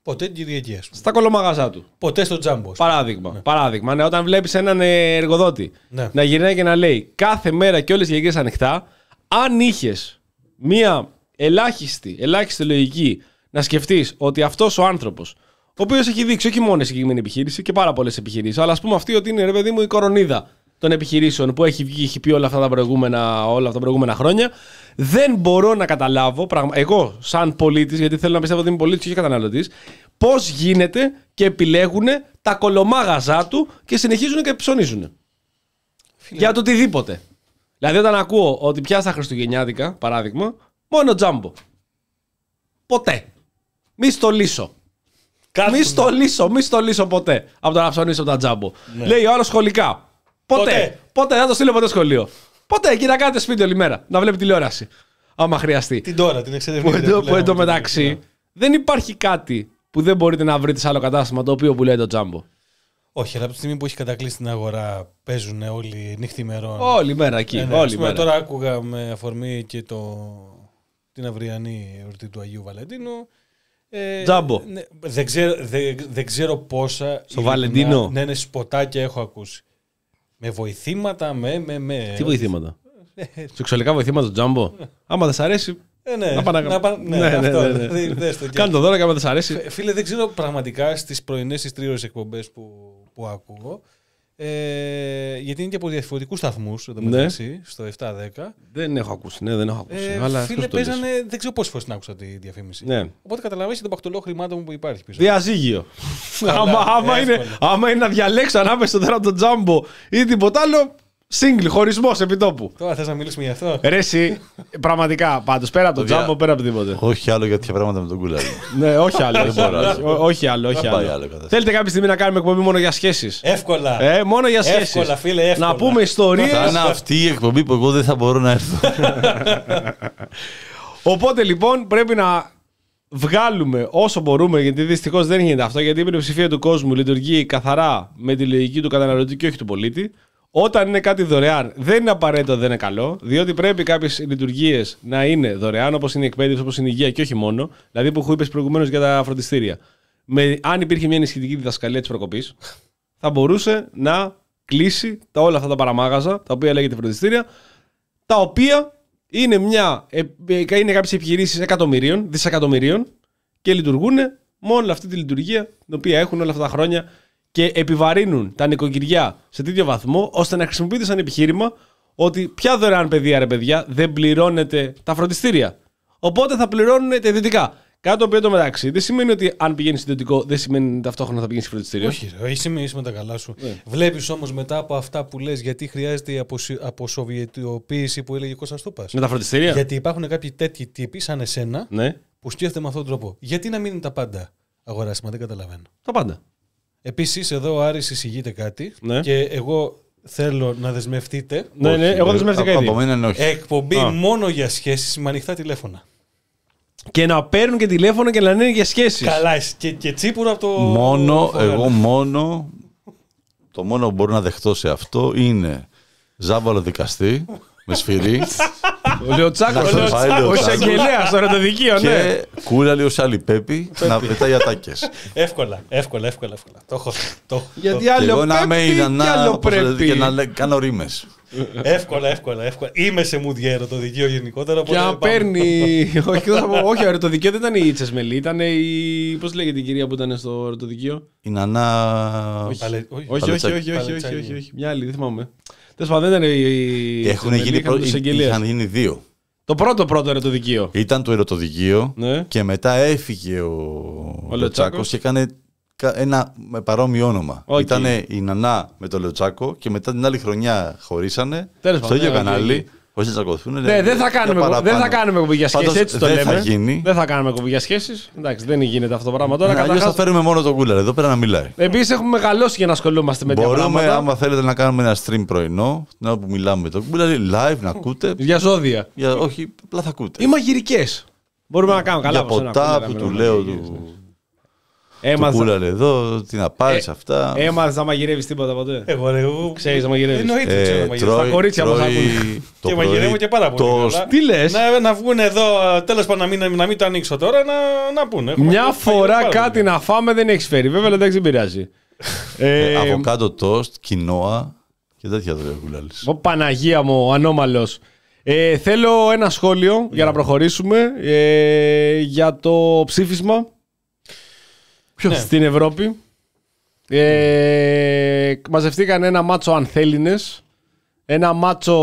Ποτέ την Κυριακή. Στα κολομαγαζά του. Ποτέ στο τζάμπο. Παράδειγμα. Ναι. Παράδειγμα. Ναι, όταν βλέπεις έναν εργοδότη ναι. να γυρνάει και να λέει κάθε μέρα και όλες οι Κυριακές ανοιχτά, αν είχες μία ελάχιστη, ελάχιστη λογική να σκεφτείς ότι αυτός ο άνθρωπος, ο οποίος έχει δείξει όχι μόνο συγκεκριμένη επιχείρηση και πάρα πολλές επιχειρήσεις, αλλά ας πούμε αυτή ότι είναι ρε παιδί μου η κορονίδα των επιχειρήσεων που έχει βγει, έχει πει όλα αυτά τα προηγούμενα, όλα αυτά τα προηγούμενα χρόνια, δεν μπορώ να καταλάβω, πραγμα... εγώ σαν πολίτης, γιατί θέλω να πιστεύω ότι είμαι πολίτης και όχι καταναλωτής, πώς γίνεται και επιλέγουν τα κολομάγαζά του και συνεχίζουν και ψωνίζουν. Φίλε. Για το οτιδήποτε. Δηλαδή, όταν ακούω ότι πιάσα τα Χριστουγεννιάτικα, παράδειγμα, μόνο τζάμπο. Ποτέ. Μη στολίσω. Μη στολίσω, μη στολίσω ποτέ από το να ψωνίσω από τα τζάμπο. Ναι. Λέει ο άλλος σχολικά. Ποτέ. Ποτέ. Ποτέ. Δεν το στείλω ποτέ σχολείο. Ποτέ. Εκεί να κάνετε σπίτι όλη μέρα. Να βλέπει τηλεόραση. Άμα χρειαστεί. Την τώρα, την εξερευνητική. Που εν τω μεταξύ ναι. δεν υπάρχει κάτι που δεν μπορείτε να βρείτε σε άλλο κατάστημα το οποίο πουλάει το τζάμπο. Όχι, αλλά από τη στιγμή που έχει κατακλείσει την αγορά παίζουν όλοι νυχθημερών. Όλη μέρα εκεί. Ε, ναι, όλη μέρα. Τώρα άκουγα με αφορμή και το... την αυριανή εορτή του Αγίου Βαλεντίνου. Ε, Τζάμπο. Ναι, δεν, ξέρω, δεν, δεν ξέρω πόσα. Στο Βαλεντίνο. Ναι, ναι, σποτάκια έχω ακούσει. Με βοηθήματα, με. με, με Τι βοηθήματα. Σεξουαλικά βοηθήματα του τζάμπο. Άμα δεν σ' αρέσει. Ε, ναι, να πάνε να πα... ναι, ναι, αυτό, ναι, ναι, ναι. Δηλαδή, κάνε το δώρο και άμα δεν σ' αρέσει. Φίλε, δεν ξέρω πραγματικά στις πρωινές τις τρίωρες εκπομπές που, που ακούω. Ε, γιατί είναι και από διαφορετικούς σταθμούς εδώ μεταξύ, ναι. στο επτά δέκα. Δεν έχω ακούσει, ναι, δεν έχω ακούσει. Ε, αλλά φίλε, παίζανε, δεν ξέρω πόσες φορές την άκουσα τη διαφήμιση. Ναι. Οπότε καταλαβαίνεις τον πακτολό χρημάτων που υπάρχει πίσω. Διαζύγιο. άμα, άμα, είναι, άμα είναι να διαλέξω ανάμεσα τώρα από το τζάμπο ή τίποτα άλλο, σύγκλι, χωρισμός επιτόπου. Τώρα θες να μιλήσουμε για αυτό. Ρε εσύ, πραγματικά, πάντως, πέρα από το τζάμπο, πέρα από τίποτε. Όχι άλλο για τέτοια πράγματα με τον Κούλαρη. Ναι, όχι άλλο. όχι άλλο, όχι άλλο. Θέλετε κάποια στιγμή να κάνουμε εκπομπή μόνο για σχέσεις. Εύκολα. Ε, μόνο για σχέσεις. Εύκολα, φίλε, εύκολα. Να πούμε ιστορίες. Θα είναι αυτή η εκπομπή που εγώ δεν θα μπορώ να έρθω. Οπότε λοιπόν πρέπει να βγάλουμε όσο μπορούμε, γιατί δυστυχώς δεν γίνεται αυτό, γιατί η πλειοψηφία του κόσμου λειτουργεί καθαρά με τη λογική του καταναλωτή και όχι του πολίτη. Όταν είναι κάτι δωρεάν, δεν είναι απαραίτητο, δεν είναι καλό, διότι πρέπει κάποιες λειτουργίες να είναι δωρεάν, όπως είναι η εκπαίδευση, όπως είναι η υγεία και όχι μόνο. Δηλαδή, που είπες προηγουμένως για τα φροντιστήρια. Με, αν υπήρχε μια ενισχυτική διδασκαλία της προκοπής, θα μπορούσε να κλείσει τα, όλα αυτά τα παραμάγαζα, τα οποία λέγεται φροντιστήρια, τα οποία είναι, μια, είναι κάποιες επιχειρήσεις εκατομμυρίων, δισεκατομμυρίων και λειτουργούν μόνο αυτή τη λειτουργία την οποία έχουν όλα αυτά τα χρόνια. Και επιβαρύνουν τα νοικοκυριά σε τέτοιο βαθμό ώστε να χρησιμοποιείται σαν επιχείρημα ότι ποια δωρεάν παιδεία, ρε παιδιά, δεν πληρώνεται τα φροντιστήρια. Οπότε θα πληρώνουν τα ιδιωτικά. Κάτι το οποίο το μεταξύ δεν σημαίνει ότι αν πηγαίνει ιδιωτικό, δεν σημαίνει ταυτόχρονα θα πηγαίνει στο φροντιστήριο. Όχι, όχι σημαίνει με τα καλά σου. Ναι. Βλέπεις όμως μετά από αυτά που λες, γιατί χρειάζεται η αποσοβιετιοποίηση που έλεγε ο Κώστας Τούπας. Με τα φροντιστήρια. Γιατί υπάρχουν κάποιοι τέτοιοι τύποι σαν εσένα ναι. που σκέφτεται με αυτόν τον τρόπο. Γιατί να μην είναι τα πάντα αγοράσιμα, δεν καταλαβαίνω. Τα πάντα. Επίσης, εδώ ο Άρης εισηγείται κάτι ναι. και εγώ θέλω να δεσμευτείτε. Ναι, ναι, εγώ δεσμευτήκα ήδη. Εκπομπή Α. μόνο για σχέσεις με ανοιχτά τηλέφωνα. Και να παίρνουν και τηλέφωνο και να είναι για σχέσεις. Καλά, και, και τσίπουρο από το. Μόνο, εγώ μόνο. Το μόνο που μπορώ να δεχτώ σε αυτό είναι ζάβαλο δικαστή με σφυρί. Ο Λεοτσάκος, ο εισαγγελέας στο ερωτοδικείο, ναι. Και Κούλαλη ως άλλη Πέπη να πετάει ατάκες. Εύκολα, εύκολα, εύκολα. Το έχω. Γιατί άλλο Πέπη και άλλο πρέπει. Και να κάνω ρήμες. Εύκολα, εύκολα, εύκολα. Είμαι σε μουδιά ερωτοδικείο γενικότερα. Και αν παίρνει. Όχι, ερωτοδικείο δεν ήταν η Τσεσμελή, ήταν η. Πώς λέγεται η κυρία που ήταν στο ερωτοδικείο. Η Νανά. Όχι, όχι, όχι, όχι. Μια άλλη, δεν θυμάμαι. Τέλος πάντων, δεν ήταν η. Έχουν γίνει, προ... είχαν γίνει δύο. Το πρώτο πρώτο ερωτοδικείο. Ήταν το ερωτοδικείο ναι. και μετά έφυγε ο, ο Λεοτσάκος και έκανε ένα με παρόμοιο όνομα. Okay. Ήταν η Νανά με τον Λεοτσάκο και μετά την άλλη χρονιά χωρίσανε Τέλος στο ίδιο ναι, κανάλι. Okay. Πώς θα τσακωθούν. Ναι, δεν θα κάνουμε, δεν θα κάνουμε κουμπί για σχέσεις, έτσι το δεν λέμε. Θα γίνει. Δεν θα κάνουμε κουμπί για σχέσεις. Εντάξει, δεν γίνεται αυτό το πράγμα τώρα. Αλλιώς καταρχάς... θα φέρουμε μόνο τον Κούλαρ εδώ πέρα να μιλάει. Επίσης έχουμε μεγαλώσει για να ασχολούμαστε με τέτοια πράγματα. Μπορούμε, άμα θέλετε, να κάνουμε ένα stream πρωινό, την ώρα που μιλάμε με τον Κούλαρ, live να ακούτε. Για ζώδια. Για, όχι, απλά θα ακούτε. Ή μαγειρικές. Μπορούμε να κάνουμε καλά. Για ποτά που του λέω. Το κούλαλε εδώ, τι να πάρεις ε, αυτά. Έμαθες να μαγειρεύεις τίποτα ποτέ? Εγώ εγώ ξέρεις να μαγειρεύεις? Εννοείται ξέρω να μαγειρεύεις. Τα κορίτσια μας ακούνε. Και μαγειρεύω και πάρα πολύ. Το... Τι λες? Να, να βγουν εδώ, τέλος πάντων να μην, να μην το ανοίξω τώρα, να, να πούνε. Μια φορά κάτι να φάμε δεν έχεις φέρει. Βέβαια εντάξει δεν πειράζει. ε, Αβοκάντο τόστ, κοινόα και τέτοια δουλειά κουλάλης. Ω Παναγία μου, ο ανώμαλος. Ε, θέλω ένα σχόλιο yeah. για να προχωρήσουμε ε, για το ψήφισμα. Ποιο? Στην Ευρώπη. Ε, mm. Μαζευτήκαν ένα μάτσο ανθέλινες, ένα μάτσο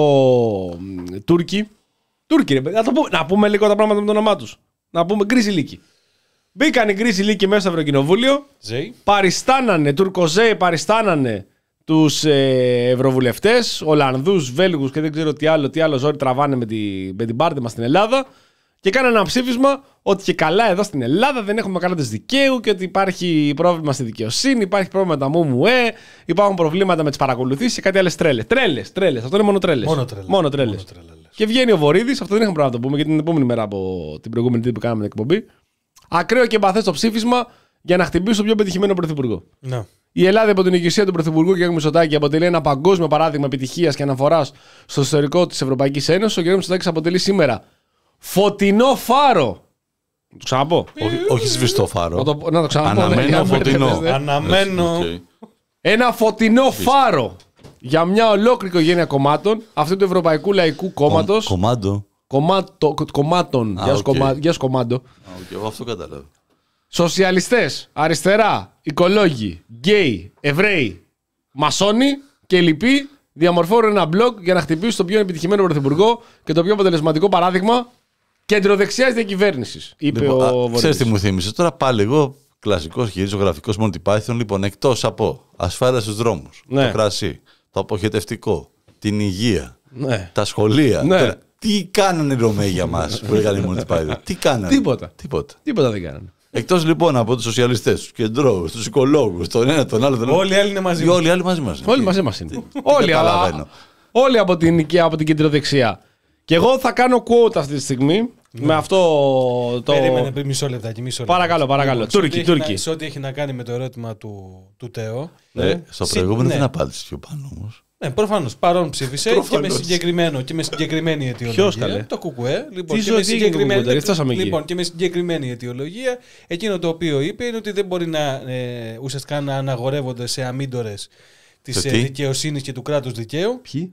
Τούρκοι. Τούρκοι ρε να, το πούμε, να πούμε λίγο τα πράγματα με το όνομά τους. Να πούμε γκρίζι λύκοι. Μπήκαν οι γκρίζι λύκοι μέσα στο Ευρωκοινοβούλιο. Ζέι. Παριστάνανε, Τουρκοζέοι παριστάνανε τους ε, ευρωβουλευτές, Ολλανδούς, Βέλγους και δεν ξέρω τι άλλο, τι άλλο ζόρι τραβάνε με, τη, με την πάρτη μας στην Ελλάδα και κάνανε ένα ψήφισμα ότι και καλά εδώ στην Ελλάδα δεν έχουμε κράτος δικαίου και ότι υπάρχει πρόβλημα στη δικαιοσύνη, υπάρχει πρόβλημα με τα ΜΟΜΟΕ, υπάρχουν προβλήματα με τις παρακολουθήσεις και κάτι άλλες τρέλες. Τρέλες, τρέλες, αυτό είναι μόνο τρέλες. Μόνο τρέλες. Μόνο τρέλες. Μόνο τρέλες. Και βγαίνει ο Βορίδης, αυτό δεν έχουμε πράγμα να το πούμε γιατί είναι την επόμενη μέρα από την προηγούμενη τύπη που κάναμε την εκπομπή. Ακραίο και εμπαθές το ψήφισμα για να χτυπήσει το πιο πετυχημένο πρωθυπουργό. No. Η Ελλάδα υπό την ηγεσία του Πρωθυπουργού κ. Μητσοτάκη αποτελεί ένα παγκόσμιο παράδειγμα επιτυχίας και αναφοράς στο ιστορικό της Ευρωπαϊκής Ένωσης. Ο κ. Μητσοτάκης αποτελεί σήμερα φωτεινό φάρο. Το ξαναπώ. Όχι, όχι σβηστό φάρο. Να το, να το ξαναπώ. Αναμένω ναι, φωτεινό. Αναμένω. Okay. Ένα φωτεινό φάρο για μια ολόκληρη οικογένεια κομμάτων αυτού του Ευρωπαϊκού Λαϊκού Κόμματος. Κομμάτο. Κομμάτο, κομμάτων. Ah, okay. Γεια σου κομμάτο. Okay, εγώ αυτό κατάλαβα. Σοσιαλιστές, αριστερά, οικολόγοι, γκέι, Εβραίοι, μασόνοι και λοιποί διαμορφώνουν ένα μπλοκ για να χτυπήσουν το πιο επιτυχημένο πρωθυπουργό και το πιο αποτελεσματικό παράδειγμα κεντροδεξιάς διακυβέρνησης, είπε λοιπόν, ο Βορίδης. Ξέρεις τι μου θύμισε τώρα πάλι εγώ, κλασικός χειρίζογραφικός Monty Python, λοιπόν, εκτός από ασφάλεια στους δρόμους, ναι. το κρασί, το αποχετευτικό, την υγεία, ναι. τα σχολεία. Ναι. Τώρα, τι κάνανε οι Ρωμαίοι για μας που έκανε η Monty Python, τι κάνανε. Τίποτα. Τίποτα. Τίποτα δεν κάνανε. Εκτός λοιπόν από τους σοσιαλιστές, τους κεντρώους, τους οικολόγους, τον ένα, τον άλλο, τον άλλο. Όλοι οι άλλοι είναι μαζί μας. Όλοι οι άλλοι μαζί μας. Όλοι μαζί μας είναι. Όλοι, α, όλοι από την, από την κεντροδεξιά. Και εγώ θα κάνω quote αυτή τη στιγμή ναι. με αυτό το. Περίμενε πριν μισό λεπτάκι. Μισό λεπτάκι. Παρακαλώ, παρακαλώ. Λοιπόν, Τούρκοι, Τούρκοι. Σε ό,τι έχει να κάνει με το ερώτημα του, του Τέο. Ναι, στο προηγούμενο ναι. δεν απάντησε πιο πάνω όμως. Ναι, προφανώς. Παρόν ψήφισε και με, συγκεκριμένο, και με συγκεκριμένη αιτιολογία. Ποιος καλέ? Το κουκουέ. Λοιπόν, και με, συγκεκριμένη, λοιπόν και με συγκεκριμένη αιτιολογία, εκείνο το οποίο είπε είναι ότι δεν μπορεί να, ε, ουσιαστικά να αναγορεύονται σε αμύντορες της ε, δικαιοσύνης και του κράτους δικαίου. Ποιοι?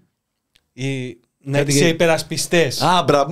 Οι, ναι, σε υπερασπιστές Α, μπρα,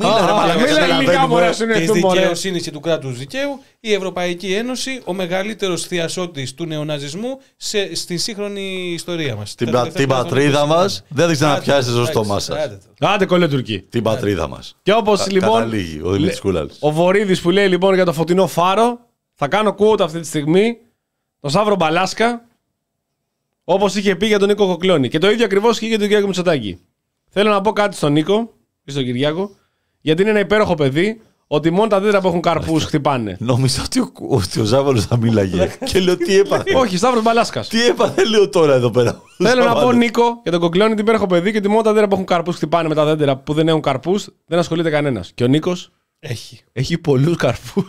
της δικαιοσύνης και του κράτους δικαίου, η Ευρωπαϊκή Ένωση, ο μεγαλύτερος θειασότης του νεοναζισμού σε, στην σύγχρονη ιστορία μας. Την, πα, την πατρίδα μας δεν δείξε να πιάσει στο στόμα σας. Άντε κολλέ Τουρκή. Την πατρίδα μας. Και όπως λοιπόν καταλήγει ο Δημήτρης Κούλαλης. Ο Βορίδης που λέει λοιπόν για το φωτεινό φάρο, θα κάνω quote αυτή τη στιγμή τον Σταύρο Μπαλάσκα, όπως είχε πει για τον Νίκο Κοκλώνη. Και το ίδιο ακριβώς και για τον Κυριάκο Μητσοτάκη. Θέλω να πω κάτι στον Νίκο ή στον Κυριάκο, γιατί είναι ένα υπέροχο παιδί, ότι μόνο τα δέντρα που έχουν καρπούς χτυπάνε. Νόμιζα ότι ο, ότι ο Ζάβαλος θα μίλαγε. Και λέω τι έπαθε. Όχι, Σταύρος Μπαλάσκας. Τι έπαθε, λέω τώρα εδώ πέρα. Θέλω να πω, Νίκο, για τον Κοκλώνη, είναι υπέροχο παιδί και ότι μόνο τα δέντρα που έχουν καρπούς χτυπάνε με τα δέντρα που δεν έχουν καρπούς, δεν ασχολείται κανένας. Και ο Νίκος έχει, έχει πολλούς καρπούς.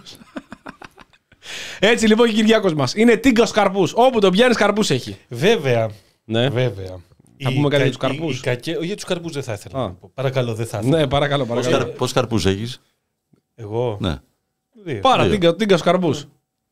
Έτσι λοιπόν και ο Κυριάκος μας. Είναι τίγκα στους καρπούς. Όπου τον πιάνεις καρπούς έχει. Βέβαια. Ναι. Βέβαια. Θα πούμε κάτι για τους καρπούς. Κακέ... Για τους καρπούς δεν θα ήθελα να πω. Παρακαλώ, δεν θα ήθελα. Ναι, παρακαλώ. παρακαλώ. Πόσους καρπούς έχεις? Εγώ. Ναι. Δύο. Πάρα, τίγκα στους καρπούς.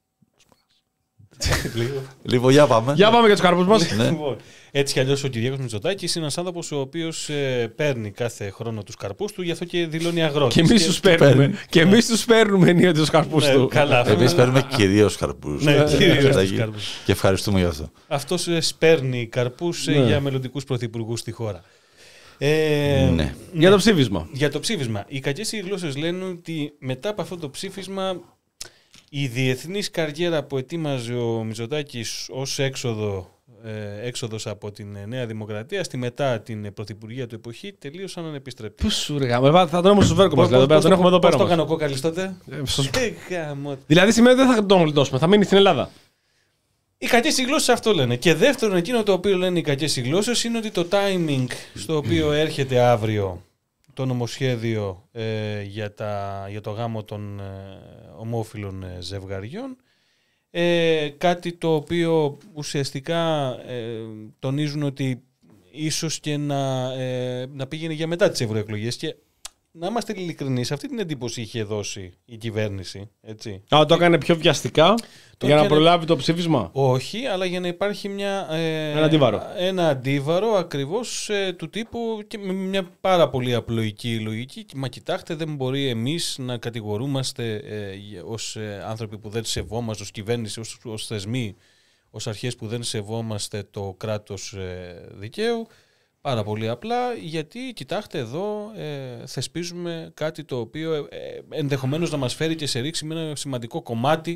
Λοιπόν, για πάμε. Για πάμε για τους καρπούς μας. Έτσι κι αλλιώς ο Κυριάκος Μητσοτάκης είναι ένας άνθρωπος ο οποίος ε, παίρνει κάθε χρόνο τους καρπούς του, γι' αυτό και δηλώνει αγρότης. Και εμείς τους παίρνουμε. Και εμείς τους παίρνουμε ενίοτε τους καρπούς του. Εμείς παίρνουμε κυρίως καρπούς. Ναι, κυρίως τους καρπούς. Και ευχαριστούμε για αυτό. Αυτός ε, σπέρνει καρπούς ε, για μελλοντικούς πρωθυπουργούς στη χώρα. Ε, ναι. Για το ψήφισμα. Για το ψήφισμα. Οι κακές οι γλώσσες λένε ότι μετά από αυτό το ψήφισμα η διεθνής καριέρα που ετοίμαζε ο Μητσοτάκης ως έξοδο έξοδος από την Νέα Δημοκρατία στη μετά την πρωθυπουργία του εποχή τελείωσαν ανεπιστρεπτή. Πού σου ρε γάμο, θα τον έχουμε στο βέρκο μας, δηλαδή, τον έχουμε εδώ πέρα. Πώς το έκανε ο Κόκαλης τότε? Δηλαδή σημαίνει ότι δεν θα τον γλιτώσουμε, θα μείνει στην Ελλάδα. Οι κακές οι γλώσσες αυτό λένε. Και δεύτερον, εκείνο το οποίο λένε οι κακές οι γλώσσες είναι ότι το timing στο οποίο έρχεται αύριο το νομοσχέδιο ε, για, τα, για το γάμο των ε, ομόφυλων ε, ζευγαριών Ε, κάτι το οποίο ουσιαστικά ε, τονίζουν ότι ίσως και να, ε, να πήγαινε για μετά τις ευρωεκλογές και να είμαστε ειλικρινείς, αυτή την εντύπωση είχε δώσει η κυβέρνηση. Έτσι. Α, το έκανε πιο βιαστικά το για έκανε... να προλάβει το ψήφισμα. Όχι, αλλά για να υπάρχει μια, ε, ένα αντίβαρο. Ένα αντίβαρο ακριβώς ε, του τύπου και με μια πάρα πολύ απλοϊκή λογική. Μα κοιτάξτε, δεν μπορεί εμείς να κατηγορούμαστε ε, ως ε, άνθρωποι που δεν σεβόμαστε, ως κυβέρνηση, ως, ως θεσμοί, ως αρχές που δεν σεβόμαστε το κράτος ε, δικαίου. Πάρα πολύ απλά, γιατί κοιτάξτε εδώ ε, θεσπίζουμε κάτι το οποίο ε, ενδεχομένως να μας φέρει και σε ρήξη με ένα σημαντικό κομμάτι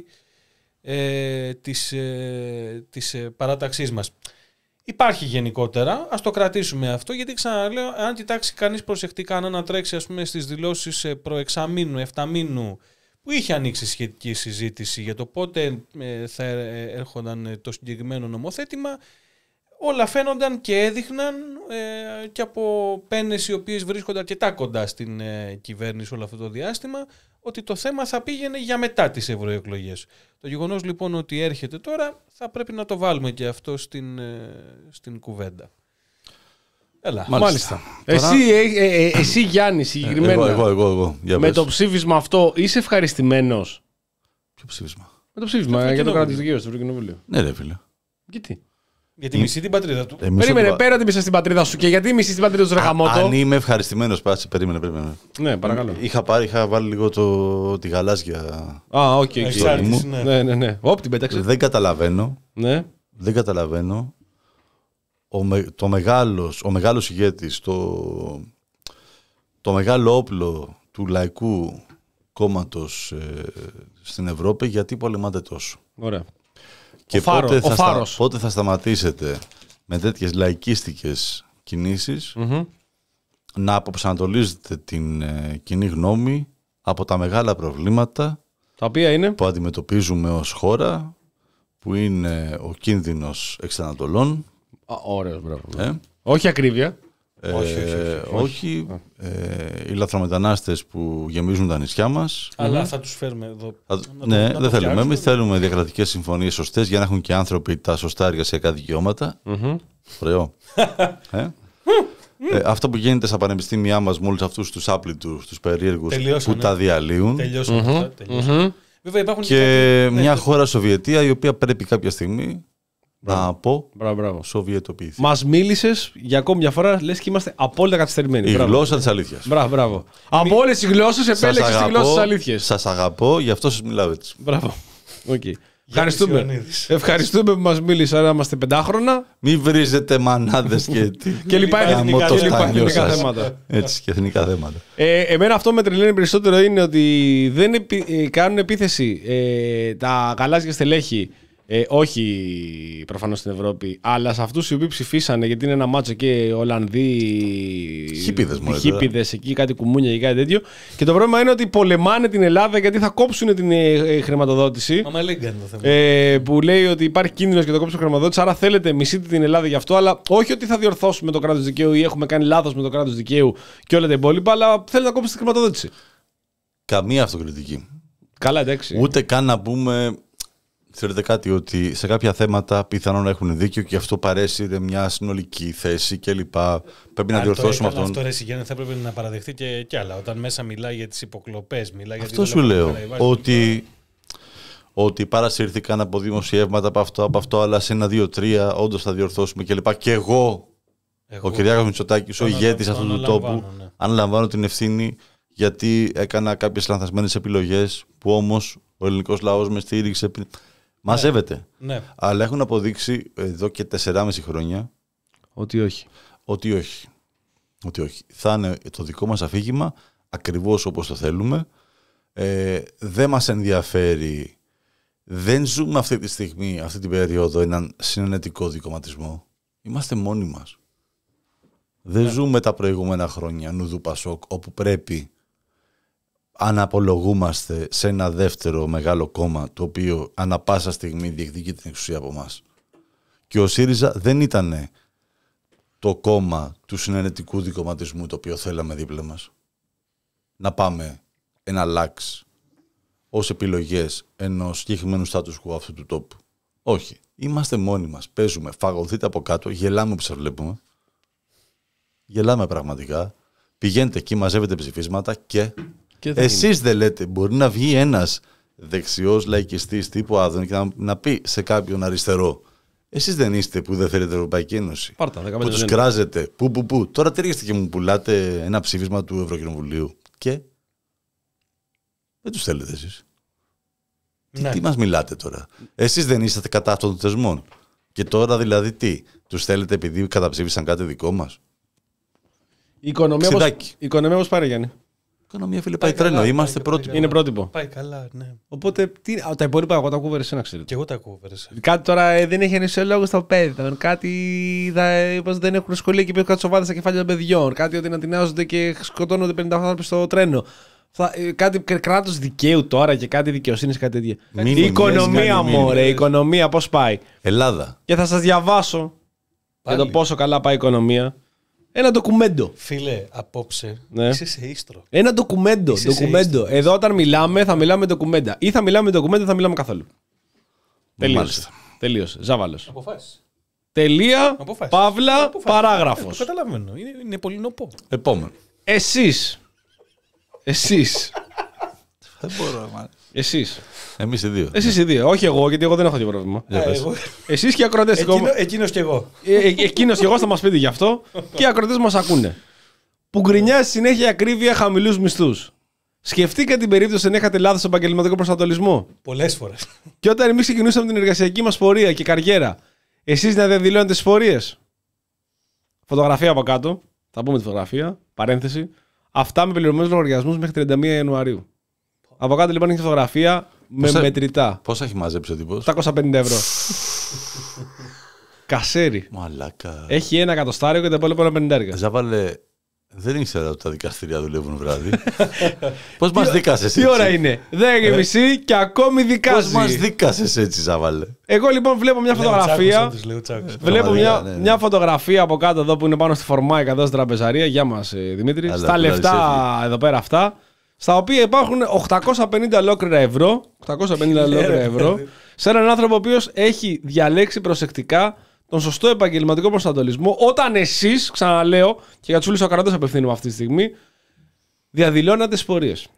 ε, της, ε, της ε, παράταξής μας. Υπάρχει γενικότερα, ας το κρατήσουμε αυτό, γιατί ξαναλέω, αν κοιτάξει κανείς προσεκτικά, αν ανατρέξει ας πούμε στις δηλώσεις προεξαμήνου, εφταμήνου, που είχε ανοίξει σχετική συζήτηση για το πότε ε, θα έρχονταν το συγκεκριμένο νομοθέτημα, όλα φαίνονταν και έδειχναν ε, και από πένες οι οποίες βρίσκονται αρκετά κοντά στην ε, κυβέρνηση όλο αυτό το διάστημα, ότι το θέμα θα πήγαινε για μετά τις ευρωεκλογές. Το γεγονός λοιπόν ότι έρχεται τώρα θα πρέπει να το βάλουμε και αυτό στην, ε, στην κουβέντα. Έλα. Μάλιστα. Μάλιστα. Εσύ, ε, ε, ε, εσύ Γιάννη συγκεκριμένα, εγώ, εγώ, εγώ, εγώ. Για με πες. το ψήφισμα αυτό είσαι ευχαριστημένος? Ποιο ψήφισμα? Με το ψήφισμα για το κράτος δικαίου στο Ευρωκοινοβούλιο. Ναι ρε φίλε. Γιατί? Γιατί μισεί την πατρίδα του. Ε, Περίμενε, το... πέρα τη μισά στην πατρίδα σου και γιατί μισεί την πατρίδα του ρε γαμώτο. Αν είμαι ευχαριστημένος, πάτσε, περίμενε, περίμενε. Ναι, παρακαλώ. Είχα, πάρει, είχα βάλει λίγο το, τη γαλάζια. Α, οκ, okay, okay. ναι. ναι, ναι, ναι. Όπ, την πέταξε. Δεν καταλαβαίνω. Ναι. Δεν καταλαβαίνω. Ο, με, το μεγάλος, ο μεγάλος ηγέτης, το, το μεγάλο όπλο του λαϊκού κόμματος ε, στην Ευρώπη, γιατί πολεμάτε τόσο. Ωραία. Και ο φάρο, πότε, ο θα φάρος. στα, πότε θα σταματήσετε με τέτοιες λαϊκίστικες κινήσεις Mm-hmm. να αποπροσανατολίζετε την ε, κοινή γνώμη από τα μεγάλα προβλήματα τα οποία είναι που αντιμετωπίζουμε ως χώρα, που είναι ο κίνδυνος εξανατολών. Α, ωραίος, μπράβο. Ε? Όχι ακρίβεια. Ε, όχι, όχι, όχι, όχι. Ε, οι λαθρομετανάστες που γεμίζουν τα νησιά μας. Αλλά mm-hmm. θα τους φέρουμε εδώ. Θα, να ναι, το, δεν θέλουμε. φτιάξουμε. Εμείς θέλουμε διακρατικές συμφωνίες σωστές για να έχουν και άνθρωποι τα σωστά εργασιακά δικαιώματα. Mm-hmm. Ωραίο. ε? ε, αυτό που γίνεται στα πανεπιστήμια μας με όλους αυτούς τους άπλητους, τους περίεργους Τελειώσανε. που τα διαλύουν. Τελειώσαν Mm-hmm. αυτά. Τελειώσαν. Mm-hmm. Βέβαια, υπάρχουν και και μια ναι, χώρα Σοβιετία η οποία πρέπει κάποια στιγμή να πω Σοβιετοποιηθεί. Μας μίλησες για ακόμη μια φορά, λες και είμαστε απόλυτα καθυστερημένοι. Η μπράβο. γλώσσα της αλήθειας. Μπράβο, μπράβο. Από όλες τις γλώσσες επέλεξες τη γλώσσα της αλήθειας. Σας αγαπώ, γι' αυτό σας μιλάω έτσι. Μπράβο. Okay. Ευχαριστούμε. Ευχαριστούμε που μας μίλησε, να είμαστε πεντάχρονα. Μην βρίζετε μανάδες και τι. Και λοιπά εθνικά, και λοιπά εθνικά θέματα. Έτσι, και εθνικά θέματα. Ε, εμένα αυτό με τρελαίνει περισσότερο είναι ότι δεν επι, ε, κάνουν επίθεση ε, τα γαλάζια στελέχη. Ε, όχι προφανώς στην Ευρώπη, αλλά σε αυτούς οι οποίοι ψηφίσανε, γιατί είναι ένα μάτσο και Ολλανδοί. Χίπηδες, μόλις. Χίπηδες εκεί, κάτι κουμούνια και κάτι τέτοιο. Και το πρόβλημα είναι ότι πολεμάνε την Ελλάδα γιατί θα κόψουν την ε, χρηματοδότηση. Μα λίγκα είναι το θέμα. Ε, που λέει ότι υπάρχει κίνδυνος και το κόψουν χρηματοδότηση. Άρα θέλετε, μισείτε την Ελλάδα γι' αυτό, αλλά όχι ότι θα διορθώσουμε το κράτος δικαίου ή έχουμε κάνει λάθος με το κράτος δικαίου και όλα τα υπόλοιπα, αλλά θέλετε να κόψετε τη χρηματοδότηση. Καμία αυτοκριτική. Καλά, εντάξει. Ούτε καν να πούμε. Ξέρετε κάτι, ότι σε κάποια θέματα πιθανόν να έχουν δίκιο και αυτό παρέσει μια συνολική θέση κλπ. Πρέπει να διορθώσουμε αυτόν. Αυτό ρε Σιγέννη θα πρέπει να παραδεχτεί και, και άλλα. Όταν μέσα μιλάει για τις υποκλοπές, μιλάει για αυτό σου λέω. Ότι, ότι παρασύρθηκαν από δημοσιεύματα από αυτό, από αυτό, αλλά σε ένα, δύο, τρία όντως θα διορθώσουμε κλπ. Και εγώ, εγώ ο Κυριάκος Μητσοτάκης, ο ηγέτης αυτού του τόπου, ναι. αναλαμβάνω την ευθύνη γιατί έκανα κάποιες λανθασμένες επιλογές που όμως ο ελληνικός λαός με στήριξε. Μαζεύεται. Ναι. Αλλά έχουν αποδείξει εδώ και τεσσεράμιση χρόνια ότι όχι. Ότι όχι. Ότι όχι. Θα είναι το δικό μας αφήγημα ακριβώς όπως το θέλουμε. Ε, δεν μας ενδιαφέρει. Δεν ζούμε αυτή τη στιγμή, αυτή την περίοδο, έναν συνενετικό δικομματισμό. Είμαστε μόνοι μας. Δεν ναι. ζούμε τα προηγούμενα χρόνια νουδού Πασόκ, όπου πρέπει αναπολογούμαστε σε ένα δεύτερο μεγάλο κόμμα το οποίο ανα πάσα στιγμή διεκδικεί την εξουσία από εμάς. Και ο ΣΥΡΙΖΑ δεν ήταν το κόμμα του συνενετικού δικομματισμού το οποίο θέλαμε δίπλα μας. Να πάμε ένα λάξ. ως επιλογές ενός συγκεκριμένου status quo αυτού του τόπου. Όχι. Είμαστε μόνοι μας. Παίζουμε. Φαγωθείτε από κάτω. Γελάμε που σας βλέπουμε. Γελάμε πραγματικά. Πηγαίνετε εκεί, μαζεύετε ψηφίσματα και, και εσείς δεν λέτε. Μπορεί να βγει ένας δεξιός λαϊκιστής τύπου Άδων και να, να πει σε κάποιον αριστερό. Εσείς δεν είστε που δεν θέλετε Ευρωπαϊκή Ένωση. Πάρτα, που τους κράζετε. Πού, πού, πού. Τώρα ταιριάστε και μου πουλάτε ένα ψήφισμα του Ευρωκοινοβουλίου. Και δεν τους θέλετε εσείς. Ναι. Τι, τι μας μιλάτε τώρα. Εσείς δεν είσαστε κατά αυτών των θεσμών. Και τώρα δηλαδή τι. Τους θέλετε επειδή καταψήφισαν κάτι δικό μας. Η οικονομία πώς, η οικονομία πώς πάρει, Γιάννη. Η οικονομία, φίλε, πάει, πάει τρένο. Καλά, Είμαστε πρότυπο. Είναι πρότυπο. Πάει καλά, ναι. Οπότε τι, τα υπόλοιπα εγώ τα ακούω εσένα, ξέρετε. Και εγώ τα ακούω εσένα. Κάτι τώρα ε, δεν έχει ενισχύσει στο παιδί. Κάτι δε, δεν έχουν σχολεία και πέφτουν κάτι σοβαρά στα κεφάλια των παιδιών. Κάτι ότι ανατινάζονται και σκοτώνονται πενήντα άνθρωποι στο τρένο. Θα, ε, κάτι κράτος δικαίου τώρα και κάτι δικαιοσύνη και κάτι τέτοια. Η οικονομία, μωρέ, η οικονομία πώς πάει. Ελλάδα. Και θα σας διαβάσω για το πόσο καλά πάει η οικονομία. Ένα ντοκουμέντο. Φίλε, απόψε ναι. είσαι σε ίστρο. Ένα ντοκουμέντο. ντοκουμέντο. Εδώ όταν μιλάμε θα μιλάμε με ντοκουμέντα. Ή θα μιλάμε με ντοκουμέντο ή θα μιλάμε καθόλου. Τελείωσε. Τελείωσε. Ζάβαλος. Αποφάσεις. Τελεία, Αποφάσεις. παύλα, Αποφάσεις. παράγραφος. Το καταλαβαίνω. Είναι, είναι πολύ νοπό. Επόμενο. Εσείς. Εσείς. Δεν μπορώ, μάλλον. Εσείς. Εμείς οι δύο. Εσείς οι δύο. Όχι εγώ, γιατί εγώ δεν έχω τέτοιο πρόβλημα. Εσείς και οι ακροατές. Εκείνο, εκείνος και εγώ. Ε, ε, εκείνος και εγώ θα μας πείτε γι' αυτό. Και οι ακροατές μας ακούνε. Που γκρινιάζει συνέχεια ακρίβεια χαμηλούς μισθούς. Σκεφτείτε την περίπτωση να είχατε λάθος επαγγελματικό προσανατολισμό. Πολλές φορές. Και όταν εμείς ξεκινούσαμε την εργασιακή μας πορεία και καριέρα, εσείς να διαδηλώνετε τις πορείες. Φωτογραφία από κάτω. Θα πούμε τη φωτογραφία. Παρένθεση. Αυτά με πληρωμένους λογαριασμούς μέχρι τριάντα μία Ιανουαρίου. Από κάτω λοιπόν έχει φωτογραφία με πόσα, μετρητά. Πόσα έχει μαζέψει ο τύπος? οκτακόσια πενήντα ευρώ. Κασέρι. Μαλάκα. Έχει ένα εκατοστάριο και τα υπόλοιπα ένα πενηντάρικα. Ζάβαλε, δεν ήξερα ότι τα δικαστήρια δουλεύουν βράδυ. Πώς μας δίκασες έτσι? Τι ώρα είναι? δέκα και μισή και ακόμη δικάζει. Πώς μας δίκασες έτσι, Ζάβαλε? Εγώ λοιπόν βλέπω μια φωτογραφία. Βλέπω μια, ναι, ναι. μια φωτογραφία από κάτω εδώ που είναι πάνω στη Φορμάικα εδώ στην τραπεζαρία. Γεια μας Δημήτρη. Αλλά, στα λεφτά εδώ πέρα αυτά. Στα οποία υπάρχουν οκτακόσια πενήντα ολόκληρα ευρώ, οκτακόσια πενήντα ολόκληρα ευρώ σε έναν άνθρωπο ο οποίος έχει διαλέξει προσεκτικά τον σωστό επαγγελματικό προσανατολισμό, όταν εσείς, ξαναλέω, και για τους φίλους ακροατές απευθύνουμε αυτή τη στιγμή, διαδηλώνατε τις πορείες.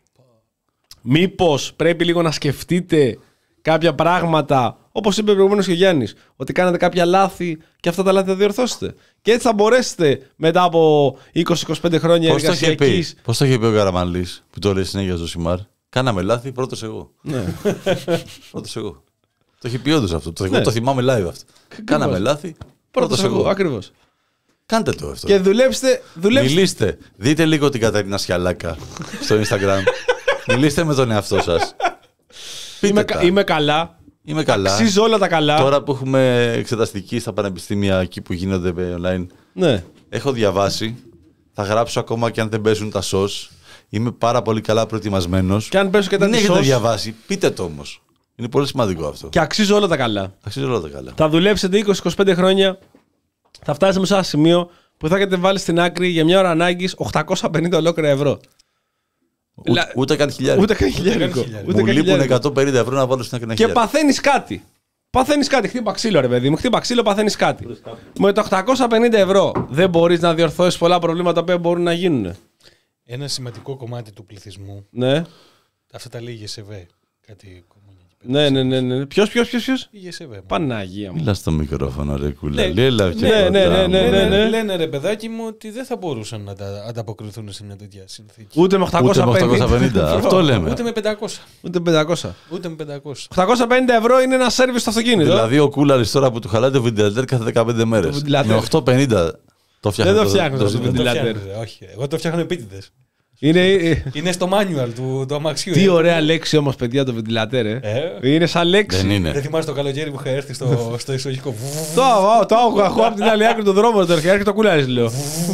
Μήπως πρέπει λίγο να σκεφτείτε κάποια πράγματα, όπως είπε προηγουμένως και ο Γιάννης, ότι κάνατε κάποια λάθη και αυτά τα λάθη θα διορθώσετε. Και έτσι θα μπορέσετε μετά από είκοσι με είκοσι πέντε χρόνια εργασιακής. Πώς το είχε πει ο Καραμανλής που το λέει συνέχεια στο Σιμάρ? Κάναμε λάθη, πρώτος εγώ. Ναι. Πρώτος εγώ. Το έχει πει όντως αυτό. Το, ναι. το θυμάμαι live αυτό. Κάναμε λάθη, πρώτος εγώ. εγώ. Ακριβώς. Κάντε το αυτό. Και δουλέψτε. δουλέψτε. Μιλήστε. Δείτε λίγο την Καταρίνα Σιαλάκα στο Instagram. Μιλήστε με τον εαυτό σας. Είμαι, είμαι καλά. Είμαι καλά. Αξίζω όλα τα καλά. Τώρα που έχουμε εξεταστική στα πανεπιστήμια εκεί που γίνονται online. Ναι. Έχω διαβάσει. Θα γράψω ακόμα και αν δεν παίζουν τα σος. Είμαι πάρα πολύ καλά προετοιμασμένος. Και αν πέσω και τα δεν έχετε διαβάσει, πείτε το όμως. Είναι πολύ σημαντικό αυτό. Και αξίζω όλα τα καλά. Αξίζω όλα τα καλά. Θα δουλέψετε είκοσι με είκοσι πέντε χρόνια. Θα φτάσετε σε ένα σημείο που θα έχετε βάλει στην άκρη για μια ώρα ανάγκης οκτακόσια πενήντα ολόκληρα ευρώ. Ούτε, ούτε καν χιλιάρικο. Ούτε καν χιλιάρικο. Μου λείπουν εκατόν πενήντα ευρώ να βάλω στην άκρη. Και παθαίνεις κάτι. Παθαίνεις κάτι. Χτύπα ξύλο, ρε παιδί μου. Χτύπα ξύλο, παθαίνεις κάτι. Με τα οκτακόσια πενήντα ευρώ δεν μπορείς να διορθώσεις πολλά προβλήματα που μπορούν να γίνουν. Ένα σημαντικό κομμάτι του πληθυσμού. Ναι. Αυτά τα λέει η ΓΕΣΕΒΕ. Κάτι κομμούνια. Ναι, ναι, ναι, ναι. Ποιος, ποιος, ποιος, ποιος? Η ΓΕΣΕΒΕ. Παναγία μου. Μιλά στο μικρόφωνο, ρε κούλα. Ναι, Λέλα, ναι, ναι, ναι, ναι, ναι, ναι. Λένε ρε παιδάκι μου ότι δεν θα μπορούσαν να ανταποκριθούν σε μια τέτοια συνθήκη. Ούτε με οκτακόσια πενήντα. Αυτό λέμε. Ούτε με πεντακόσια. Ούτε με πεντακόσια. Ούτε με πεντακόσια. οκτακόσια πενήντα ευρώ είναι ένα σέρβις στο αυτοκίνητο. Δηλαδή ο Κούλαρης τώρα που του χαλάει το βεντιλατέρ κάθε δεκαπέντε μέρες. Με οκτακόσια πενήντα το φτιάχνει. Δεν το φτιάχνει το βεντιλατέρ. Όχι, εγώ το φτιάχνω επίτηδες. Είναι... είναι στο manual του, του αμαξιού. Τι ωραία λέξη όμως, παιδιά, το βεντιλατέρ. Ε. Ε. Είναι σαν λέξη. Δεν είναι. Δεν θυμάσαι το καλοκαίρι που είχα έρθει στο, στο εισαγωγικό. Το έχω από την άλλη άκρη του δρόμου. Το έρχεται το Κούλαρης, λέω.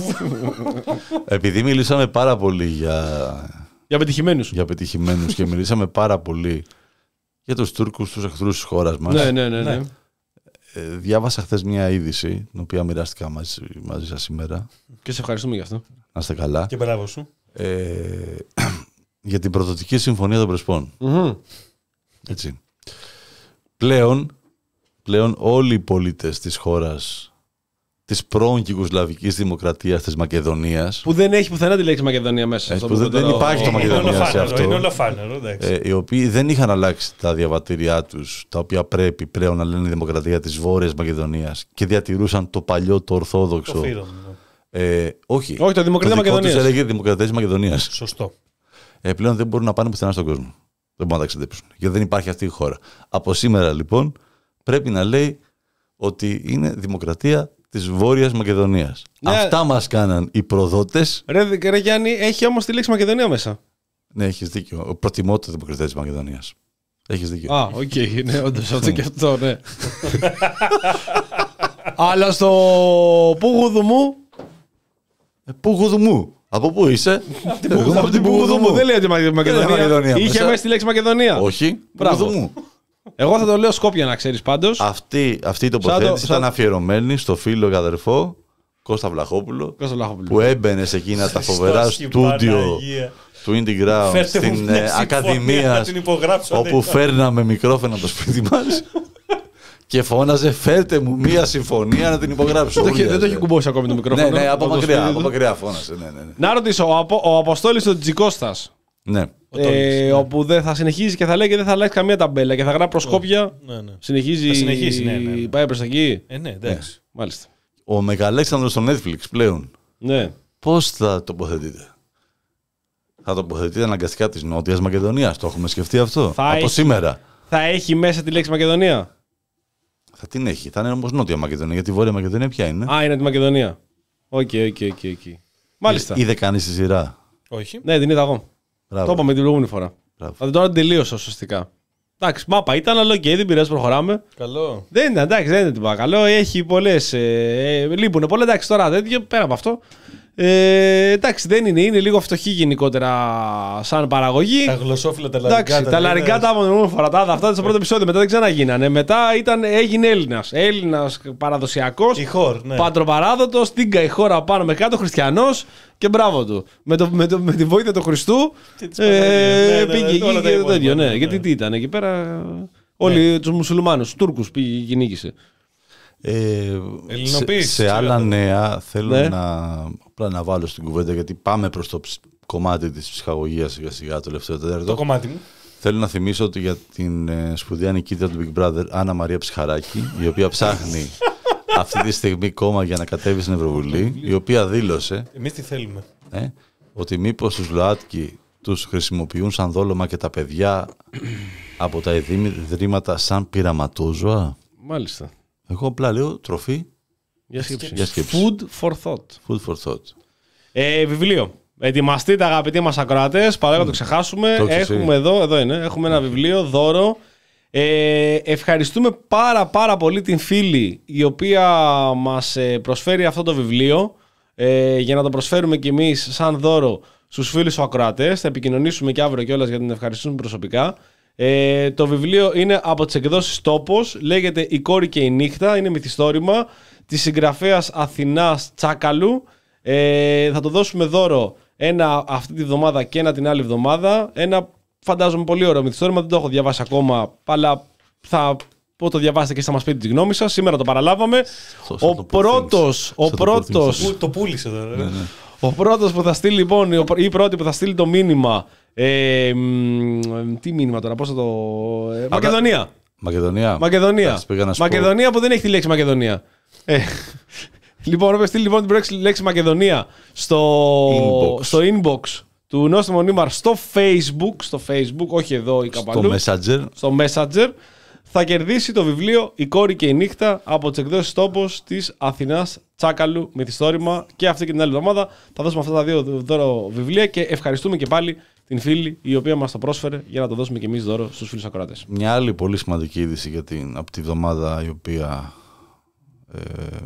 Επειδή μιλήσαμε πάρα πολύ για. Για πετυχημένους. Για πετυχημένους και μιλήσαμε πάρα πολύ για τους Τούρκους, τους εχθρούς της χώρας μας. Ναι, ναι, ναι. ναι. Ε, διάβασα χθες μια είδηση, την οποία μοιράστηκα μαζί, μαζί σας σήμερα. Και σε ευχαριστούμε γι' αυτό. Να είστε καλά. Και μπράβο σου. Ε, για την προδοτική συμφωνία των Πρεσπών. Mm-hmm. Έτσι. Πλέον, πλέον όλοι οι πολίτες της χώρας της πρώην Γιουγκοσλαβικής Δημοκρατίας της Μακεδονίας. Που δεν έχει πουθενά τη λέξη Μακεδονία μέσα. Ε, που δεν, δεν υπάρχει το Μακεδονία σε αυτό. Είναι ολοφάνερο, ε, οι οποίοι δεν είχαν αλλάξει τα διαβατήριά τους, τα οποία πρέπει πλέον να λένε Δημοκρατία της Βόρειας Μακεδονίας και διατηρούσαν το παλιό, το ορθόδοξο. Το φύρον, ναι. ε, όχι, όχι, το Δημοκρατία Μακεδονίας. Τους έλεγε Δημοκρατία της Μακεδονίας. Σωστό. Ε, πλέον δεν μπορούν να πάνε πουθενά στον κόσμο. Δεν μπορούν να τα εξεντέψουν. Γιατί δεν υπάρχει αυτή η χώρα. Από σήμερα λοιπόν πρέπει να λέει ότι είναι Δημοκρατία της Βόρειας Μακεδονίας. Ναι. Αυτά μας κάναν οι προδότες. Ρε, ρε Γιάννη, έχει όμως τη λέξη Μακεδονία μέσα. Ναι, έχεις δίκιο. Προτιμώ τη Δημοκρατία της Μακεδονίας. Έχεις δίκιο. Α, οκ, okay, ναι, όντως αυτό και αυτό, ναι. Αλλά στο Πουγουδουμού. Ε, Πουγουδουμού. Από πού είσαι? Από την Πουγουδουμού. Δεν λέει ότι Μακεδονία. Είχε μέσα τη λέξη Μακεδονία. Όχι. Πουγουδουμού. Εγώ θα το λέω Σκόπια, να ξέρεις πάντως. Αυτή, αυτή η τοποθέτηση ήταν αφιερωμένη στο φίλο και αδερφό Κώστα Βλαχόπουλο, Κώστα Βλαχόπουλο, που έμπαινε σε εκείνα τα φοβερά στούντιο του Indie Ground στην Ακαδημία, όπου φέρναμε μικρόφωνα από το σπίτι μας και φώναζε «Φέρτε μου μία συμφωνία να την υπογράψω». Δεν το έχει κουμπώσει ακόμη το μικρόφωνο. Ναι, ναι, από μακριά, από μακριά φώνασε. Ναι, ναι, ναι. Να ρωτήσω, ο, Απο, ο Αποστόλης ο Τζικώστας. Ναι. Ε, ναι. Όπου δεν θα συνεχίζει και θα λέει και δεν θα αλλάξει καμία ταμπέλα και θα γράφει προσκόπια. Ναι, ναι. Συνεχίζει. Θα συνεχίσει, ναι, ναι, ναι. Πάει προς τα εκεί. Ε, ναι, εντάξει. Ναι, μάλιστα. Ο Μεγαλέξανδρος στο Netflix πλέον. Ναι. Πώς θα τοποθετείτε? Θα τοποθετείτε αναγκαστικά της Νότιας Μακεδονίας. Το έχουμε σκεφτεί αυτό θα από έχει, σήμερα. Θα έχει μέσα τη λέξη Μακεδονία. Θα την έχει. Θα είναι όμως Νότια Μακεδονία. Γιατί η Βόρεια Μακεδονία ποια είναι? Α, είναι τη Μακεδονία. Οκ, οκ, οκ. Μάλιστα. Είδε κανείς τη σειρά? Όχι. Ναι, την είδα εγώ. Μπράβο. Το είπαμε την προηγούμενη φορά. Αλλά τώρα τελείωσα ουσιαστικά. Εντάξει, μάπα ήταν, αλλά και δεν πειράζει, προχωράμε. Καλό. Δεν είναι, εντάξει, δεν είναι τίποτα καλό. Έχει πολλές. Ε, ε, λείπουν πολλά, εντάξει, τώρα τέτοιο, πέρα από αυτό. Ε, εντάξει, δεν είναι, είναι λίγο φτωχή γενικότερα σαν παραγωγή. Τα γλωσσόφυλλα, τα λαρικά. Τα λαρικά τα από φορά. Τα αυτά στο πρώτο επεισόδιο, μετά δεν ξαναγίνανε. Μετά ήταν, έγινε Έλληνας. Έλληνας παραδοσιακός. Ναι. Πατροπαράδοτος, τίγκα η χώρα πάνω με κάτω, χριστιανός και μπράβο του. Με, το, με, το, με τη βοήθεια του Χριστού ε, πήγε εκεί και το τέτοιο. Ναι, γιατί τι ήταν εκεί πέρα. Όλοι τους μουσουλμάνους, τους Τούρκους πήγε και νίκησε. Ε, σε, σε άλλα νέα θέλω ναι. να, απλά να βάλω στην κουβέντα, γιατί πάμε προς το ψ, κομμάτι της ψυχαγωγίας σιγά σιγά το τελευταίο τέταρτο. Το κομμάτι μου. Θέλω να θυμίσω ότι για την ε, σπουδαία νικήτρια του Big Brother, Άννα Μαρία Ψυχαράκη, η οποία ψάχνει αυτή τη στιγμή κόμμα για να κατέβει στην Ευρωβουλή, η οποία δήλωσε εμείς τι θέλουμε ε, ότι μήπως τους ΛΟΑΤΚΙ τους χρησιμοποιούν σαν δόλωμα και τα παιδιά από τα ιδρύματα σαν πειραματόζωα. Μάλιστα. Εγώ απλά λέω τροφή για σκέψη. Για σκέψη. Food for thought. Food for thought. Ε, βιβλίο. Ετοιμαστείτε αγαπητοί μας ακροατές, παρά να το ξεχάσουμε. Το έχουμε εδώ, εδώ είναι, έχουμε ένα βιβλίο, δώρο. Ε, ευχαριστούμε πάρα πάρα πολύ την φίλη η οποία μας προσφέρει αυτό το βιβλίο, ε, για να το προσφέρουμε κι εμείς σαν δώρο στους φίλους ακροατές. Θα επικοινωνήσουμε και αύριο κιόλας για να την ευχαριστούμε προσωπικά. Ε, το βιβλίο είναι από τις εκδόσεις Τόπος, λέγεται «Η κόρη και η νύχτα», είναι μυθιστόρημα της συγγραφέας Αθηνάς Τσάκαλου. Ε, θα το δώσουμε δώρο ένα αυτή τη βδομάδα και ένα την άλλη εβδομάδα. Ένα φαντάζομαι πολύ ωραίο μυθιστόρημα, δεν το έχω διαβάσει ακόμα, αλλά θα πω το διαβάσετε και θα μας πείτε τη γνώμη σας. Σήμερα το παραλάβαμε. Το, ο πρώτος, ο πρώτος, το, το πούλησε τώρα. Ναι, ναι. Ο πρώτος που θα στείλει λοιπόν, ή η πρώτη που θα στείλει το μήνυμα. Ε, μ, τι μήνυμα τώρα, πώς θα το. Ε, Μακεδονία. Μακεδονία. Μακεδονία. Μακεδονία που δεν έχει τη λέξη Μακεδονία. Ε, λοιπόν, όποιος στείλει λοιπόν την λέξη Μακεδονία στο inbox, στο inbox του Νόστιμου Νίμαρ στο Facebook, στο Facebook, όχι εδώ ή κάπου αλλού. Στο Messenger. Στο Messenger. Θα κερδίσει το βιβλίο «Η κόρη και η νύχτα» από τις εκδόσεις Τόπος της Αθηνάς Τσάκαλου, μυθιστόρημα, και αυτή και την άλλη εβδομάδα θα δώσουμε αυτά τα δύο δώρο βιβλία και ευχαριστούμε και πάλι την φίλη η οποία μας το πρόσφερε για να το δώσουμε και εμείς δώρο στους φίλους ακροατές. Μια άλλη πολύ σημαντική είδηση για την, από τη βδομάδα η οποία ε,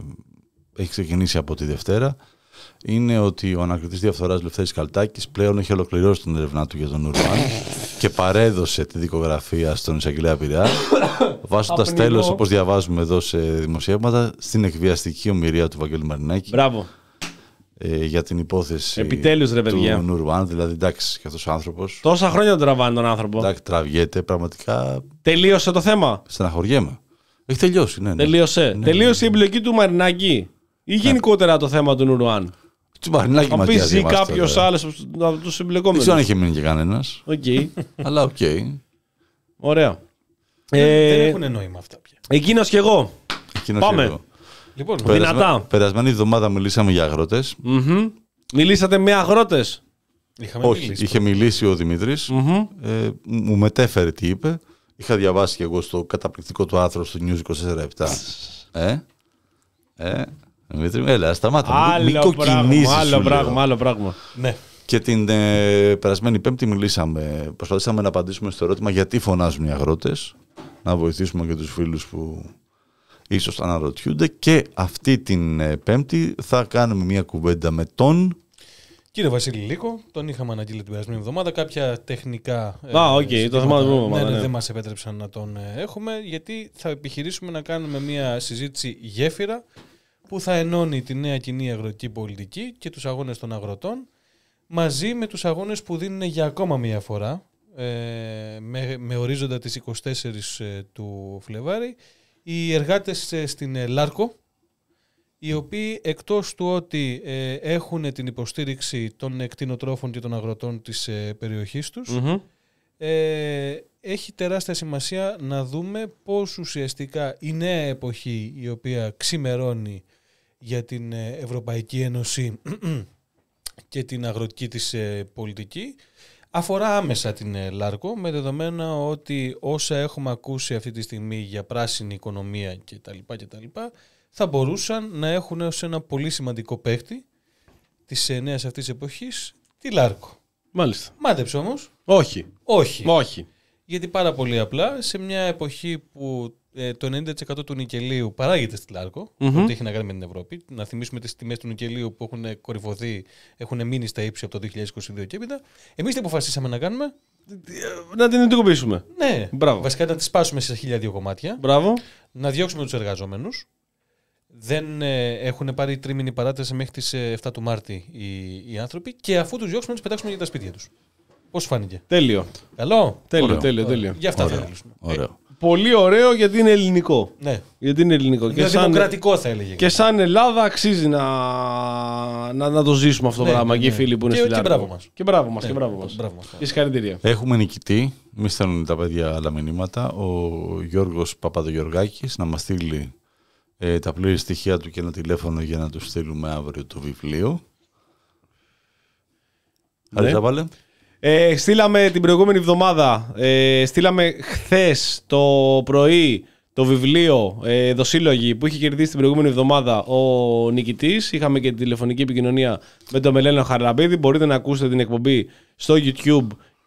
έχει ξεκινήσει από τη Δευτέρα είναι ότι ο ανακριτής διαφθοράς Λευτέρης Καλτάκης πλέον έχει ολοκληρώσει την έρευνά του για τον Ουρμπάν και παρέδωσε τη δικογραφία στον εισαγγελέα Πειραιά, βάζοντας τέλος, όπως διαβάζουμε εδώ σε δημοσιεύματα, στην εκβιαστική ομηρία του Βαγγέλη Μαρινάκη. Μπράβο. ε, για την υπόθεση Επιτέλους, ρε, παιδιά. του Νουρουάν. Δηλαδή, εντάξει, και αυτός ο άνθρωπος. Τόσα χρόνια τον τραβάνε τον άνθρωπο. Εντάξει, τραβιέται πραγματικά. Τελείωσε το θέμα. Στεναχωριέμαι. Έχει τελειώσει, ναι. ναι. Τελείωσε. Ναι, Τελείωσε ναι. η εμπλοκή του Μαρινάκη. Ή γενικότερα το θέμα του Νουρουάν. Του Μαρινάκη Αν πει ζει κάποιο άλλο από του εμπλεκόμενου. Δεν ξέρω αν έχει μείνει και κανένα. Okay. Αλλά οκ. Okay. Ωραία. Δεν, ε, δεν έχουν νόημα αυτά πια. Εκείνος και εγώ. Εκείνος Πάμε. Και εγώ. Λοιπόν, δυνατά. Περασμα... Περασμένη εβδομάδα μιλήσαμε για αγρότες. Mm-hmm. Μιλήσατε με αγρότες. Όχι, μιλήσει, είχε μιλήσει ο Δημήτρης. Mm-hmm. Ε, μου μετέφερε τι είπε. Είχα διαβάσει και εγώ στο καταπληκτικό του άρθρο στο News είκοσι τέσσερα επτά. ε, ε, Δημήτρη, έλα, σταμάτα. Άλλο πράγμα, άλλο πράγμα, άλλο πράγμα. Ναι. Και την ε, περασμένη Πέμπτη μιλήσαμε, προσπαθήσαμε να απαντήσουμε στο ερώτημα γιατί φωνάζουν οι αγρότες, να βοηθήσουμε και τους φίλους που ίσως αναρωτιούνται, και αυτή την ε, Πέμπτη θα κάνουμε μια κουβέντα με τον κύριο Βασίλη Λύκο. Τον είχαμε αναγγείλει την περασμένη εβδομάδα. Κάποια τεχνικά Α, οκ, okay, το θέμα του ναι, ναι, ναι. δεν μας επέτρεψαν να τον ε, έχουμε, γιατί θα επιχειρήσουμε να κάνουμε μια συζήτηση γέφυρα που θα ενώνει τη νέα κοινή αγροτική πολιτική και τους αγώνες των αγροτών, μαζί με τους αγώνες που δίνουν για ακόμα μία φορά, ε, με, με ορίζοντα τις εικοστή τέταρτη ε, του Φλεβάρη, οι εργάτες ε, στην ε, Λάρκο, οι οποίοι εκτός του ότι ε, έχουν την υποστήριξη των κτηνοτρόφων και των αγροτών της ε, περιοχής τους, mm-hmm. ε, έχει τεράστια σημασία να δούμε πώς ουσιαστικά η νέα εποχή, η οποία ξημερώνει για την Ευρωπαϊκή Ένωση και την αγροτική της πολιτική, αφορά άμεσα την Λάρκο, με δεδομένα ότι όσα έχουμε ακούσει αυτή τη στιγμή για πράσινη οικονομία κτλ. κτλ θα μπορούσαν να έχουν ως ένα πολύ σημαντικό παίχτη της νέας αυτής εποχής τη Λάρκο. Μάλιστα. Μάντεψε όμως. Όχι. Όχι. Όχι. Γιατί πάρα πολύ απλά, σε μια εποχή που ε, το ενενήντα τοις εκατό του νικελίου παράγεται στη Λάρκο, mm-hmm. ό,τι έχει να κάνει με την Ευρώπη. Να θυμίσουμε τις τιμές του νικελίου που έχουν κορυφωθεί, έχουν μείνει στα ύψη από το δύο χιλιάδες είκοσι δύο και έπειτα. Εμείς τι αποφασίσαμε να κάνουμε? Να την εντοπίσουμε. Ναι. Μπράβο. Βασικά να τη σπάσουμε σε χίλια δύο κομμάτια. Μπράβο. Να διώξουμε τους εργαζόμενους. Δεν ε, έχουν πάρει τρίμηνη παράταση μέχρι τις εφτά του Μάρτη οι, οι άνθρωποι, και αφού τους διώξουμε να τους πετάξουμε για τα σπίτια τους. Πώς φάνηκε? Τέλειο. Καλό. Τέλειο, ωραίο. τέλειο, τέλειο. Γι' αυτά ωραίο. θα μιλήσουμε. Ωραίο. Πολύ ωραίο, γιατί είναι ελληνικό. Ναι. Γιατί είναι ελληνικό. Είναι και σαν, δημοκρατικό, θα έλεγε. Και σαν Ελλάδα αξίζει να, να, να το ζήσουμε αυτό το ναι, πράγμα, ναι, και οι ναι. φίλοι που είναι και, στη και Λάρκο. μπράβο μας. Και μπράβο μας. Ναι, και μπράβο μας. μπράβο μας. Και συγχαρητήρια. Έχουμε νικητή, μη στέλνουν τα παιδιά άλλα μηνύματα, ο Γιώργος Παπαδογιοργάκης, να μας στείλει ε, τα πλήρη στοιχεία του και ένα τηλέφωνο για να του στείλουμε αύριο το βιβλίο. Ναι. Άρη Ζαβάλε. Ε, στείλαμε την προηγούμενη εβδομάδα, ε, στείλαμε χθες το πρωί το βιβλίο ε, Δοσύλλογοι που είχε κερδίσει την προηγούμενη εβδομάδα ο νικητής. Είχαμε και τη τηλεφωνική επικοινωνία με τον Μελένο Χαραλαμπίδη. Μπορείτε να ακούσετε την εκπομπή στο YouTube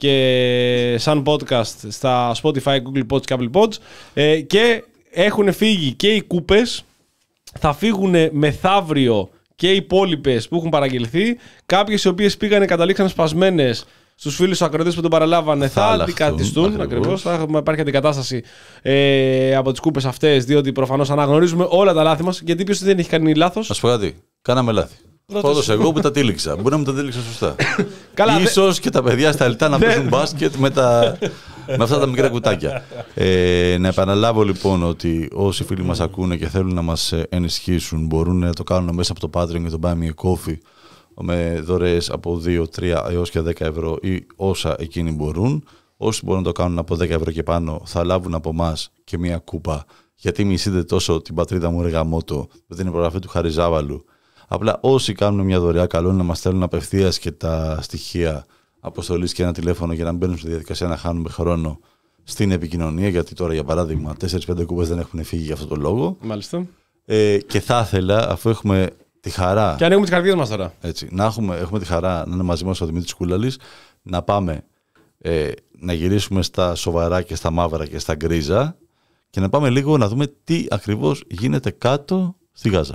και σαν podcast στα Spotify, Google Pods και Apple Pods. Ε, και έχουν φύγει και οι κούπες. Θα φύγουν μεθαύριο και οι υπόλοιπες που έχουν παραγγελθεί. Κάποιες οι οποίες πήγανε, καταλήξαν σπασμένες στους φίλους ακροατές που τον παραλάβανε, θα, θα αντικαταστούν. Ακριβώς. Θα υπάρχει αντικατάσταση ε, από τις κούπες αυτές, διότι προφανώς αναγνωρίζουμε όλα τα λάθη μας. Γιατί ποιος δεν έχει κάνει λάθος? Ας πω κάτι. Κάναμε λάθη. Πρώτος εγώ που τα τήληξα. Μπορεί να μου τα τήληξα σωστά. Καλά, ίσως και τα παιδιά στα Ελτά να παίζουν μπάσκετ με, τα... με αυτά τα μικρά κουτάκια. Ε, να επαναλάβω λοιπόν ότι όσοι φίλοι μας ακούνε και θέλουν να μας ενισχύσουν, μπορούν να το κάνουν μέσα από το Patreon και το Buy Me a Coffee, με δωρεές από δύο, τρία έως και δέκα ευρώ ή όσα εκείνοι μπορούν. Όσοι μπορούν να το κάνουν από δέκα ευρώ και πάνω, θα λάβουν από εμάς και μια κούπα. Γιατί μισείτε τόσο την πατρίδα μου, ρε γαμώτο, με την υπογραφή του Χαριζάβαλου. Απλά όσοι κάνουν μια δωρεά, καλό είναι να μας στέλνουν απευθείας και τα στοιχεία αποστολής και ένα τηλέφωνο, για να μπαίνουν στη διαδικασία να χάνουμε χρόνο στην επικοινωνία. Γιατί τώρα, για παράδειγμα, τέσσερις πέντε κούπες δεν έχουν φύγει για αυτό το λόγο. Μάλιστα. Ε, και θα ήθελα, αφού έχουμε τη χαρά. Και ανοίγουμε τις καρδιές μας τώρα. Έτσι, να έχουμε, έχουμε τη χαρά να είναι μαζί μας ο Δημήτρης Κούλαλης, να πάμε ε, να γυρίσουμε στα σοβαρά και στα μαύρα και στα γκρίζα και να πάμε λίγο να δούμε τι ακριβώς γίνεται κάτω στη Γάζα.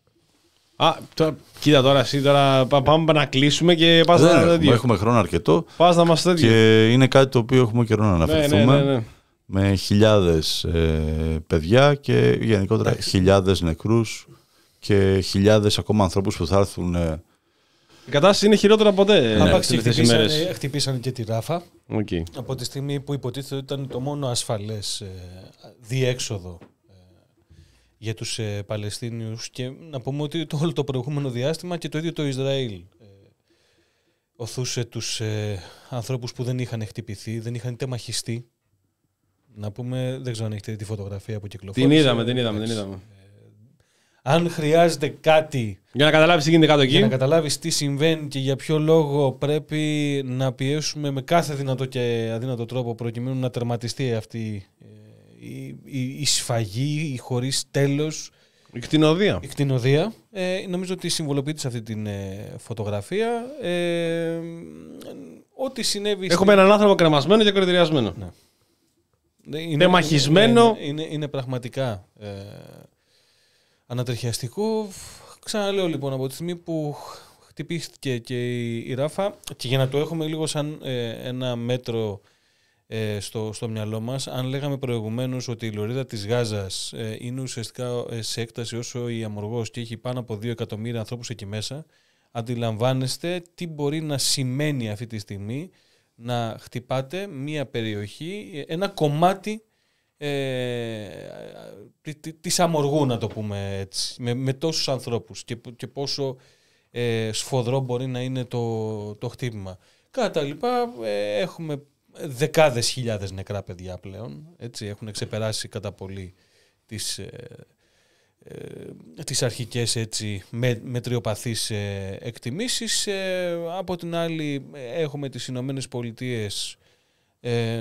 Α, το, κοίτα τώρα, εσύ τώρα πάμε να κλείσουμε και πας Δεν να έχουμε, έχουμε χρόνο αρκετό. Πας να μας τέτοιο. Και είναι κάτι το οποίο έχουμε καιρό να αναφερθούμε. Ναι, ναι, ναι, ναι. Με χιλιάδες ε, παιδιά και γενικότερα χιλιάδες νεκρούς και χιλιάδες ακόμα ανθρώπους που θα έρθουν ε, Η κατάσταση είναι χειρότερα ποτέ. Ναι, τις τελευταίες ημέρες. χτυπήσανε και τη Ράφα. Okay. Από τη στιγμή που υποτίθεται ότι ήταν το μόνο ασφαλές ε, διέξοδο ε, για τους ε, Παλαιστίνιους. Και να πούμε ότι το, όλο το προηγούμενο διάστημα και το ίδιο το Ισραήλ ε, οθούσε τους ε, ανθρώπους που δεν είχαν χτυπηθεί, δεν είχαν τεμαχιστεί. Να πούμε, δεν ξέρω αν έχετε τη φωτογραφία που κυκλοφόρησε. Την είδαμε, την είδαμε, την είδαμε. Αν χρειάζεται κάτι για να καταλάβεις τι γίνεται κάτω εκεί, για να καταλάβεις τι συμβαίνει και για ποιο λόγο πρέπει να πιέσουμε με κάθε δυνατό και αδύνατο τρόπο προκειμένου να τερματιστεί αυτή η, η, η σφαγή, η χωρίς τέλος, η κτηνοδία, η κτηνοδία. Ε, νομίζω ότι συμβολοποιείται σε αυτή την ε, φωτογραφία. Ε, ό,τι συνέβη... Έχουμε στην... έναν άνθρωπο κρεμασμένο και κορυδριασμένο. Ναι. Είναι, τεμαχισμένο. Είναι, είναι, είναι πραγματικά... Ε, ανατριχιαστικό. Ξαναλέω λοιπόν, από τη στιγμή που χτυπήθηκε και η Ράφα, και για να το έχουμε λίγο σαν ε, ένα μέτρο ε, στο, στο μυαλό μας, αν λέγαμε προηγουμένως ότι η λωρίδα της Γάζας ε, είναι ουσιαστικά σε έκταση όσο η Αμοργός και έχει πάνω από δύο εκατομμύρια ανθρώπους εκεί μέσα, αντιλαμβάνεστε τι μπορεί να σημαίνει αυτή τη στιγμή να χτυπάτε μία περιοχή, ένα κομμάτι Ε, της Αμοργού, να το πούμε έτσι, με, με τόσους ανθρώπους και, και πόσο ε, σφοδρό μπορεί να είναι το, το χτύπημα. Κατά τα λοιπά, ε, έχουμε δεκάδες χιλιάδες νεκρά παιδιά πλέον, έτσι, έχουν ξεπεράσει κατά πολύ τις, ε, ε, τις αρχικές έτσι, με, μετριοπαθείς ε, εκτιμήσεις. Ε, από την άλλη έχουμε τις Ηνωμένες Πολιτείες Ε,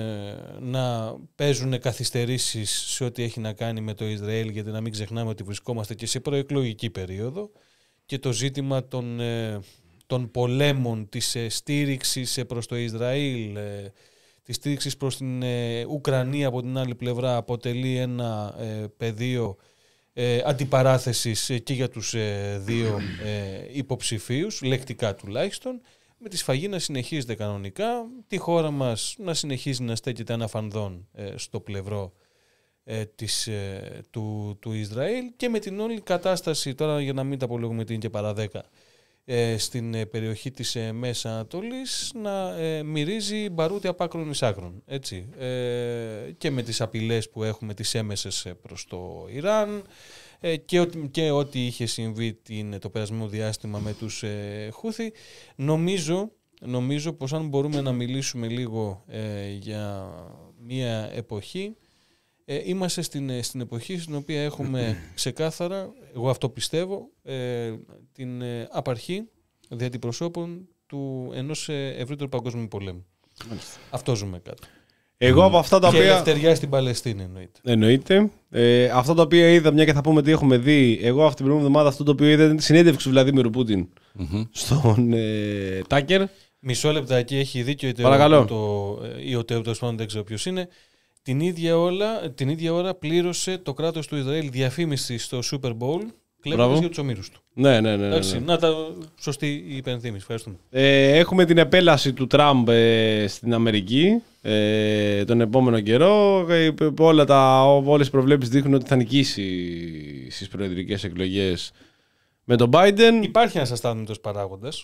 να παίζουν καθυστερήσεις σε ό,τι έχει να κάνει με το Ισραήλ, γιατί να μην ξεχνάμε ότι βρισκόμαστε και σε προεκλογική περίοδο και το ζήτημα των, ε, των πολέμων, της ε, στήριξης προς το Ισραήλ, ε, της στήριξης προς την ε, Ουκρανία από την άλλη πλευρά αποτελεί ένα ε, πεδίο ε, αντιπαράθεσης και για τους ε, δύο ε, υποψηφίους, λεκτικά τουλάχιστον, με τη σφαγή να συνεχίζεται κανονικά, τη χώρα μας να συνεχίζει να στέκεται αναφανδόν ε, στο πλευρό ε, της, ε, του, του Ισραήλ, και με την όλη κατάσταση, τώρα για να μην τα απολογούμε τι είναι και παραδέκα, ε, στην ε, περιοχή της ε, Μέσης Ανατολής να ε, μυρίζει μπαρούτι απ' άκρων εις άκρων, έτσι, ε, και με τις απειλές που έχουμε τις έμεσες προς το Ιράν, και ό,τι, και ό,τι είχε συμβεί την, το περασμένο διάστημα με τους ε, Χούθη. Νομίζω, νομίζω πως αν μπορούμε να μιλήσουμε λίγο ε, για μία εποχή, ε, είμαστε στην, στην εποχή στην οποία έχουμε ξεκάθαρα, εγώ αυτό πιστεύω, ε, την ε, απαρχή δια αντιπροσώπων του ενός ε, ευρύτερου παγκόσμιου πολέμου. Μάλιστα. Αυτό ζούμε κάτω. Εγώ από αυτά τα και οποία. Και ελευθεριά στην Παλαιστίνη εννοείται. Εννοείται. Ε, αυτά τα οποία είδα, μια και θα πούμε τι έχουμε δει. Εγώ αυτή την προηγούμενη εβδομάδα αυτό το οποίο είδα ήταν τη συνέντευξη του Βλαδίμιρου Πούτιν mm-hmm. στον ε, Τάκερ. Μισό λεπτάκι, έχει δίκιο η Παρακαλώ. Το, ή ο Τέο, δεν ξέρω ποιος είναι. Την ίδια, όλα, την ίδια ώρα πλήρωσε το κράτος του Ισραήλ διαφήμιση στο Super Bowl, κλέβοντας για τους ομήρους του. Ναι, ναι, ναι. ναι, ναι. Να τα σωστή η υπενθύμηση. Ευχαριστούμε. Ε, έχουμε την επέλαση του Τραμπ ε, στην Αμερική ε, τον επόμενο καιρό. Ε, όλα τα, όλες οι προβλέψεις δείχνουν ότι θα νικήσει στις προεδρικές εκλογές με τον Biden. Υπάρχει ένας αστάθμητος παράγοντας.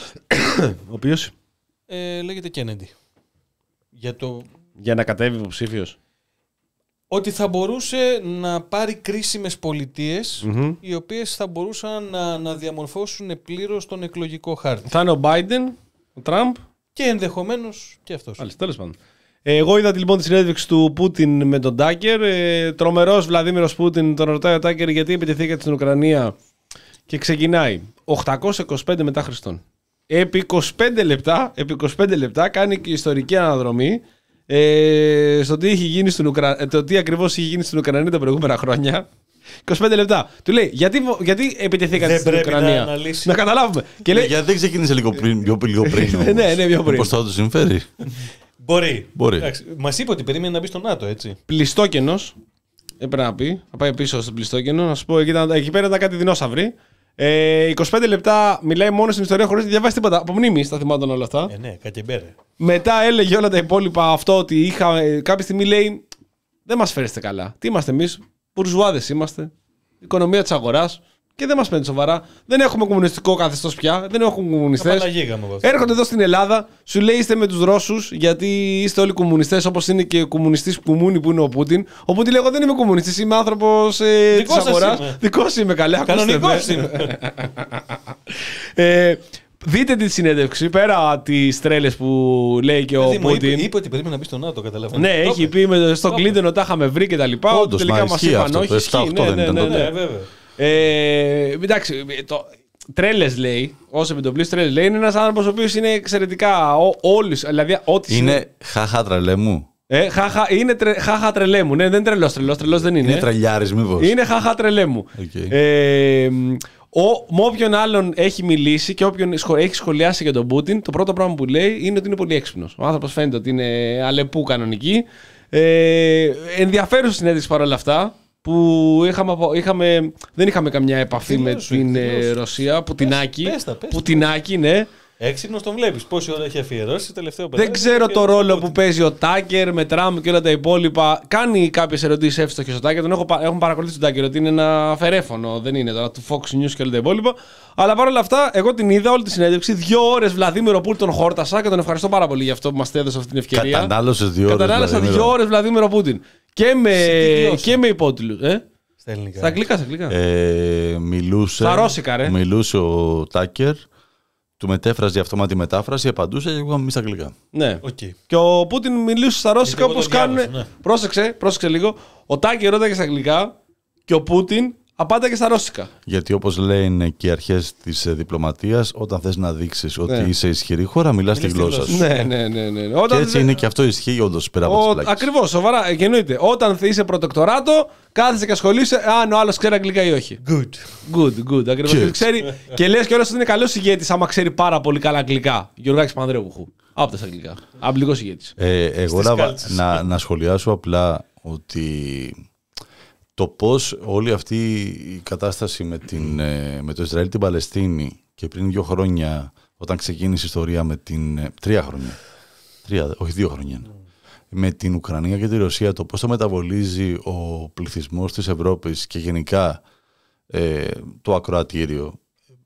Ο οποίος ε, λέγεται Kennedy. Για, το... Για να κατέβει υποψήφιος. Ότι θα μπορούσε να πάρει κρίσιμες πολιτείες, mm-hmm. οι οποίες θα μπορούσαν να, να διαμορφώσουν πλήρως τον εκλογικό χάρτη. Θα είναι ο Biden, ο Τραμπ και ενδεχομένως και αυτός. Άλλες, τέλος πάντων. Ε, εγώ είδα λοιπόν τη συνέντευξη του Πούτιν με τον Τάκερ. Ε, τρομερός Βλαδίμηρος Πούτιν, τον ρωτάει ο Τάκερ γιατί επιτεθήκατε στην Ουκρανία, και ξεκινάει οκτακόσια είκοσι πέντε μετά Χριστόν. Επί είκοσι πέντε λεπτά, επί είκοσι πέντε λεπτά κάνει και ιστορική αναδρομή Ε, στο τι, έχει γίνει στην Ουκρα... το τι ακριβώς έχει γίνει στην Ουκρανία τα προηγούμενα χρόνια. είκοσι πέντε λεπτά. Του λέει, γιατί, γιατί επιτεθήκατε στην Ουκρανία. Να, να καταλάβουμε. Και λέει, γιατί δεν ξεκίνησε λίγο πριν, πιο, λίγο πριν όμως. ναι, ναι, πιο πριν. Πώς θα του συμφέρει. Μπορεί. Μπορεί. Μας είπε ότι περίμενε να μπει στο ΝΑΤΟ, έτσι. Πλιστόκενος. Έπρεπε να πει. Θα πάει πίσω στο Πλιστόκενο. Να σου πω, εκεί, εκεί πέρα ήταν κάτι δεινόσαυροι. Ε, είκοσι πέντε λεπτά μιλάει μόνο στην ιστορία χωρίς να διαβάσει τίποτα. Από μνήμη θα θυμάται όλα αυτά. Ε, ναι, κακεμπέρε. Μετά έλεγε όλα τα υπόλοιπα. Αυτό ότι είχα. Κάποια στιγμή λέει, δεν μας φέρεστε καλά. Τι είμαστε εμείς, μπουρζουάδες είμαστε. Οικονομία της αγοράς. Και δεν μας παίρνει σοβαρά. Δεν έχουμε κομμουνιστικό καθεστώς πια. Δεν έχουμε κομμουνιστές. Έρχονται εδώ στην Ελλάδα, σου λέει είστε με τους Ρώσους, γιατί είστε όλοι κομμουνιστές, όπως είναι και ο κομμουνιστής Κουμούνι που είναι ο Πούτιν. Ο Πούτιν λέει: εγώ δεν είμαι κομμουνιστής, είμαι άνθρωπος ε, της αγοράς. Δικός είμαι, καλά. Κανονικός είμαι. ε, Δείτε τη συνέντευξη πέρα από τις τρέλες που λέει και ο δηλαδή, Πούτιν. Είπε, είπε ότι πρέπει να μπει στο ΝΑΤΟ, καταλαβαίνω. Ναι, έχει πει με, στον Κλίντον ότι τα είχαμε βρει και τα λοιπά. Όντως, τελικά μας είπαν όχι. Ισχύει, ναι, ναι, ναι, ναι, ναι, βέβαια. Ε, εντάξει, το, τρέλες λέει, ως επιτοπλής τρέλες λέει, είναι ένας άνθρωπος ο οποίος είναι εξαιρετικά ό, όλους, δηλαδή ό,τι είναι είναι... χαχά τρελέ μου. Ε, χαχα, είναι τρε, χαχα τρελέ μου, ναι, δεν είναι τρελός, τρελός, τρελός δεν είναι. Είναι τρελιάρης μήπως. Είναι χαχα τρελέ μου. Okay. Ε, ο, με όποιον άλλον έχει μιλήσει και όποιον σχο, έχει σχολιάσει για τον Πούτιν, το πρώτο πράγμα που λέει είναι ότι είναι πολύ έξυπνος. Ο άνθρωπος φαίνεται ότι είναι αλεπού κανονική. Ε, ενδιαφέρουσα συνέντευξη παρόλα αυτά. Που είχαμε, είχαμε, δεν είχαμε καμιά επαφή με την ε, Ρωσία. Πουτινάκι. Πες τα, πες τα. Πουτινάκι, ναι. Έξυπνος τον βλέπεις. Πόση ώρα έχει αφιερώσει το τελευταίο πέρα. Δεν ξέρω το ρόλο που παίζει ο Τάκερ με Τραμπ και όλα τα υπόλοιπα. Κάνει κάποιες ερωτήσεις εύστοχες ο Τάκερ. Τον έχω, έχουν παρακολουθήσει τον Τάκερ ότι είναι ένα φερέφωνο. Δεν είναι τώρα του Fox News και όλα τα υπόλοιπα. Αλλά παρόλα αυτά, εγώ την είδα όλη τη συνέντευξη. Δύο ώρες Βλαδίμηρο Πούτιν τον χόρτασα και τον ευχαριστώ πάρα πολύ για αυτό που μας έδωσε αυτή την ευκαιρία. Κατανάλωσες δύο ώρες. Κατανάλωσα δύο ώρες Βλαδίμηρο Πούτιν. Και με, και με υπότιτλους. Ε? Στα ελληνικά. Στα αγγλικά, στα αγγλικά. Ε, μιλούσε, στα ρώσικα, ρε. Μιλούσε ο Τάκερ, του μετέφραζε αυτόματη μετάφραση, απαντούσε και εγώ μη στα αγγλικά. Ναι. Okay. Και ο Πούτιν μιλούσε στα ρώσικα όπως κάνουν. Ναι. Πρόσεξε, πρόσεξε λίγο. Ο Τάκερ ρώταγε στα αγγλικά και ο Πούτιν απάνταγε στα ρώσικα. Γιατί όπως λένε και οι αρχές της διπλωματίας, όταν θες να δείξεις ότι ναι. είσαι ισχυρή χώρα, μιλάς τη γλώσσα σου. Ναι, ναι, ναι, ναι. Και όταν έτσι δε... είναι και αυτό ισχύει όντως πέρα από ο... τις πλάκες. Ακριβώς, σοβαρά, εννοείται. Όταν είσαι προτεκτοράτο, κάθεσαι και ασχολείσαι αν ο άλλος ξέρει αγγλικά ή όχι. Good. Good, good. Ακριβώς. Ξέρει... και λες κιόλας ότι είναι καλός ηγέτης άμα ξέρει πάρα πολύ καλά αγγλικά. Γιωργάκης Πανδρέου. Από τα αγγλικά. Αμπλικός ηγέτης. Ε, εγώ να, να, να σχολιάσω απλά ότι. Το πώς όλη αυτή η κατάσταση με, την, με το Ισραήλ την Παλαιστίνη και πριν δύο χρόνια όταν ξεκίνησε η ιστορία με την... Τρία χρόνια. Τρία, όχι δύο χρόνια. Mm. Με την Ουκρανία και τη Ρωσία, το πώς θα μεταβολίζει ο πληθυσμός της Ευρώπης και γενικά ε, το ακροατήριο.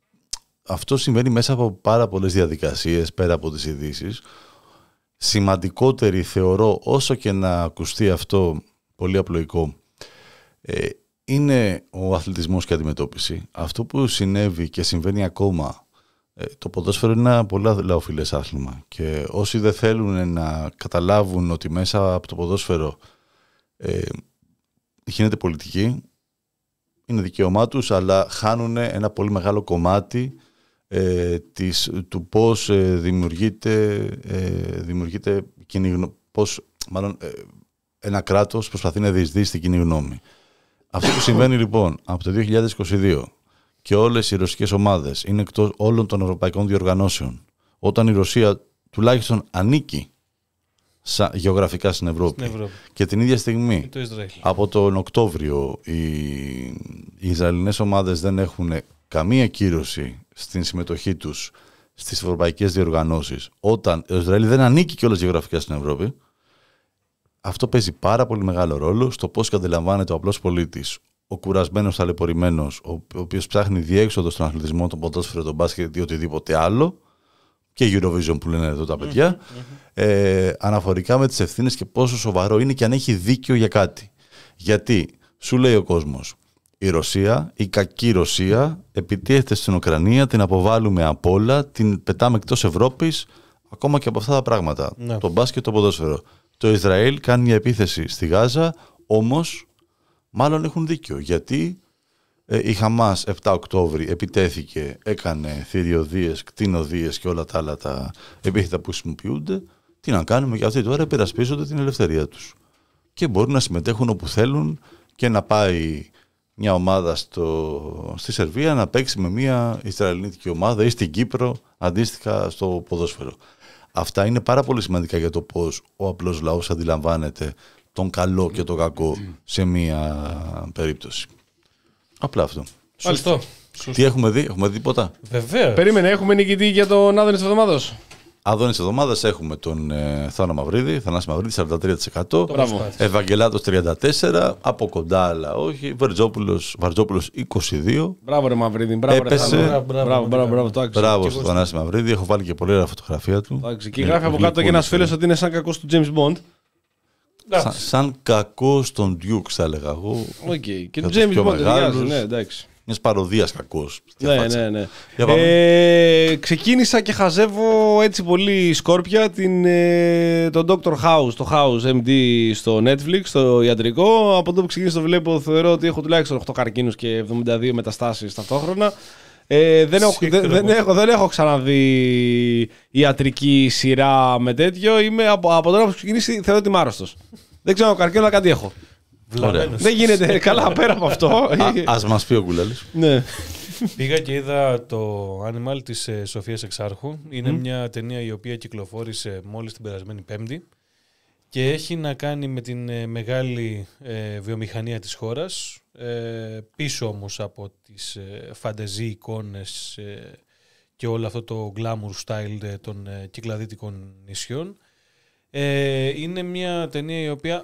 Αυτό συμβαίνει μέσα από πάρα πολλές διαδικασίες πέρα από τις ειδήσεις. Σημαντικότερη θεωρώ, όσο και να ακουστεί αυτό πολύ απλοϊκό, Ε, είναι ο αθλητισμός και η αντιμετώπιση. Αυτό που συνέβη και συμβαίνει ακόμα, ε, το ποδόσφαιρο είναι ένα πολύ λαοφιλές άθλημα και όσοι δεν θέλουν να καταλάβουν ότι μέσα από το ποδόσφαιρο ε, γίνεται πολιτική, είναι δικαίωμά τους, αλλά χάνουν ένα πολύ μεγάλο κομμάτι ε, της, του πώς ε, δημιουργείται, ε, δημιουργείται κοινή, πώς, μάλλον, ε, ένα κράτος προσπαθεί να διεισδύσει στην κοινή γνώμη. Αυτό που συμβαίνει λοιπόν από το δύο χιλιάδες είκοσι δύο και όλες οι ρωσικές ομάδες είναι εκτός όλων των ευρωπαϊκών διοργανώσεων, όταν η Ρωσία τουλάχιστον ανήκει σα, γεωγραφικά στην Ευρώπη, στην Ευρώπη και την ίδια στιγμή το από τον Οκτώβριο οι, οι Ισραηλινές ομάδες δεν έχουν καμία κύρωση στην συμμετοχή τους στις ευρωπαϊκές διοργανώσεις, όταν το Ισραήλ δεν ανήκει κιόλας γεωγραφικά στην Ευρώπη. Αυτό παίζει πάρα πολύ μεγάλο ρόλο στο πώς αντιλαμβάνεται ο απλός πολίτης, ο κουρασμένος, ταλαιπωρημένος, ο οποίος ψάχνει διέξοδο στον αθλητισμό, τον ποδόσφαιρο, τον μπάσκετ ή οτιδήποτε άλλο, και Eurovision που λένε εδώ τα παιδιά, mm-hmm. ε, αναφορικά με τις ευθύνες και πόσο σοβαρό είναι και αν έχει δίκιο για κάτι. Γιατί σου λέει ο κόσμος, η Ρωσία, η κακή Ρωσία, επιτίθεται στην Ουκρανία, την αποβάλλουμε απ' όλα, την πετάμε εκτός Ευρώπης, ακόμα και από αυτά τα πράγματα. Mm-hmm. Το μπάσκετ, το ποδόσφαιρο. Το Ισραήλ κάνει μια επίθεση στη Γάζα, όμως μάλλον έχουν δίκιο. Γιατί ε, η Χαμάς επτά Οκτώβρη επιτέθηκε, έκανε θηριωδίες, κτηνοδίες και όλα τα άλλα τα επίθετα που χρησιμοποιούνται. Τι να κάνουμε, και αυτοί τώρα υπερασπίζονται την ελευθερία τους. Και μπορούν να συμμετέχουν όπου θέλουν και να πάει μια ομάδα στο, στη Σερβία να παίξει με μια Ισραηλινή ομάδα ή στην Κύπρο αντίστοιχα στο ποδόσφαιρο. Αυτά είναι πάρα πολύ σημαντικά για το πώς ο απλός λαός αντιλαμβάνεται τον καλό και τον κακό σε μία περίπτωση. Απλά αυτό. Σωστό. Τι έχουμε δει, έχουμε δει τίποτα? Βεβαίως. Περίμενε, έχουμε νικητή για τον Άδωνη της εβδομάδος. Αδόνης της εβδομάδας έχουμε τον ε, Θάνο Μαυρίδη, Θανάση Μαυρίδη σαράντα τρία τοις εκατό, Ευαγγελάτος τριάντα τέσσερα τοις εκατό, από κοντά αλλά όχι, Βαρτζόπουλος, Βαρτζόπουλος είκοσι δύο τοις εκατό. Μπράβο ρε Μαυρίδη, μπράβο ρε Έπεσε. Θάνο. Μπράβο, μπράβο, μπράβο, το άκουσα. Μπράβο στον Θανάση Μαυρίδη, έχω βάλει και πολύ ωραία φωτογραφία του. Και γράφει από κάτω και ένας φίλος ότι είναι σαν κακός του James Bond. Σαν, σαν κακός τον Duke θα έλεγα εγώ. Okay. Και του James Bond ταιριάζει, ναι, εντάξει. Μιας παροδίας κακός. Ναι, ναι, ναι. Ε, ξεκίνησα και χαζεύω έτσι πολύ σκόρπια την, ε, τον Doctor House, το House εμ ντι στο Netflix, στο ιατρικό. Από τότε που ξεκίνησα το βλέπω, θεωρώ ότι έχω τουλάχιστον οκτώ καρκίνους και εβδομήντα δύο μεταστάσεις ταυτόχρονα. Ε, δεν, έχω, δεν, δεν, έχω, δεν έχω ξαναδεί ιατρική σειρά με τέτοιο. Είμαι από, από τώρα που ξεκινήσει, θεωρώ ότι είμαι άρρωστος. Δεν ξέρω καρκίνο, αλλά κάτι έχω. Δεν γίνεται καλά πέρα από αυτό. Α, ας μας πει ο Κουλάλης. Ναι. Πήγα και είδα το Animal της ε, Σοφίας Εξάρχου. Είναι mm. μια ταινία η οποία κυκλοφόρησε μόλις την περασμένη Πέμπτη και έχει να κάνει με την ε, μεγάλη ε, βιομηχανία της χώρας, ε, πίσω όμως από τις ε, φαντεζή εικόνες ε, και όλο αυτό το glamour style ε, των ε, κυκλαδίτικων νησιών. Ε, είναι μια ταινία η οποία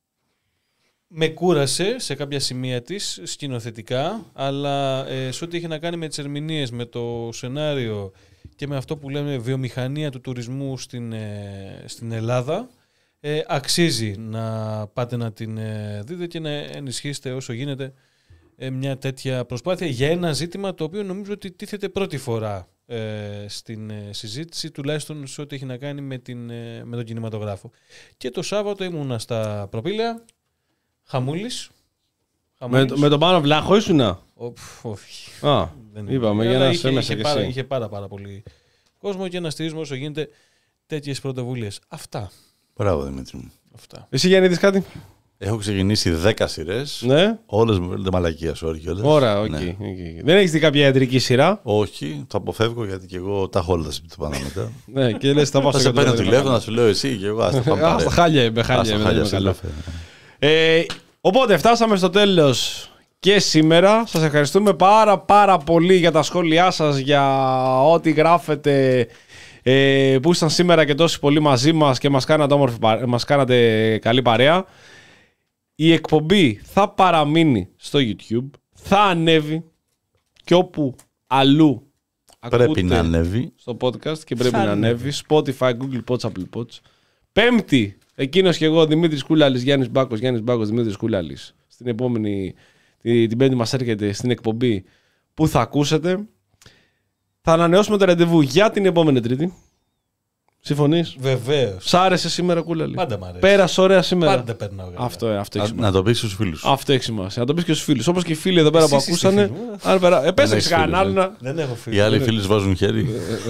με κούρασε σε κάποια σημεία της σκηνοθετικά, αλλά ε, σε ό,τι είχε να κάνει με τις ερμηνείες, με το σενάριο και με αυτό που λέμε βιομηχανία του τουρισμού στην, ε, στην Ελλάδα, ε, αξίζει να πάτε να την ε, δείτε και να ενισχύσετε όσο γίνεται ε, μια τέτοια προσπάθεια για ένα ζήτημα το οποίο νομίζω ότι τίθεται πρώτη φορά ε, στην ε, συζήτηση, τουλάχιστον σε ό,τι έχει να κάνει με, την, ε, με τον κινηματογράφο. Και το Σάββατο ήμουνα στα Προπήλαια. Χαμούλης. Με, με τον Πάνο Βλάχο ήσουνα. Όχι. Α, είπαμε για να είσαι μέσα είχε, και εσύ. είχε πάρα, πάρα πολύ κόσμο και να στηρίζουμε όσο γίνεται τέτοιες πρωτοβουλίες. Αυτά. Μπράβο Δημήτρη μου. Αυτά. Εσύ Γιάννη είδες κάτι? Έχω ξεκινήσει δέκα σειρές. Ναι. Όλες μου φαίνονται μαλακία, sorry κιόλας. Ωραία, οκ. Ναι. Okay, okay. Δεν έχεις δει κάποια ιατρική σειρά? Όχι, το αποφεύγω γιατί και εγώ τα έχω όλα τα σπίτι πάνω μετά. Ναι, και λες θα πάω σε σε παίρνω τηλέφωνο, να σου λέω εσύ και εγώ. Ας τα χάλια είμαι, χάλια είμαι. Ε, οπότε φτάσαμε στο τέλος και σήμερα. Σας ευχαριστούμε πάρα πάρα πολύ για τα σχόλιά σας, για ό,τι γράφετε, ε, που ήσταν σήμερα και τόσοι πολύ μαζί μας και μας κάνατε, όμορφη, μας κάνατε καλή παρέα. Η εκπομπή θα παραμείνει στο YouTube, θα ανέβει και όπου αλλού πρέπει ακούτε να ανέβει στο podcast και πρέπει θα να ανέβει, Spotify, Google Pods, Apple Pods. Πέμπτη, εκείνος και εγώ, Δημήτρης Κούλαλης, Γιάννης Μπάκος, Γιάννης Μπάκος, Δημήτρης Κούλαλης. Στην επόμενη, την, την Πέμπτη μας έρχεται στην εκπομπή που θα ακούσετε. Θα ανανεώσουμε το ραντεβού για την επόμενη Τρίτη. Συμφωνείς? Βεβαίως. Σ' άρεσε σήμερα Κούλαλη? Πάντα μ' αρέσει. Πέρασε ωραία σήμερα. Πάντα περνάω καλά. Αυτό, αυτό έχει σημασία. Να το πεις στους φίλους. Αυτό έχει σημασία. Να το πεις και στους φίλους. Όπως και οι φίλοι εδώ πέρα που ακούσανε. Επέστρεψε κανέναν άλλο να. Δεν έχω φίλους. Οι άλλοι φίλοι βάζουν χέρι.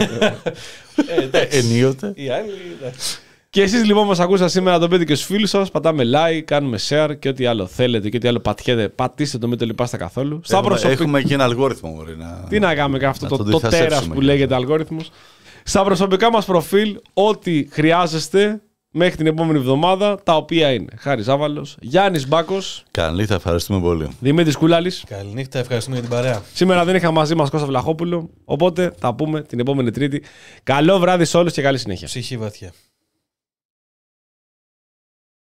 Ενίοτε. Οι άλλοι. Και εσείς λοιπόν μας ακούσατε σήμερα, το πείτε και στους φίλους σας. Πατάμε like, κάνουμε share και ό,τι άλλο θέλετε και ό,τι άλλο πατιέτε. Πατήστε το, μην το λυπάστε καθόλου. Στα Έχουμε, προσωπικά... έχουμε και ένα αλγόριθμο. Μπορεί, να... Τι να κάνουμε και αυτό το, το τέρας που και λέγεται αλγόριθμος. Στα προσωπικά μας προφίλ, ό,τι χρειάζεστε μέχρι την επόμενη εβδομάδα, τα οποία είναι Χάρης Άβαλος, Γιάννης Μπάκος. Καληνύχτα, ευχαριστούμε πολύ. Δημήτρης Κούλαλης. Καληνύχτα, ευχαριστούμε για την παρέα. Σήμερα δεν είχαμε μαζί μας Κώστα Βλαχόπουλο, οπότε θα πούμε την επόμενη Τρίτη. Καλό βράδυ σε όλους και καλή συνέχεια. Ψυχή βαθιά.